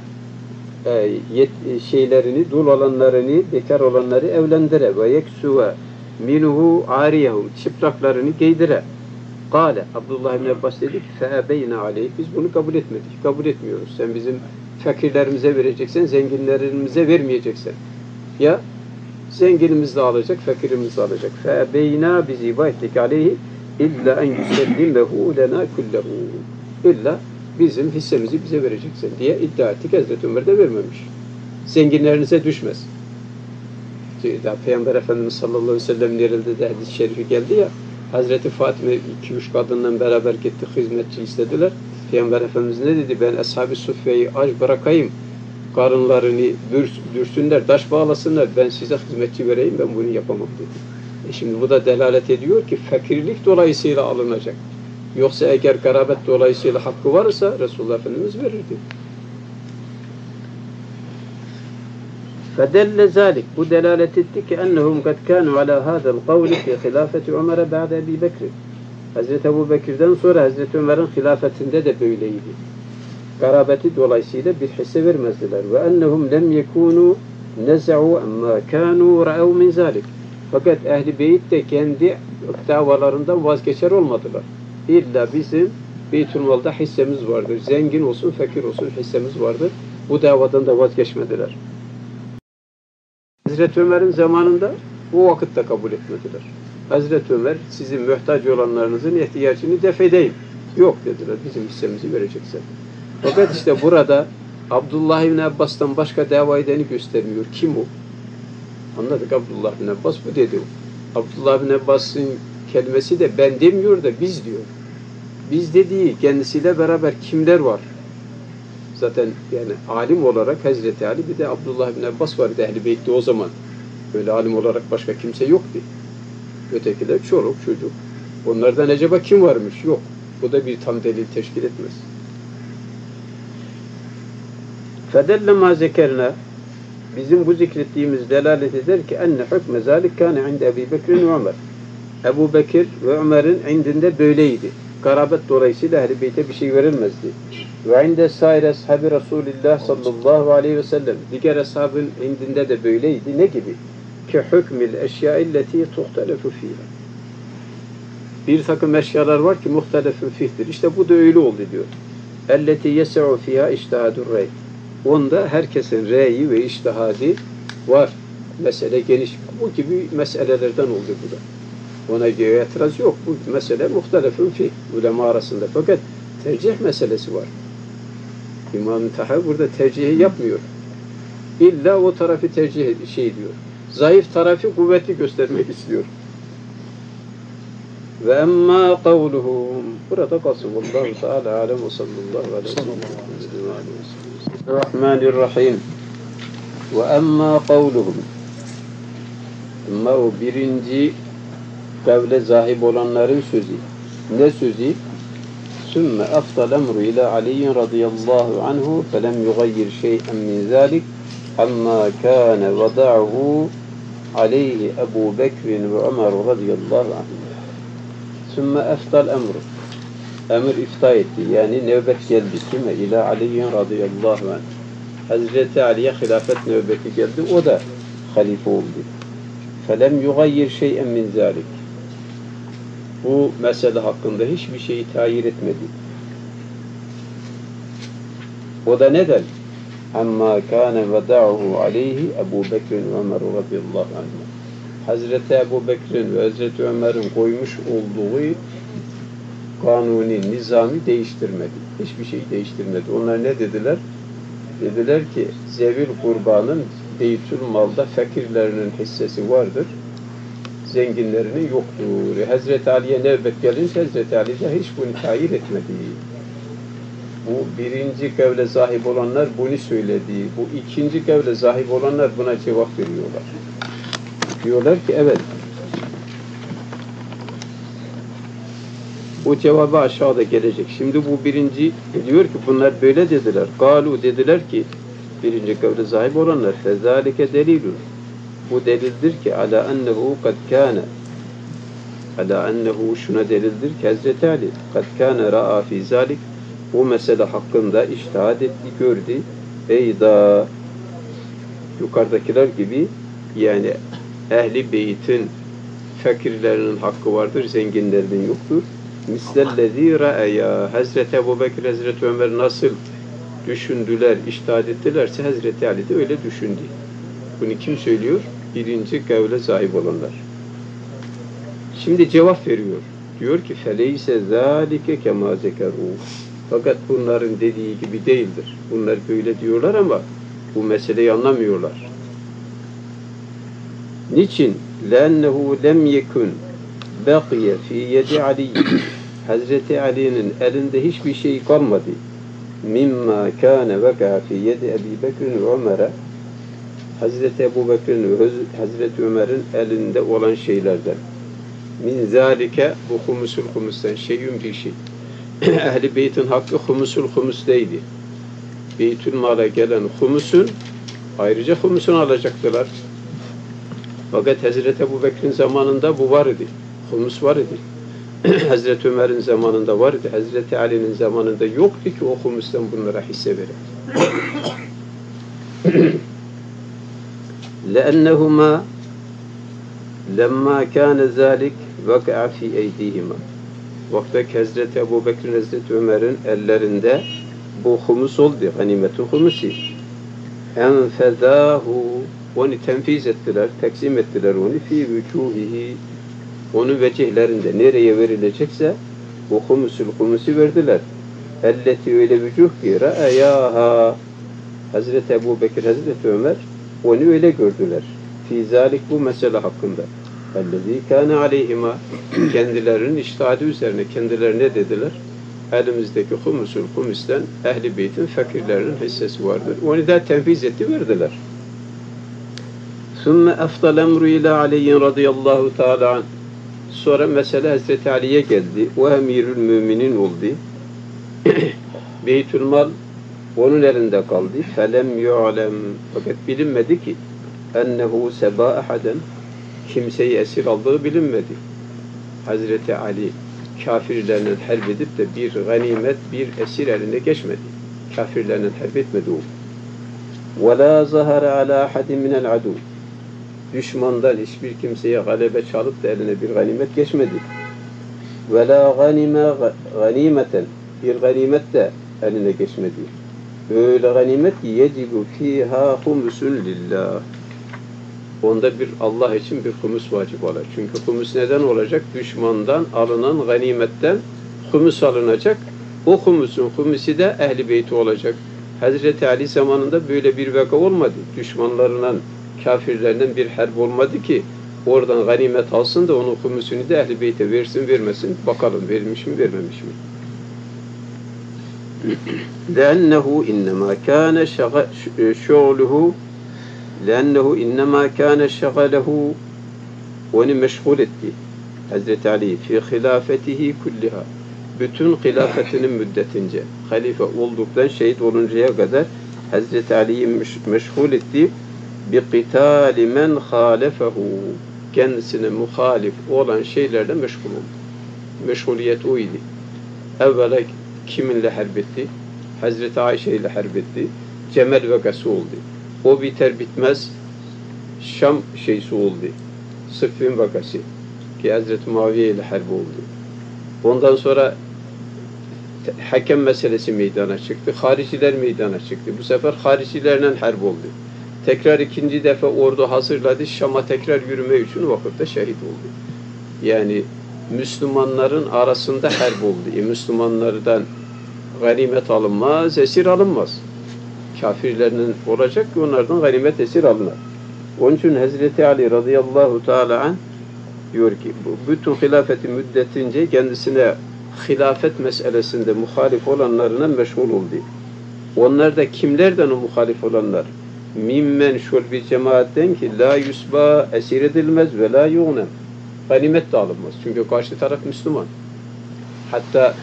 şeylerini, dul olanlarını, bekar olanları evlendire ve yeksuve minhu ariyehum çıplaklarını giydire. Kale Abdullah ibn Abbas dedi ki feebeyne aleyh biz bunu kabul etmedik. Kabul etmiyoruz. Sen bizim fakirlerimize vereceksen, zenginlerimize vermeyeceksen. Ya zenginimiz de alacak, fakirimiz de alacak. Feebeyna biz iba ettik aleyhi İlla en yüsellimehu lena kullehu. İlla bizim hissemizi bize vereceksin diye iddia ettik. Hazreti Ömer de vermemiş. Zenginlerinize düşmez. Daha Peygamber Efendimiz sallallahu aleyhi ve sellem nerildi de hadis-i şerifi geldi ya. Hazreti Fatime 2-3 kadınla beraber gitti. Hizmetçi istediler. Peygamber Efendimiz ne dedi? Ben Ashab-ı Suffe'yi aç bırakayım. Karınlarını dürsünler, taş bağlasınlar. Ben size hizmetçi vereyim. Ben bunu yapamam dedi. Şimdi bu da delalet ediyor ki fakirlik dolayısıyla alınacak. Yoksa eğer garabet dolayısıyla hakkı varsa Resulullah Efendimiz verirdi. فَدَلَّ ذَٰلِكَ Bu delalet etti ki اَنَّهُمْ قَدْ كَانُوا عَلَى هَذَا الْقَوْلِ فِي خِلَافَةِ عُمَرَ بَعْدَ اَب۪ي بَكْرٍ Hazreti Ebu Bekir'den sonra Hazreti Ömer'in hilafetinde de böyleydi. Garabeti dolayısıyla bir hisse vermezdiler. وَاَنَّهُمْ لَمْ يَكُونُوا نَزَعُوا اَمَّا كَانُوا رَأَوْا مِنْ ذَٰلِكَ Fakat Ehl-i Beyt de kendi davalarından vazgeçer olmadılar. İlla bizim Beytülmal'da hissemiz vardır. Zengin olsun, fakir olsun hissemiz vardır. Bu davadan da vazgeçmediler. Hazreti Ömer'in zamanında o vakitte kabul etmediler. Hazreti Ömer sizin muhtaç olanlarınızın ihtiyacını def edeyim. Yok dediler, bizim hissemizi vereceksin. Fakat işte burada Abdullah İbni Abbas'tan başka dava edeni göstermiyor. Kim o? Anladık Abdullah bin Abbas bu dedi. Abdullah bin Abbas'ın kelimesi de ben demiyor da biz diyor. Biz dediği kendisiyle beraber kimler var? Zaten yani alim olarak Hazreti Ali bir de Abdullah bin Abbas vardı Ehl-i Beyt'te o zaman. Böyle alim olarak başka kimse yoktu. Ötekiler çoluk çocuk. Onlardan acaba kim varmış? Yok. Bu da bir tam delil teşkil etmez. فَدَلَّ مَا زَكَرْنَا Bizim bu zikrettiğimiz delalet eder ki enne hükme zalik kâne inde Ebu Bekir'in ve Ömer. Ebu Bekir ve Ömer'in indinde böyleydi. Garabet dolayısıyla Ehl-i Beyt'e bir şey verilmezdi. Ve inde sair ashabi Resulillah sallallahu aleyhi ve sellem. Diğer ashabın indinde de böyleydi. Ne gibi? Ki hükmül eşyâilleti tuhtelefu fîhâ. Bir takım eşyalar var ki muhtelefün fihtir. İşte bu da öyle oldu diyor. Elleti yese'u fîhâ iştihadur rey. Onda herkesin reyi ve içtihadi var. Mesele geniş. Bu gibi meselelerden oldu bu da. Ona göre itiraz yok. Bu mesele muhtelefün fih ulema arasında. Fakat tercih meselesi var. İmam-ı Tahavi burada tercihi yapmıyor. İlla o tarafı tercih diyor. Zayıf tarafı kuvvetli göstermek istiyor. Ve emmâ kavluhum. Burada kalsın. Vallahu Teala alem ve sallallahu aleyhi ve sellem. Rahmanirrahim. Ve emmâ kavluhum. Ama o birinci kavle zahib olanların sözü. Ne sözü? Sümme afdal emru ila Ali'in radıyallahu anhu felem yugayyir şey'en min zâlik amma kâne vada'uhu aleyhi Ebu Bekir'in ve Ömer radıyallahu anhu. Sümme afdal emru. Emir ifta etti. Yani nöbet geldi. Kime? İla Ali'in radıyallahu anh. Hazreti Ali'ye hilafet nöbeti geldi. O da halife oldu. Felem yugayyir şey'en min zâlik. Bu mesele hakkında hiçbir şeyi tayir etmedi. O da neden? Amma kâne veda'uhu aleyhi Ebu Bekir'in ve Ömer radıyallahu anh. Hazreti Ebu Bekir'in ve Hazreti Ömer'in koymuş olduğu kanuni, nizami değiştirmedi. Hiçbir şeyi değiştirmedi. Onlar ne dediler? Dediler ki zevil kurbanın beytül malda fakirlerinin hissesi vardır. Zenginlerinin yoktur. Hazreti Ali'ye nöbet gelince Hazreti Ali de hiç bunu tayir etmedi. Bu birinci kavle sahip olanlar bunu söyledi. Bu ikinci kavle sahip olanlar buna cevap veriyorlar. Diyorlar ki evet. O cevabı aşağıda gelecek. Şimdi bu birinci diyor ki bunlar böyle dediler. Galu dediler ki birinci kavle sahip olanlar fezalike delilun. Bu delildir ki ala ennehu kad kâne ala ennehu şuna delildir ki Hazreti Ali kad kâne ra'a fî zâlik bu mesele hakkında içtihad etti, gördü. Eyda yukarıdakiler gibi yani ehli beytin fakirlerinin hakkı vardır, zenginlerinin yoktur. Mislellezî ra'eya Hazreti Ebu Bekir, Hazreti Ömer nasıl düşündüler, içtihad ettilerse Hazreti Ali de öyle düşündü. Bunu kim söylüyor? Birinci kavle sahip olanlar. Şimdi cevap veriyor. Diyor ki feleyse zâlike kemâ zekerû. Fakat bunların dediği gibi değildir. Bunlar böyle diyorlar ama bu meseleyi anlamıyorlar. Niçin? لَاَنَّهُ لَمْ يَكُنْ بَقِيَ فِي يَدِ عَلِيِّ Hazreti Ali'nin elinde hiçbir şey kalmadı. مِمَّا كَانَ وَقَعَ فِي يَدِ اَبِي بَكْرٍ وَعُمَرَ Hazreti Ebu Bekir'in ve Hazreti Ömer'in elinde olan şeylerden. Min zâlike bu humusul humustan şeyün bir şey. Ehl-i Beyt'in hakkı humusul humusteydi. Beytül Mal'a gelen humusun ayrıca humusunu alacaktılar. Fakat Hazreti Ebu Bekir'in zamanında bu var idi. Humus var idi. Hazreti Ömer'in zamanında var idi. Hazreti Ali'nin zamanında yoktu ki o humustan bunlara hisse verin. لأنهما لما كان ذلك وقع في أيديهما Vaktaki Hazreti Ebu Bekir'in, Hazreti Ömer'in ellerinde bu humus oldu, ganimetin humusi. Enfezâhu onu tenfiz ettiler, taksim ettiler onu fi vücuhihi onun vecihlerinde nereye verilecekse bu humusi verdiler. Elleti öyle vücuh ki ra'ayâhâ Hazreti Ebu Bekir, Hazreti Ömer onu öyle gördüler. Fî zâlik bu mesele hakkında. اَلَّذ۪ي كَانَ عَلَيْهِمَا kendilerinin içtihadı üzerine kendilerine dediler. Elimizdeki humusten Ehl-i Beyt'in fakirlerinin hissesi vardır. Onu da tenfiz etti, verdiler. ثُمَّ اَفْضَلْ اَمْرُ اِلَى عَلَيْهٍ radıyallahu teala anh. Sonra mesele Hazreti Ali'ye geldi. O emirül müminin oldu. Beytül Mal onun elinde kaldı. فَلَمْ يُعْلَمْ fakat bilinmedi ki ennehu seba ahaden kimseyi esir aldığı bilinmedi. Hazreti Ali kafirlerinin harp edip de bir ganimet, bir esir eline geçmedi. Kafirlerinin harp etmedi o. وَلَا زَهَرَ عَلَى أَحَدٍ مِنَ الْعَدُوِ düşmandan hiçbir kimseye galebe çalıp da eline bir ganimet geçmedi. وَلَا غَنِيمَةً bir ganimet de eline geçmedi. Öyle ganimet ki يَجِبُ ف۪يهَا خُمُسٌ لِلّٰهِ onda bir Allah için bir humus vacip olur. Çünkü humus neden olacak? Düşmandan alınan ganimetten humus alınacak. O humusun humusi de Ehl-i Beyti olacak. Hazreti Ali zamanında böyle bir vaka olmadı. Düşmanlarından, kafirlerden bir harp olmadı ki oradan ganimet alsın da onun humusunu da Ehl-i Beyt'e versin, vermesin. Bakalım verilmiş mi, vermemiş mi? لأنه إنما كان شغله لأنه إنما كان شغله onu meşgul etti. Hazreti Ali fi hilafetihi kulliha. Bütün hilafetinin müddetince halife olduktan şehit oluncaya kadar Hazreti Ali'yi meşgul etti. Bi qitali men halefehu. Kendisine muhalif olan şeylerle meşgul oldu. Meşguliyet o idi. Evvela kiminle harp etti? Hazreti Ayşe ile harp etti. Cemel vakası oldu. O biter bitmez Şam şeysi oldu. Sıffin vakası ki Hazreti Muaviye ile harp oldu. Ondan sonra hakem meselesi meydana çıktı. Hariciler meydana çıktı. Bu sefer haricilerle harp oldu. Tekrar ikinci defa ordu hazırladı. Şam'a tekrar yürüme için vakitte şehit oldu. Yani Müslümanların arasında harp oldu. Müslümanlardan ganimet alınmaz, esir alınmaz. Kafirlerinin olacak ki onlardan ganimet esir alınır. Onun için Hazreti Ali radıyallahu teala anh diyor ki bu bütün hilafeti müddetince kendisine hilafet meselesinde muhalif olanlarına meşgul oldu. Onlar da kimlerden o muhalif olanlar? Mimmen şol bir cemaatten ki la yusba esir edilmez ve la yuğnem. Ganimet de alınmaz. Çünkü karşı taraf Müslüman. Hatta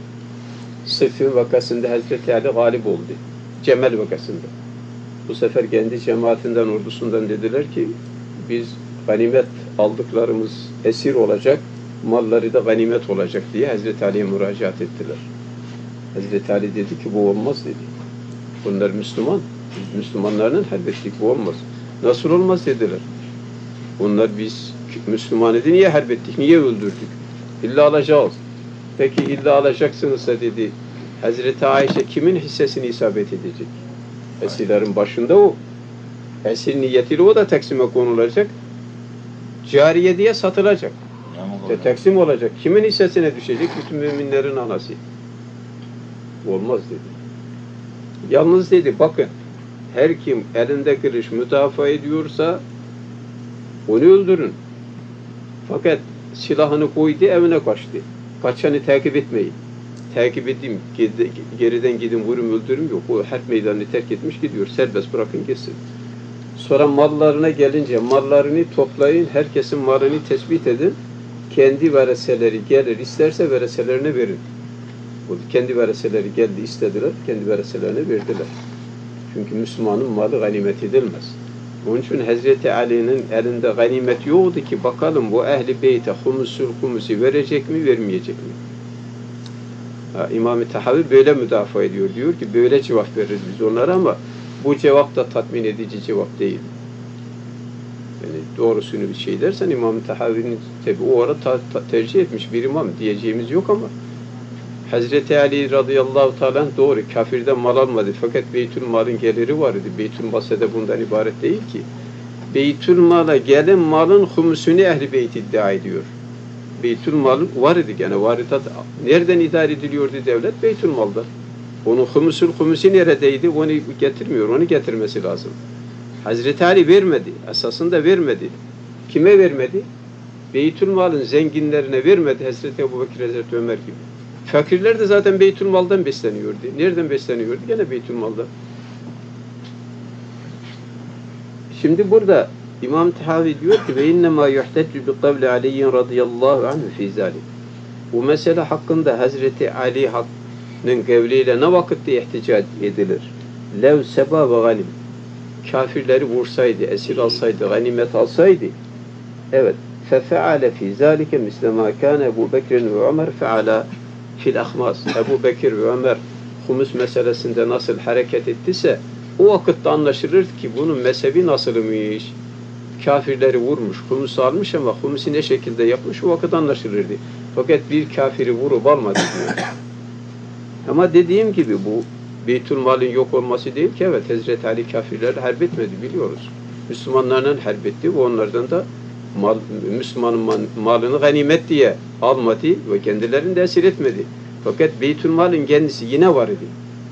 Sıffin vakasında Hazreti Ali galip oldu. Cemel vakasında. Bu sefer kendi cemaatinden, ordusundan dediler ki biz ganimet aldıklarımız esir olacak, malları da ganimet olacak diye Hazreti Ali'ye müracaat ettiler. Hazreti Ali dedi ki bu olmaz dedi. Bunlar Müslüman. Biz Müslümanların harbettik, bu olmaz. Nasıl olmaz dediler. Bunlar biz Müslümanı niye harbettik, niye öldürdük? İlla alacağız. Peki illa alacaksınızsa dedi, Hazreti Ayşe kimin hissesini isabet edecek? Esirlerin başında o. Esir niyetiyle o da teksime konulacak. Cariye diye satılacak. Teksim olacak. Kimin hissesine düşecek? Bütün müminlerin anası. Olmaz dedi. Yalnız dedi, bakın, her kim elinde kılıç müdafaa ediyorsa onu öldürün. Fakat silahını koydu, evine kaçtı. Kaçanı takip etmeyin. Takip edeyim, geriden gidin, vurun, öldürün yok. O harp meydanını terk etmiş gidiyor. Serbest bırakın gitsin. Sonra mallarına gelince mallarını toplayın, herkesin malını tespit edin. Kendi vereseleri gelir, isterse vereselerine verin. Kendi vereseleri geldi, istediler, kendi vereselerine verdiler. Çünkü Müslümanın malı ganimet edilmez. Onun için Hazreti Ali'nin elinde ganimet yoktu ki bakalım bu Ehl-i Beyt'e humusu verecek mi, vermeyecek mi? İmam-ı Tahavi böyle müdafaa ediyor. Diyor ki böyle cevap veririz biz onlara ama bu cevap da tatmin edici cevap değil. Yani doğrusunu bir şey dersen İmam-ı Tahavi'nin tabi o ara tercih etmiş bir imam diyeceğimiz yok ama Hazreti Ali radıyallahu teala doğru kafirden mal almadı fakat Beytül Mal'ın geliri var idi. Beytül Masa'da bundan ibaret değil ki. Beytül Mal'a gelen malın humusunu Ehl-i Beyt iddia ediyor. Beytül Mal var idi gene varitat. Nereden idare ediliyordu devlet? Beytül Mal'da. Onun humusu neredeydi? Onu getirmiyor. Onu getirmesi lazım. Hazreti Ali vermedi. Esasında vermedi. Kime vermedi? Beytül Mal'ın zenginlerine vermedi. Hazreti Ebubekir, Hazreti Ömer gibi. Fakirler de zaten Beytül Mal'dan besleniyordu. Nereden besleniyordu? Gene Beytül Mal'dan. Şimdi burada İmam Tahavi diyor ki ve innema yuhteccu bi kavli Ali'in radıyallahu anhu fi zalik. Bu mesele hakkında Hazreti Ali hakkının kavliyle ne vakitte ihticac edilir? Lev seba ve ganim. Kafirleri vursaydı, esir alsaydı, ganimet alsaydı. Evet. Fefeale fi zalike misle ma kana Ebu Bekir ve Ömer feala fil ahmas. Ebu Bekir ve Ömer humus meselesinde nasıl hareket ettiyse o vakitte anlaşılır ki bunun mezhebi nasılmış. Kafirleri vurmuş, humus almış ama humusu ne şekilde yapmış o vakit anlaşılırdı. Fakat bir kafiri vurup almadı diyor. Ama dediğim gibi bu Beytül Mal'in yok olması değil ki evet Hazreti Ali kafirlerle harp etmedi biliyoruz. Müslümanlarla harp etti ve onlardan da Müslümanın malını ganimet diye almadı ve kendilerini de esir etmedi. Fakat Beytül Mal'in kendisi yine var idi.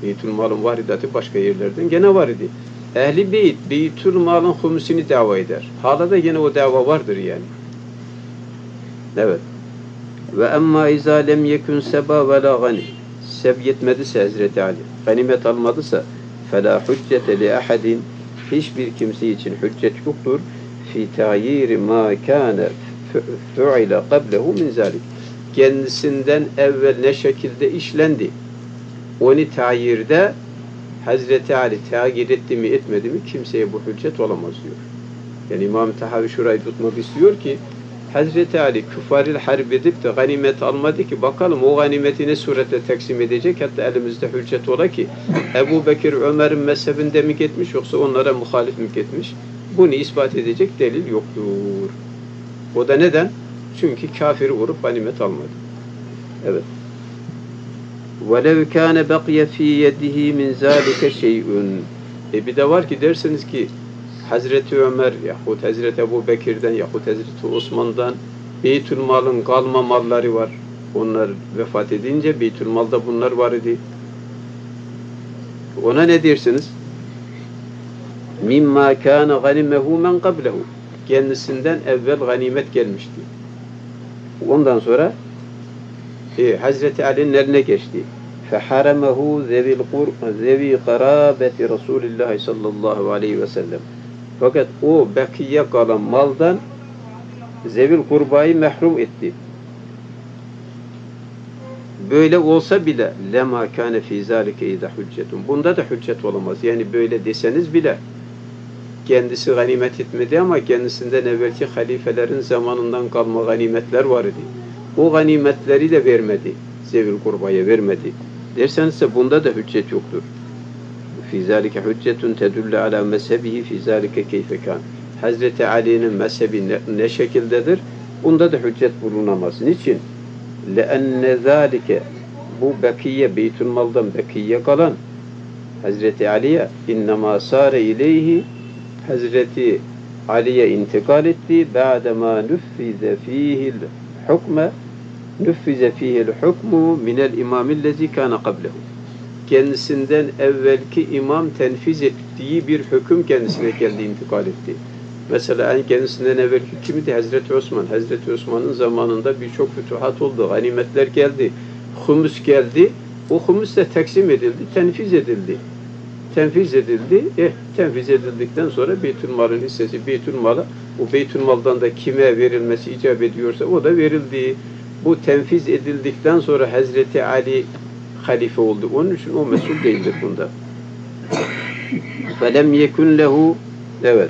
Beytülmal'ın varidatı başka yerlerden gene var idi. Ehli beyt Beytülmal'ın humusini dava eder. Hala da yine o dava vardır yani. Evet. Ve emma izâ lem yekun seba ve la gani. Seb yetmediyse Hazreti Ali, ganimet almadısa felâ hüccete li ahadin, hiçbir kimse için hüccet yoktur. Fi tayir ma kana fu'ila qablehu min zalik. Kendisinden evvel ne şekilde işlendi. Onu tayirde Hazreti Ali tayir etti mi etmedi mi kimseye bu hüccet olamaz diyor. Yani İmam Tahavi şurayı tutmak istiyor ki Hazreti Ali küffaril harp edip de ganimet almadı ki bakalım o ganimeti ne surette taksim edecek, hatta elimizde hüccet ola ki Ebu Bekir Ömer'in mezhebinde mi gitmiş yoksa onlara muhalif mi gitmiş, bunu ispat edecek delil yoktur. O da neden? Çünkü kafiri vurup ganimet almadı. Evet. وَلَوْ كَانَ بَقْيَ ف۪ي يَدِهِ مِنْ ذَٰلِكَ شَيْءٌ. Bir de var ki dersiniz ki Hazreti Ömer yahut Hazreti Ebu Bekir'den yahut Hazreti Osman'dan Beytülmal'ın kalma malları var. Onlar vefat edince Beytülmal'da bunlar var idi. Ona ne dersiniz? مِمَّا كَانَ غَنِمَهُ مَنْ قَبْلَهُ. Kendisinden evvel ganimet gelmişti. Ondan sonra Hazreti Ali'nin eline geçti. فَحَرَمَهُ ذَوِي قَرَابَةِ رَسُولِ اللّٰهِ sallallahu aleyhi ve sellem. Fakat o bakiye kalan maldan zevil kurbayı mahrum etti. Böyle olsa bile lema kâne fî zâlike idâ hüccetun. Bunda da hüccet olamaz. Yani böyle deseniz bile kendisi ganimet etmedi ama kendisinden evvelki halifelerin zamanından kalma ganimetler var idi. O ganimetleri de vermedi. Zevil kurbaya vermedi. Derseniz ise bunda da hüccet yoktur. Fî zâlike hüccetun tedullu alâ mezhebihi fî zâlike keyfe kân. Hazreti Ali'nin mezhebi ne şekildedir? Bunda da hüccet bulunamaz. Niçin? لَأَنَّ ذَٰلِكَ Bu bakiye, Beytülmal'dan bakiye kalan Hazreti Ali'ye اِنَّمَا سَارَ اِلَيْهِ Hazreti Ali'ye intikal etti. بَعْدَمَا نُفِّذَ ف۪يهِ الْحُكْمَ نُفِّذَ ف۪يهِ الْحُكْمُ مِنَ الْاِمَامِ الَّذ۪ي كَانَ قَبْلَهُ. Kendisinden evvelki imam tenfiz ettiği bir hüküm kendisine geldi, intikal etti. Mesela kendisinden evvelki kimdi? Hazreti Osman. Hazreti Osman'ın zamanında birçok fütuhat oldu, ganimetler geldi, humus geldi. O humus da taksim edildi, tenfiz edildi. Tenfiz edildi. Tenfiz edildikten sonra Beytülmal'ın hissesi Beytülmal'a, o Beytülmal'dan da kime verilmesi icap ediyorsa o da verildi. Bu tenfiz edildikten sonra Hazreti Ali halife oldu. Onun için o mesul değildir bunda. فَلَمْ يَكُنْ لَهُ Evet.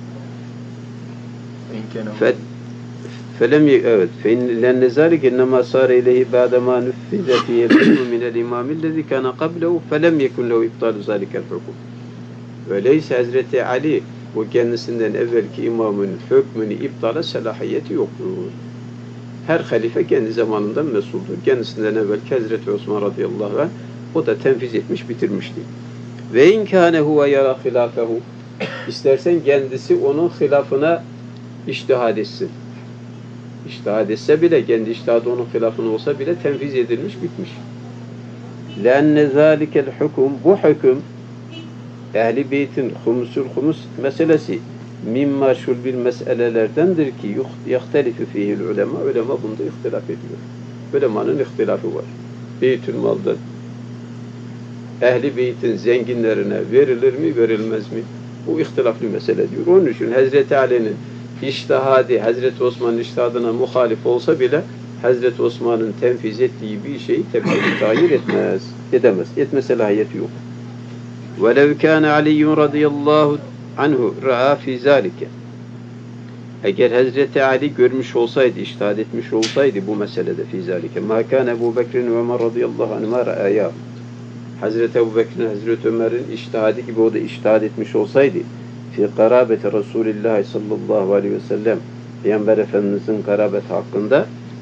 فَلَمْ Evet. فَاِنَّ ذَٰلِكَ اِنَّمَا صَارَ اِلَيْهِ بَعْدَمَا نُفِّذَ فِيهِ الْحُكْمُ مِنَ الْاِمَامِ الَّذِي كَانَ قَبْلَهُ فَلَمْ يَكُنْ لَهُ اِبْطَالُ ذَٰلِكَ الْحُكُمُ. Öyleyse Hazreti Ali o kendisinden evvelki imamın hükmünü iptala selahiyeti yoktur. Her halife kendi zamanından mesuldür. Kendisinden evvelki Hazreti Osman radıyallahu anh o da tenfiz etmiş, bitirmişti. Ve in kâne huve yara hilâfehu. İstersen kendisi onun hilafına içtihad etsin. İçtihad etse bile, kendi içtihadı onun hilafına olsa bile tenfiz edilmiş, bitmiş. لَاَنَّ ذَٰلِكَ الْحُكُمْ Bu hüküm Ehl-i Beyt'in humus meselesi mimma şulbil meselelerdendir ki yahtelifu fihil ulema. Ulema bunda ihtilaf ediyor. Ulemanın ihtilafı var. Beytülmal'da Ehl-i Beyt'in zenginlerine verilir mi, verilmez mi? Bu ihtilaflı mesele diyor. Onun için Hazreti Ali'nin içtihadı, Hazreti Osman'ın içtihadına muhalif olsa bile Hazreti Osman'ın tenfiz ettiği bir şeyi tebdili tayir edemez. Etme selahiyeti yok. وَلَوْ كَانَ عَلِيٌّ رَضِيَ اللّٰهُ anhu ra'a fi zalike. Eğer Hazreti Ali görmüş olsaydı, içtihad etmiş olsaydı bu meselede fi zalike. Ma kana Ebu Bekir'in ve Ömer radıyallahu anhuma ra'aya. Hazreti Ebu Bekir'in, Hazreti Ömer'in içtihadı gibi o da içtihad etmiş olsaydı fi karabeti Resulillah sallallahu aleyhi ve sellem Peygamber Efendimiz'in karabeti hakkında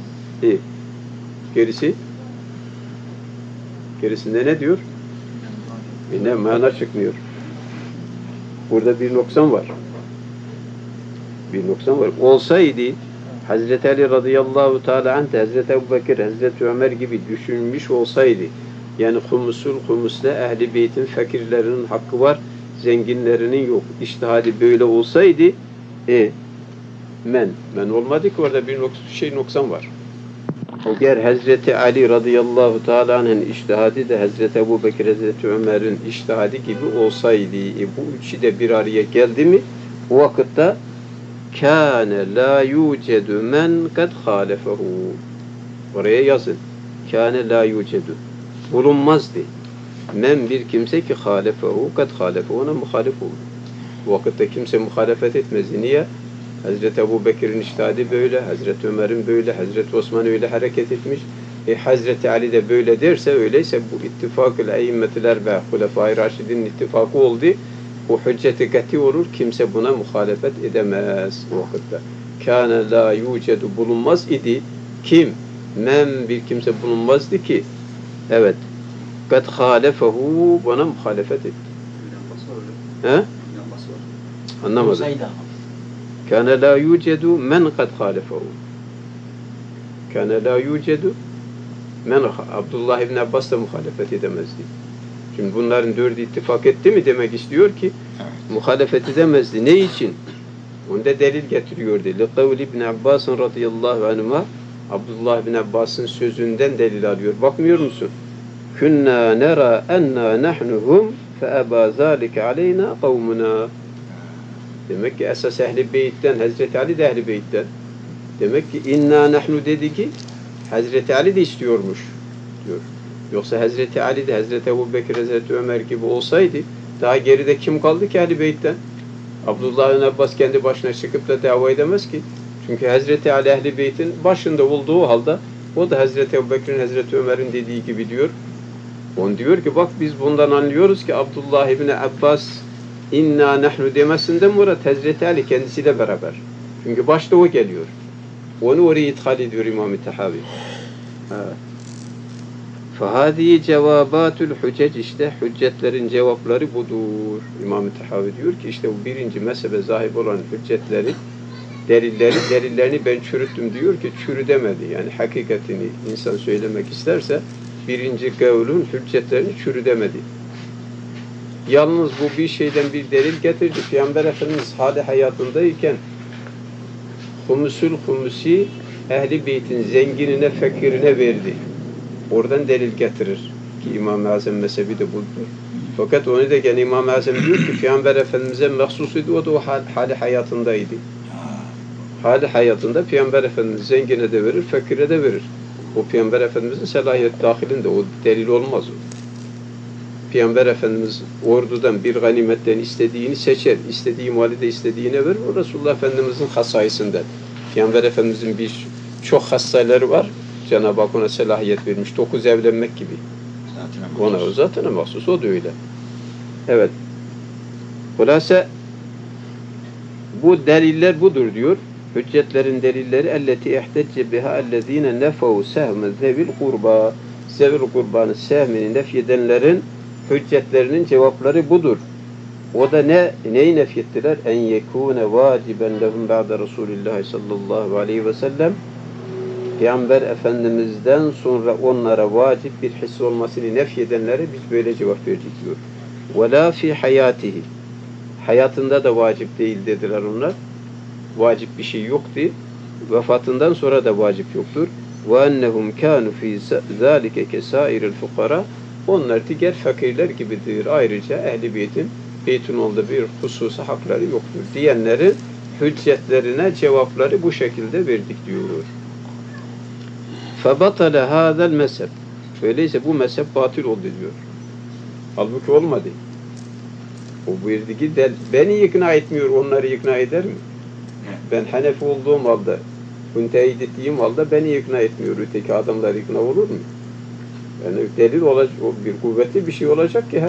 gerisinde ne diyor? Ne mana çıkmıyor. Burada bir noksan var. Bir noksan var. Olsaydı Hazreti Ali radıyallahu teala anh, Hazreti Ebu Bekir, Hazreti Ömer gibi düşünmüş olsaydı Yani humusta Ehl-i Beyt'in fakirlerinin hakkı var, zenginlerinin yok. İçtihadi böyle olsaydı men olmadı ki orada bir noksan var. Eğer Hazreti Ali radıyallahu teala anh'ın içtihadi de Hazreti Ebu Bekir, Hazreti Ömer'in içtihadi gibi olsaydı, bu üçü de bir araya geldi mi, o vakitte kâne lâ yûcedu men kad hâlefehu. Oraya yazın. Kâne lâ yûcedu. Bulunmazdı. Men bir kimse ki hâlefehu kad hâlefehu. Ona muhalif olur. Bu vakitte kimse muhalefet etmez. Niye? Hazreti Ebu Bekir'in içtihadi böyle, Hazreti Ömer'in böyle, Hazreti Osman öyle hareket etmiş. Hazreti Ali de böyle derse, öyleyse bu ittifak-ül eyyimmetler ve Hulefâ-i Raşid'in ittifakı oldu. Bu hücceti kati olur, kimse buna muhalefet edemez o vakitte. Kâne lâ yûcedu, bulunmaz idi. Kim? Men bir kimse bulunmazdı ki, evet, kad hâlefehu, bana muhalefet etti. He? Anlamadım. Kâne lâ yûcedu men kad hâlefehu. Kâne lâ yûcedu men, Abdullah İbni Abbas da muhalefet edemezdi. Şimdi bunların dördü ittifak etti mi demek istiyor ki muhalefet edemezdi. Ne için? Onda delil getiriyordu. لِقَوْلِ İbni Abbas'ın radıyallahu anhuma, Abdullah İbni Abbas'ın sözünden delil alıyor. Bakmıyor musun? كُنَّا نَرَى اَنَّا نَحْنُهُمْ فَأَبَا ذَٰلِكَ عَلَيْنَا قَوْمُنَا. Demek ki esas Ehl-i Beyt'ten, Hazreti Ali de Ehl-i Beyt'ten. Demek ki inna nahnu dedi ki Hazreti Ali de istiyormuş diyor. Yoksa Hazreti Ali de Hazreti Ebu Bekir, Hazreti Ömer gibi olsaydı daha geride kim kaldı ki Ehl-i Beyt'ten? Abdullah bin Abbas kendi başına çıkıp da dava edemez ki. Çünkü Hazreti Ali Ehl-i Beyt'in başında olduğu halde o da Hazreti Ebu Bekir'in, Hazreti Ömer'in dediği gibi diyor. On diyor ki bak biz bundan anlıyoruz ki Abdullah ibn Abbas inna nahnu demesinden murat Hazreti Ali kendisiyle beraber. Çünkü başta o geliyor. Onu oraya ithal ediyor İmam-ı Tahavi. فَهَذِي cevabatül hüccec, işte hüccetlerin cevapları budur. İmam-ı Tahavi diyor ki işte bu birinci mezhebe zahip olan hüccetleri, delillerini ben çürüttüm diyor ki çürü demedi. Yani hakikatini insan söylemek isterse birinci kavlun hüccetlerini çürü demedi. Yalnız bu bir şeyden bir delil getirdi. Peygamber Efendimiz hali hayatındayken humusi Ehl-i Beyt'in zenginine, fakirine verdi. Oradan delil getirir ki İmam-ı Azam mezhebi de budur. Fakat onu da gene İmam-ı Azam diyor ki Peygamber Efendimiz'e mahsusuydu, o da o hali hayatındaydı. Hali hayatında Peygamber Efendimiz zengine de verir, fakire de verir. O Peygamber Efendimiz'in selahiyet dahilinde, o delil olmaz o. Peygamber Efendimiz ordudan bir ganimetten istediğini seçer, istediği mali de istediğine verir. O Resulullah Efendimiz'in hasayisinden. Peygamber Efendimiz'in çok hasayları var. Cenab-ı Hak ona selahiyet vermiş. 9 evlenmek gibi. Ona o zaten mahsus. O da öyle. Evet. Hulasa bu deliller budur diyor. Hüccetlerin delilleri elleti ihtecce biha ellezine nefev sehme zevil kurba. Zevil kurbanı sehmini nefyedenlerin hüccetlerinin cevapları budur. O da neyi nefyettiler? En yekûne vâciben lehum ba'de Resulillah sallallahu aleyhi ve sellem. Peygamber Efendimiz'den sonra onlara vacip bir his olmasını nefyedenlere biz böyle cevap verdik diyor. وَلَا فِي hayatihi. Hayatında da vacip değil dediler onlar. Vacip bir şey yoktu. Vefatından sonra da vacip yoktur. وَاَنَّهُمْ كَانُوا فِي ذَٰلِكَ كَسَائِرِ الْفُقَرَى. Onlar diğer fakirler gibidir. Ayrıca Ehl-i Beyt'in olduğu bir hususi hakları yoktur diyenlerin hüccetlerine cevapları bu şekilde verdik diyor. فَبَطَلَ هَذَا الْمَسَبِ. Öyleyse bu mezhep batıl oldu diyor. Halbuki olmadı. O buyurdu ki beni ikna etmiyor, onları ikna eder mi? Ben Hanefi olduğum halde, teyit ettiğim halde beni ikna etmiyor. Öteki adamlar ikna olur mu? Yani delil olacak, bir kuvvetli bir şey olacak ki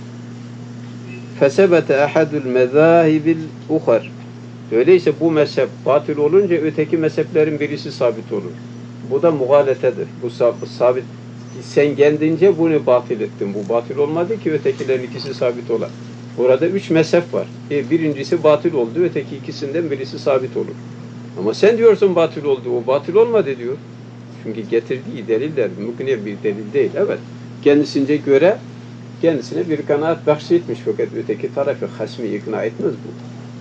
فَسَبَتَ أَحَدُ الْمَذَاهِبِ الْاُخَرِ. Öyleyse bu mezhep batıl olunca öteki mezheplerin birisi sabit olur. Bu da mugaletedir. Bu sabit. Sen kendince bunu batıl ettin. Bu batıl olmadı ki ötekilerin ikisi sabit olan. Burada 3 mezhep var. Birincisi batıl oldu. Öteki ikisinden birisi sabit olur. Ama sen diyorsun batıl oldu. O batıl olmadı diyor. Çünkü getirdiği deliller mükemmel bir delil değil. Evet. Kendisince göre kendisine bir kanaat bahşetmiş fakat öteki tarafı hasmi ikna etmez bu.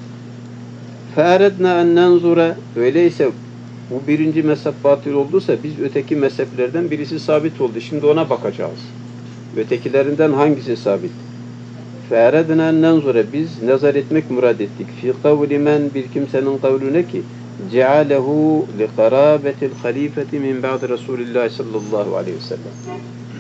فَاَرَدْنَا اَنْ نَنْزُرَ Öyleyse bu birinci mezhep batıl olduysa biz öteki mezheplerden birisi sabit oldu. Şimdi ona bakacağız. Ötekilerinden hangisi sabit? فَاَرَدْنَا اَنْ نَنْزُرَ Biz nazar etmek murad ettik. فِي قَوْلِ مَنْ Bir kimsenin kavlüne ki جَعَلَهُ لِقَرَابَةِ الْخَلِيفَةِ مِنْ بَعْدِ رَسُولِ اللّٰهِ sallallahu aleyhi ve sellem.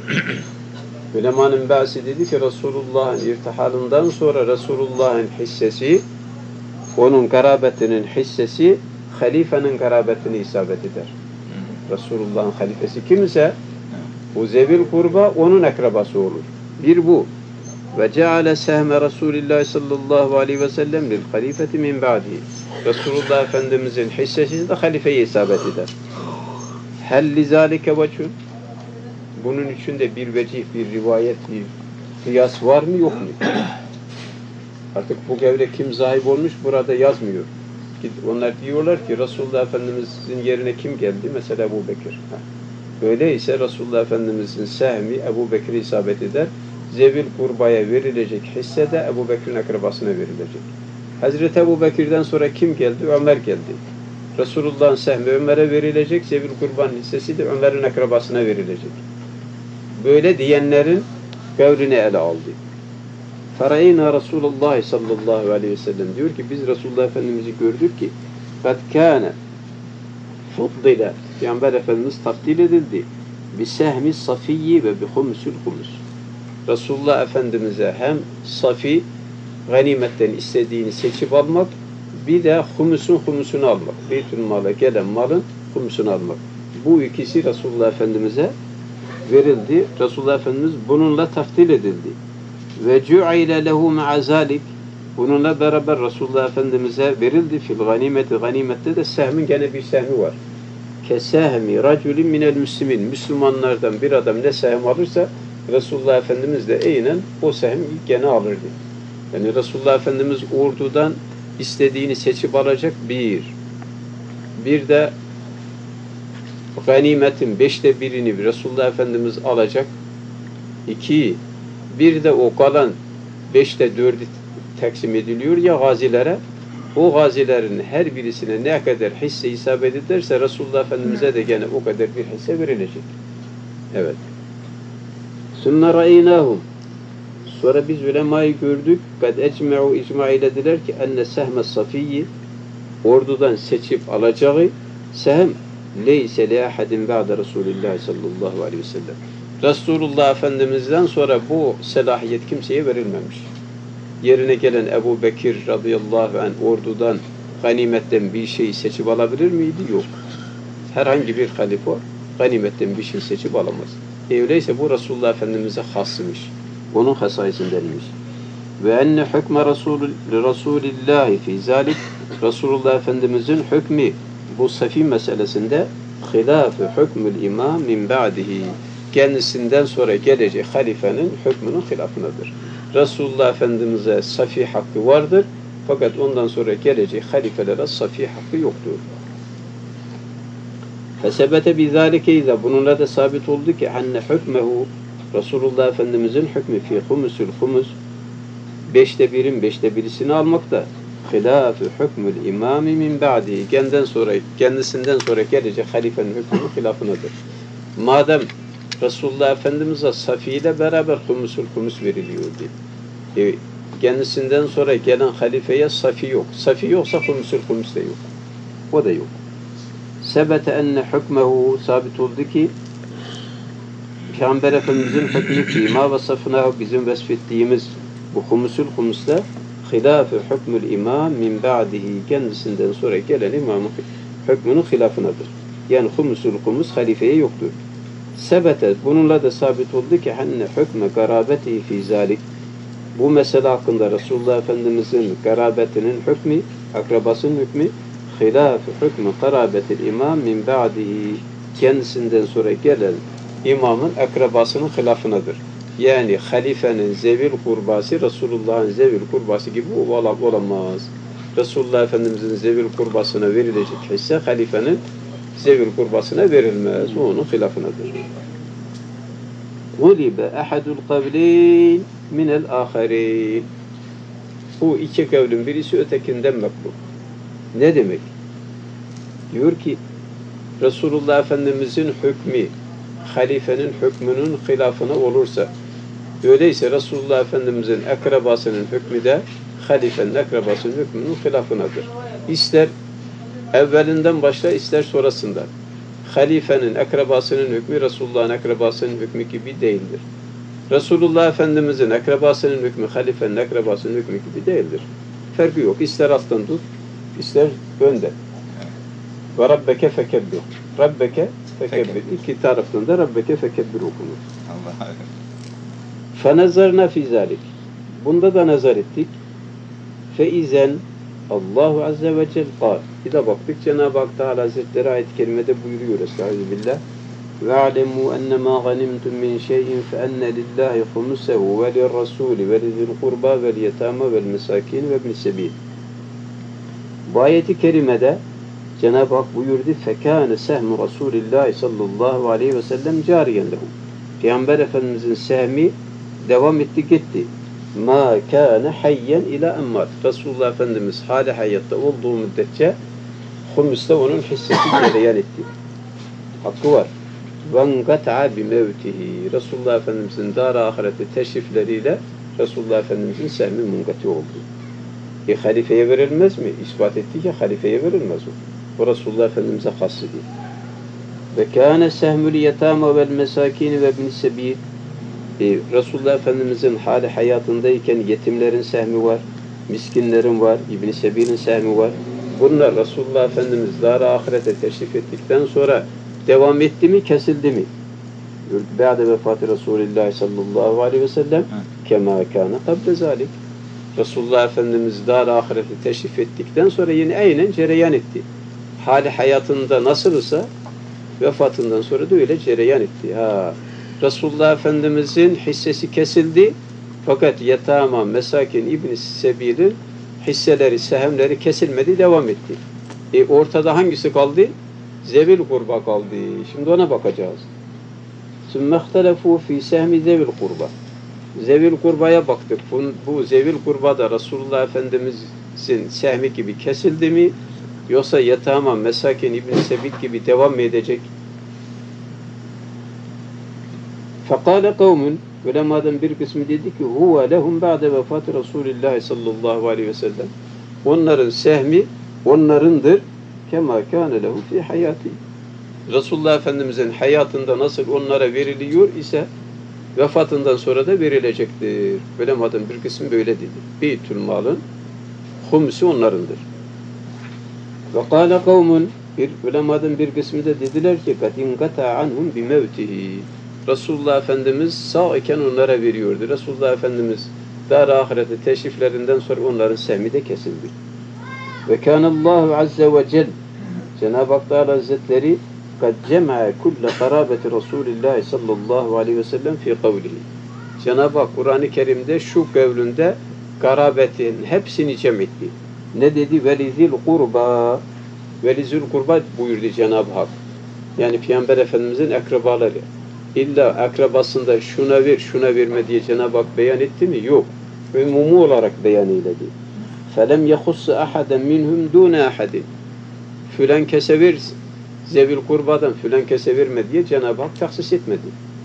Ulemanın bazısı dedi ki Resulullah'ın irtihalından sonra Resulullah'ın hissesi, onun garabetinin hissesi, halifenin garabetine isabet eder. Resulullah'ın halifesi kimse, bu zevil kurba onun akrabası olur. Bir bu. Ve ceale sehme Resulillah sallallahu aleyhi ve sellem lil halifeti min ba'di. Resulullah Efendimizin hissesi de halifeye isabet eder. Hel lizalike veçhun. Bunun içinde bir vecih, bir rivayet, bir kıyas var mı yok mu? Artık bu gevre kim sahip olmuş burada yazmıyor. Onlar diyorlar ki Resulullah Efendimizin yerine kim geldi? Mesela Ebu Bekir. Öyleyse Resulullah Efendimizin sehmi Ebu Bekir'e isabet eder. Zevil kurbaya verilecek hisse de Ebu Bekir'in akrabasına verilecek. Hazreti Ebu Bekir'den sonra kim geldi? Ömer geldi. Resulullah'ın sehmi Ömer'e verilecek. Zevil kurbanın hissesi de Ömer'in akrabasına verilecek. Böyle diyenlerin kavrini ele aldı. Farayna Resulullah sallallahu aleyhi ve sellem diyor ki biz Resulullah Efendimiz'i gördük ki kad kâne fuddile Peygamber Efendimiz takdir edildi bi sehmi safiyyi ve bi humsul humus. Resulullah Efendimiz'e hem safi ganimetten istediğini seçip almak bir de humusunu almak. Beytülmal'a gelen malın humusunu almak. Bu ikisi Resulullah Efendimiz'e verildi. Resulullah Efendimiz bununla taftil edildi. Ve cu'ile lehu ma'a zalik bununla beraber Resulullah Efendimiz'e verildi fil ganimeti. Ganimette de sehmin gene bir sehmi var. Kesehmi raculin minel müslimin. Müslümanlardan bir adam ne sehm alırsa Resulullah Efendimiz de eynen o sehmi gene alırdı. Yani Resulullah Efendimiz ordudan istediğini seçip alacak bir de ganimetin 1/5'ini Resulullah Efendimiz alacak. 2. Bir de o kalan 4'ü taksim ediliyor ya gazilere. O gazilerin her birisine ne kadar hisse isabet ederse Resulullah Efendimiz'e de gene o kadar bir hisse verilecek. Evet. Sümme ra'inâhum Sonra biz ulemayı gördük. Kad ecme'u icma eylediler ki enne sehme safiyyi ordudan seçip alacağı sehem leyse li ahadin ba'de Resulillah sallallahu aleyhi ve sellem. Resulullah Efendimiz'den sonra bu selahiyet kimseye verilmemiş. Yerine gelen Ebu Bekir radıyallahu anh ordudan ganimetten bir şey seçip alabilir miydi? Yok. Herhangi bir halife ganimetten bir şey seçip alamaz. Öyleyse bu Resulullah Efendimiz'e hassımış. Onun hasaisindenmiş. Ve enne hükme Resulillahi fi zalik Resulullah Efendimiz'in hükmü bu safi meselesinde hilâfı hükmül imam min ba'dihi kendisinden sonra gelecek halifenin hükmünün hilafınadır. Resulullah Efendimiz'e safi hakkı vardır fakat ondan sonra gelecek halifelere safi hakkı yoktur. Fesebete bizalike izâ bununla da sabit oldu ki enne hükmehu Resulullah Efendimiz'in hükmü fi humusul humus 1/5'in 1/5'ini almakta hilâfı hükmül imâmi min ba'di kendisinden sonra gelecek halifenin hükmünün hilafınadır. Madem Resulullah Efendimiz'e safi ile beraber humusul humus veriliyordu. Kendisinden sonra gelen halifeye safi yok. Safi yoksa humusul humus da yok. O da yok. Sebete enne hükmehu sabit oldu ki Peygamber Efendimiz'in hükmü fîmâ vasafnâhu bizim vesfettiğimiz bu humusul humusla hilâfı hükmül imâm min ba'dihi kendisinden sonra gelen imamın hükmünün hilafınadır. Yani humusul humus halifeye yoktur. Sebete bununla da sabit oldu ki henne hükme garabeti fî zâlik bu mesele hakkında Resulullah Efendimiz'in garabetinin hükmü, akrabasının hükmü hilâfı hükmü garabetil imâm min ba'dihi kendisinden sonra gelen imamın akrabasının hilafınadır. Yani halifenin zevil kurbası Resulullah'ın zevil kurbası gibi olamaz. Resulullah Efendimiz'in zevil kurbasına verilecek hisse halifenin zevil kurbasına verilmez. O onun hilafınadır. gulibe ahadul kavleyn minel aharin. Bu iki kavlin birisi ötekinden meklub. Ne demek? Diyor ki Resulullah Efendimizin hükmü halifenin hükmünün hilafına olursa, öyleyse Resulullah Efendimizin akrabasının hükmü de halifenin akrabasının hükmünün hilafınadır. İster evvelinden başla, ister sonrasından. Halifenin akrabasının hükmü Resulullah'ın akrabasının hükmü gibi değildir. Resulullah Efendimizin akrabasının hükmü halifenin akrabasının hükmü gibi değildir. Farkı yok. İster alttan tut, ister önden. Ve Rabbeke fekebbir. Rabbeke fekebbir. İki taraftan da Rabbeke fekebbir okunur. Allah فَنَزَرْنَا فِي ذَٰلِكِ Bunda da nazar ettik. فَاِذَنْ Allahu Azze ve Celle قال. Bir de baktık Cenab-ı Hak Teala Hazretleri ayet-i kerimede buyuruyor Estağfirullah. وَاعْلَمُوا اَنَّمَا غَنِمْتُمْ مِنْ شَيْءٍ فَاَنَّ لِلّٰهِ خُمُسَهُ وَلِلرَّسُولِ وَلِذِي الْقُرْبَى وَالْيَتَامَى وَالْمَسَاكِينِ وَابْنِ السَّبِيلِ Bu ayet-i kerimede Cenab-ı Hak buyurdu فَكَانَ سَهْمُ رَسُولِ اللّٰهِ sallallahu aleyhi ve sellem cariyen lehu. Peygamber Efendimizin sehmi devam etti gitti. مَا كَانَ حَيًّا اِلَى اَمَّاتِ Resulullah Efendimiz hali hayatta olduğu müddetçe Humus'ta onun hissesi cereyan etti. Hakkı var. وَنْقَتَعَ بِمَوْتِهِ Resulullah Efendimizin dar-ı ahirette teşrifleriyle Resulullah Efendimizin sehmi munkati oldu. Halifeye verilmez mi? İspat etti ki halifeye verilmez o. O Resulullah Efendimiz'e khas değil. Ve kâne sehmül yetâme vel mesâkîni ve ibn-i sebîl Resulullah Efendimiz'in hali hayatındayken yetimlerin sehmi var, miskinlerin var, ibn-i sebil'in sehmi var. Bunlar Resulullah Efendimiz dar-ı ahirete teşrif ettikten sonra devam etti mi, kesildi mi? Ba'de vefatı Resulullah sallallahu aleyhi ve sellem kemâ kâne kabde zâlik. Resulullah Efendimiz dar-ı ahirete teşrif ettikten sonra yine aynen cereyan etti. Hali hayatında nasılsa vefatından sonra da öyle cereyan etti. Resulullah Efendimizin hissesi kesildi fakat yetama, mesakin, ibn-i sebil'in hisseleri, sehemleri kesilmedi, devam etti. Ortada hangisi kaldı? Zevil kurba kaldı. Şimdi ona bakacağız. ثُمَّ اخْتَلَفُوا فِي سَهْمِ zevil kurba. Zevil kurbaya baktık. Bu zevil kurba da Resulullah Efendimiz'in sehmi gibi kesildi mi? Yoksa yetama, mesakin, ibn-i sebil gibi devam mı edecek? فَقَالَ قَوْمٌ Ulemadan bir kısmı dedi ki huve lehum ba'de vefatı Resulullah sallallahu aleyhi ve sellem. Onların sehmi onlarındır. Kema kâne lehum fi hayati. Resulullah Efendimiz'in hayatında nasıl onlara veriliyor ise vefatından sonra da verilecektir. Ulemadan bir kısmı böyle dedi. Beytül malın humusu onlarındır. Ve kâle kavmun ulemadan bir kısmı da dediler ki kad inkata anhum bi mevtihi. Resulullah Efendimiz sağ iken onlara veriyordu. Resulullah Efendimiz dar-ı ahirete teşriflerinden sonra onların sehmi de kesildi. Ve kânallâhu azze ve cel Cenab-ı Hak Teala Hazretleri kad cema'a kulle karabeti Resulillah sallallahu aleyhi ve sellem fi kavlihi. Cenab-ı Hak Kur'an-ı Kerim'de şu kavlünde garabetin hepsini cem etti. Ne dedi? Velizil kurba. Velizil kurba buyurdu Cenab-ı Hak. Yani Peygamber Efendimiz'in akrabaları. İlla akrabasında şuna ver, şuna verme diye Cenab-ı Hak beyan etti mi? Yok. Umumu olarak beyan eyledi. فَلَمْ يَخُصَّ أَحَدًا مِنْهُمْ دُونَ أَحَدٍ Filan kese ver, zevil kurbadan filan kese verme diye Cenab-ı Hak taksis etmedi.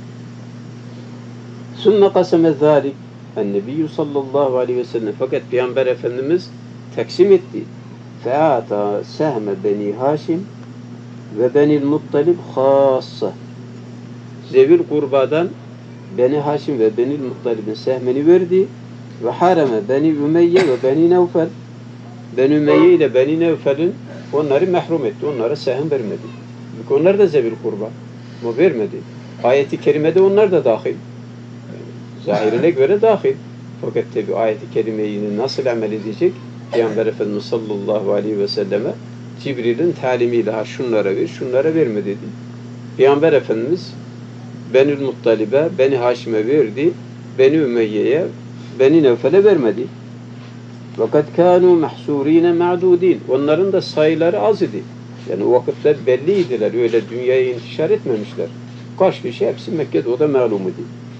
ثُمَّ قَسَمَ ذَٰلِكَ النَّبِيُّ sallallahu aleyhi ve sellem fakat Peygamber Efendimiz taksim etti. فَاَعْتَى سَهْمَ بَنِي هَاشِمْ وَبَنِي الْمُطَّلِبْ خَاصَّةً Zevil kurbadan Beni Haşim ve Beni Muttalib'in sehmini verdi ve hareme Beni Ümeyye ve Beni Nevfel Beni Ümeyye ile Beni Nevfel'in onları mahrum etti. Onlara sehem vermedi. Çünkü onlar da zevil kurba. Ama vermedi. Ayet-i kerimede onlar da dahil. Zahirine göre dahil. Fakat tabi ayet-i kerimeyi nasıl amel edecek? Peygamber Efendimiz sallallahu aleyhi ve selleme Cibril'in talimiyle şunlara ver, şunlara verme dedi. Peygamber Efendimiz Benül Muttalib'e, Beni Haşim'e verdi, Beni Ümeyye'ye, Beni Nevfel'e vermedi. Fakat kânû mahsûrîne ma'dûdîn. Onların da sayıları az idi. Yani o vakitler belliydiler. Öyle dünyaya intişar etmemişler. Kaç kişi? Hepsi Mekke'de. O da malum idi.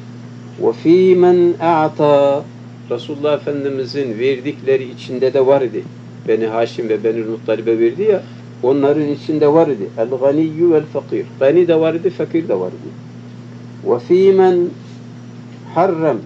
وَفِي مَنْ اَعْطَى Resulullah Efendimizin verdikleri içinde de var idi. Beni Haşim ve Beni Muttalib'e verdi ya, onların içinde var idi. El-ganiyyü vel-fakir. Gani de var idi, fakir de var idi. وَفِي مَنْ harrem.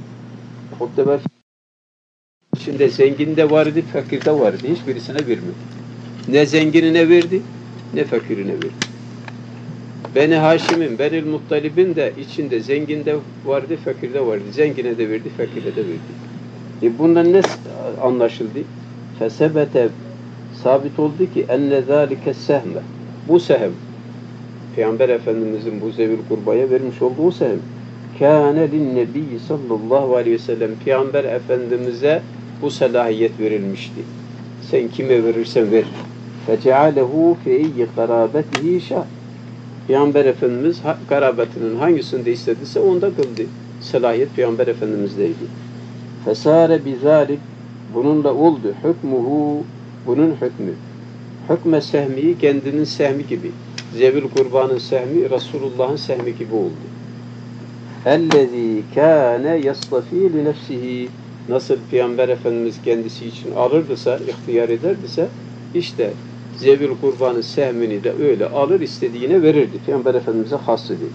İçinde zengin de var idi, fakir de var idi. Hiçbirisine vermedi. Ne zenginine verdi, ne fakirine verdi. Beni Haşim'in, Beni Muttalib'in de içinde zengin de vardı, fakir de vardı. Zengine de verdi, fakire de verdi. Bundan ne anlaşıldı? Fesebete sabit oldu ki enne zâlike sehme. Bu sehem, Peygamber Efendimizin bu zevil kurbaya vermiş olduğu sehem, kâne linnebiyyi sallallahu aleyhi ve sellem, Peygamber Efendimiz'e bu selahiyet verilmişti. Sen kime verirsen ver. Fecealehu feyyi karabetihi şah. Peygamber Efendimiz karabetinin hangisinde istediyse onda kıldı. Selahiyet Peygamber Efendimiz'deydi. Fesare bizalik, bununla oldu. Hükmuhu, bunun hükmü. Hükme sehmi, kendinin sehmi gibi. Zevil kurbanın sehmi, Resulullah'ın sehmi gibi oldu. Ellezî kâne yastafi li nefsihi. Nasıl Peygamber Efendimiz kendisi için alırdıysa, ihtiyar ederdiyse, işte zevil kurbanın sehmini de öyle alır, istediğine verirdi. Peygamber Efendimiz'e has idi.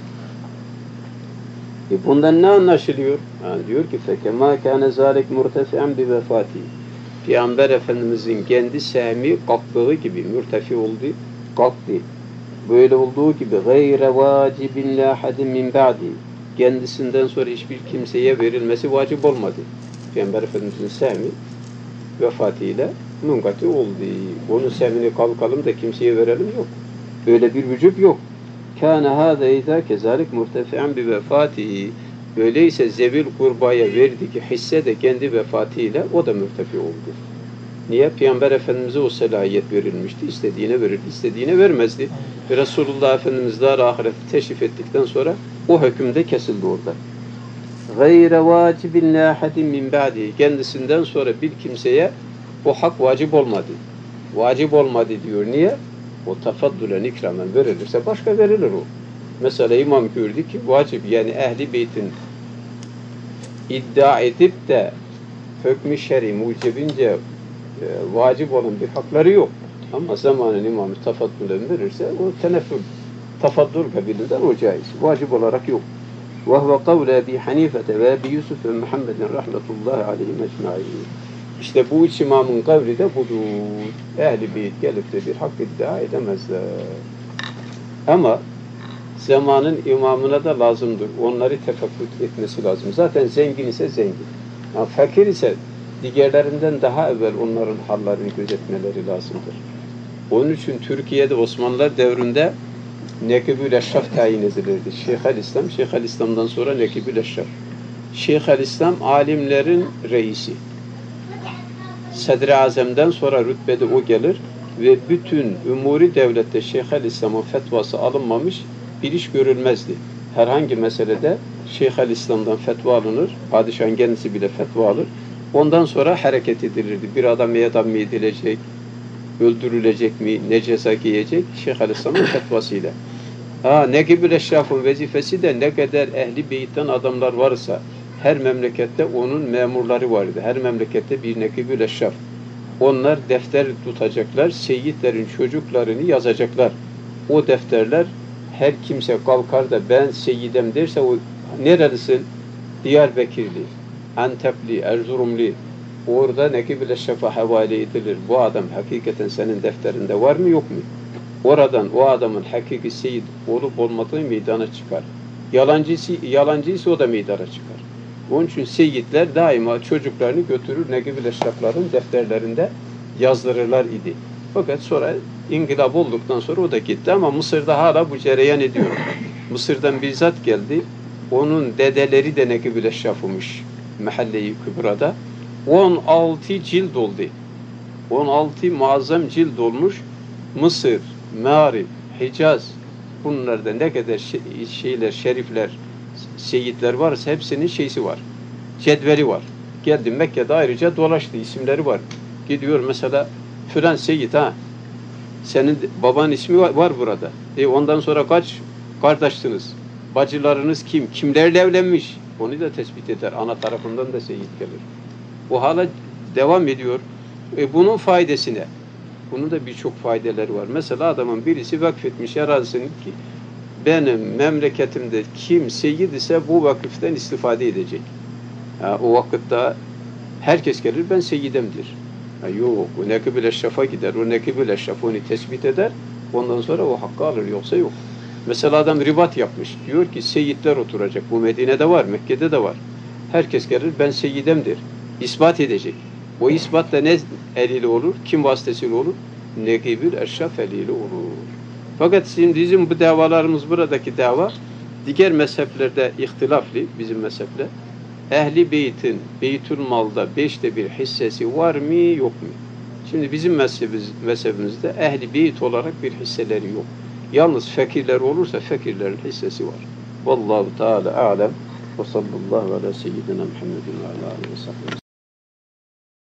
Bundan ne anlaşılıyor? Yani diyor ki فَكَمَا كَانَ ذَٰلِكْ مُرْتَفِعًا بِوَفَاتِهِ. Peygamber Efendimiz'in kendi sehmi kalktığı gibi mürtefi oldu, kalktı. Böyle olduğu gibi غَيْرَ وَاجِبٍ لَا حَدٍ مِنْ بَعْدِ. Kendisinden sonra hiçbir kimseye verilmesi vacip olmadı. Peygamber Efendimiz'in sehmi vefatıyla münkati oldu. Onun sehmini kalkalım da kimseye verelim yok. Böyle bir vücub yok. Kâne hâze izâ kezâlik murtefi'an bi vefâtihi. Öyleyse zevil kurbaya verdiği hisse de kendi vefatıyla o da mürtefi oldu. Niye? Peygamber Efendimiz'e o selahiyet verilmişti. İstediğine verirdi, istediğine vermezdi. Ve Resulullah Efendimiz dar ahireti teşrif ettikten sonra o hükümde kesildi orada. Gayre vacibin la hadin min ba'di. Kendisinden sonra bir kimseye o hak vacip olmadı. Vacip olmadı diyor. Niye? O tafaddulen ikramen verilirse başka verilir o. Mesela İmam gördü ki vacip, yani Ehl-i Beyt'in iddia edip de hükmü şer'i mucibince vacip olan bir hakları yok. Ama zamanın imamı tafaddulen verirse o teneffül, tafaddul kabilinden o caiz. Vacip olarak yok. وَهُوَ قَوْلَ اَبِي حَن۪يفَةَ وَاَبِي يُسُفَ وَمُحَمَّدٍ رَحْمَةُ عَلَيْهِمْ اَجْمَعِينَ. İşte bu üç imamın kavli de budur. Ehl-i Beyt gelip de bir hak iddia edemezler. Ama zamanın imamına da lazımdır. Onları tefekkür etmesi lazım. Zaten zengin ise zengin. Yani fakir ise diğerlerinden daha evvel onların hallerini gözetmeleri lazımdır. Onun için Türkiye'de Osmanlılar devrinde Nekibül Eşraf tayin edilirdi. Şeyhülislam, Şeyhülislam'dan sonra Nekibül Eşraf. Şeyhülislam alimlerin reisi. Sedr-i Azem'den sonra rütbede o gelir ve bütün umuri devlette Şeyhülislam'ın fetvası alınmamış bir iş görülmezdi. Herhangi meselede Şeyhülislam'dan fetva alınır, padişahın kendisi bile fetva alır. Ondan sonra hareket edilirdi. Bir adam idam mı edilecek, öldürülecek mi, ne ceza giyecek? Şeyhülislam'ın fetvasıyla. Nekibül Eşraf'ın vazifesi de ne kadar Ehl-i Beyt'ten adamlar varsa, her memlekette onun memurları vardı. Her memlekette bir Nekibül Eşraf. Onlar defter tutacaklar, seyyidlerin çocuklarını yazacaklar. O defterler her kimse kalkar da ben seyyidem derse o nerelisin? Diyarbakırlı, Antepli, Erzurumlu. Orada Nekibül Eşraf'a havale edilir. Bu adam hakikaten senin defterinde var mı yok mu? Oradan o adamın hakiki seyyid olup olmadığı meydana çıkar. Yalancıysa o da meydana çıkar. Onun için seyyidler daima çocuklarını götürür Nekibül Eşraf'ların defterlerinde yazdırırlar idi. Fakat sonra inkılap olduktan sonra o da gitti ama Mısır'da hala bu cereyan ediyor. Mısır'dan bizzat geldi. Onun dedeleri de Nekibül Eşraf'ımış Mahalle-i Kübra'da. 16 cild oldu. 16 muazzam cild olmuş. Mısır, Mağrib, Hicaz, bunlarda ne kadar şeyler, şerifler, seyyidler varsa hepsinin şeysi var. Cedveli var. Geldi Mekke'de ayrıca dolaştı. İsimleri var. Gidiyor mesela filan seyyid senin babanın ismi var burada. Ondan sonra kaç kardeşsiniz? Bacılarınız kim? Kimlerle evlenmiş? Onu da tespit eder. Ana tarafından da seyit gelir. Bu hala devam ediyor. Bunun faydası ne? Bunun da birçok faydaları var. Mesela adamın birisi vakfetmiş arazisini ki benim memleketimde kim seyyid ise bu vakıftan istifade edecek. O vakitte herkes gelir ben seyyidemdir. Yok, o nekib-ül eşrafa gider. O nekib-ül eşraf onu tespit eder. Ondan sonra o hakkı alır. Yoksa yok. Mesela adam ribat yapmış. Diyor ki seyyidler oturacak. Bu Medine'de var, Mekke'de de var. Herkes gelir ben seyyidemdir. İspat edecek. O ispat da ne eliyle olur? Kim vasıtasıyla olur? Nekib-ül eşraf eliyle olur. Fakat şimdi bizim bu davalarımız, buradaki dava diğer mezheplerde ihtilaflı, bizim mezheple. Ehli beytin beytül malda 1/5 hissesi var mı yok mu? Şimdi bizim mezhebimizde ehli beyt olarak bir hisseleri yok. Yalnız fakirler olursa fakirlerin hissesi var. Vallahu Teala alem ve sallallahu ala seyyidina Muhammedin ve ala alihi ve sahbihi.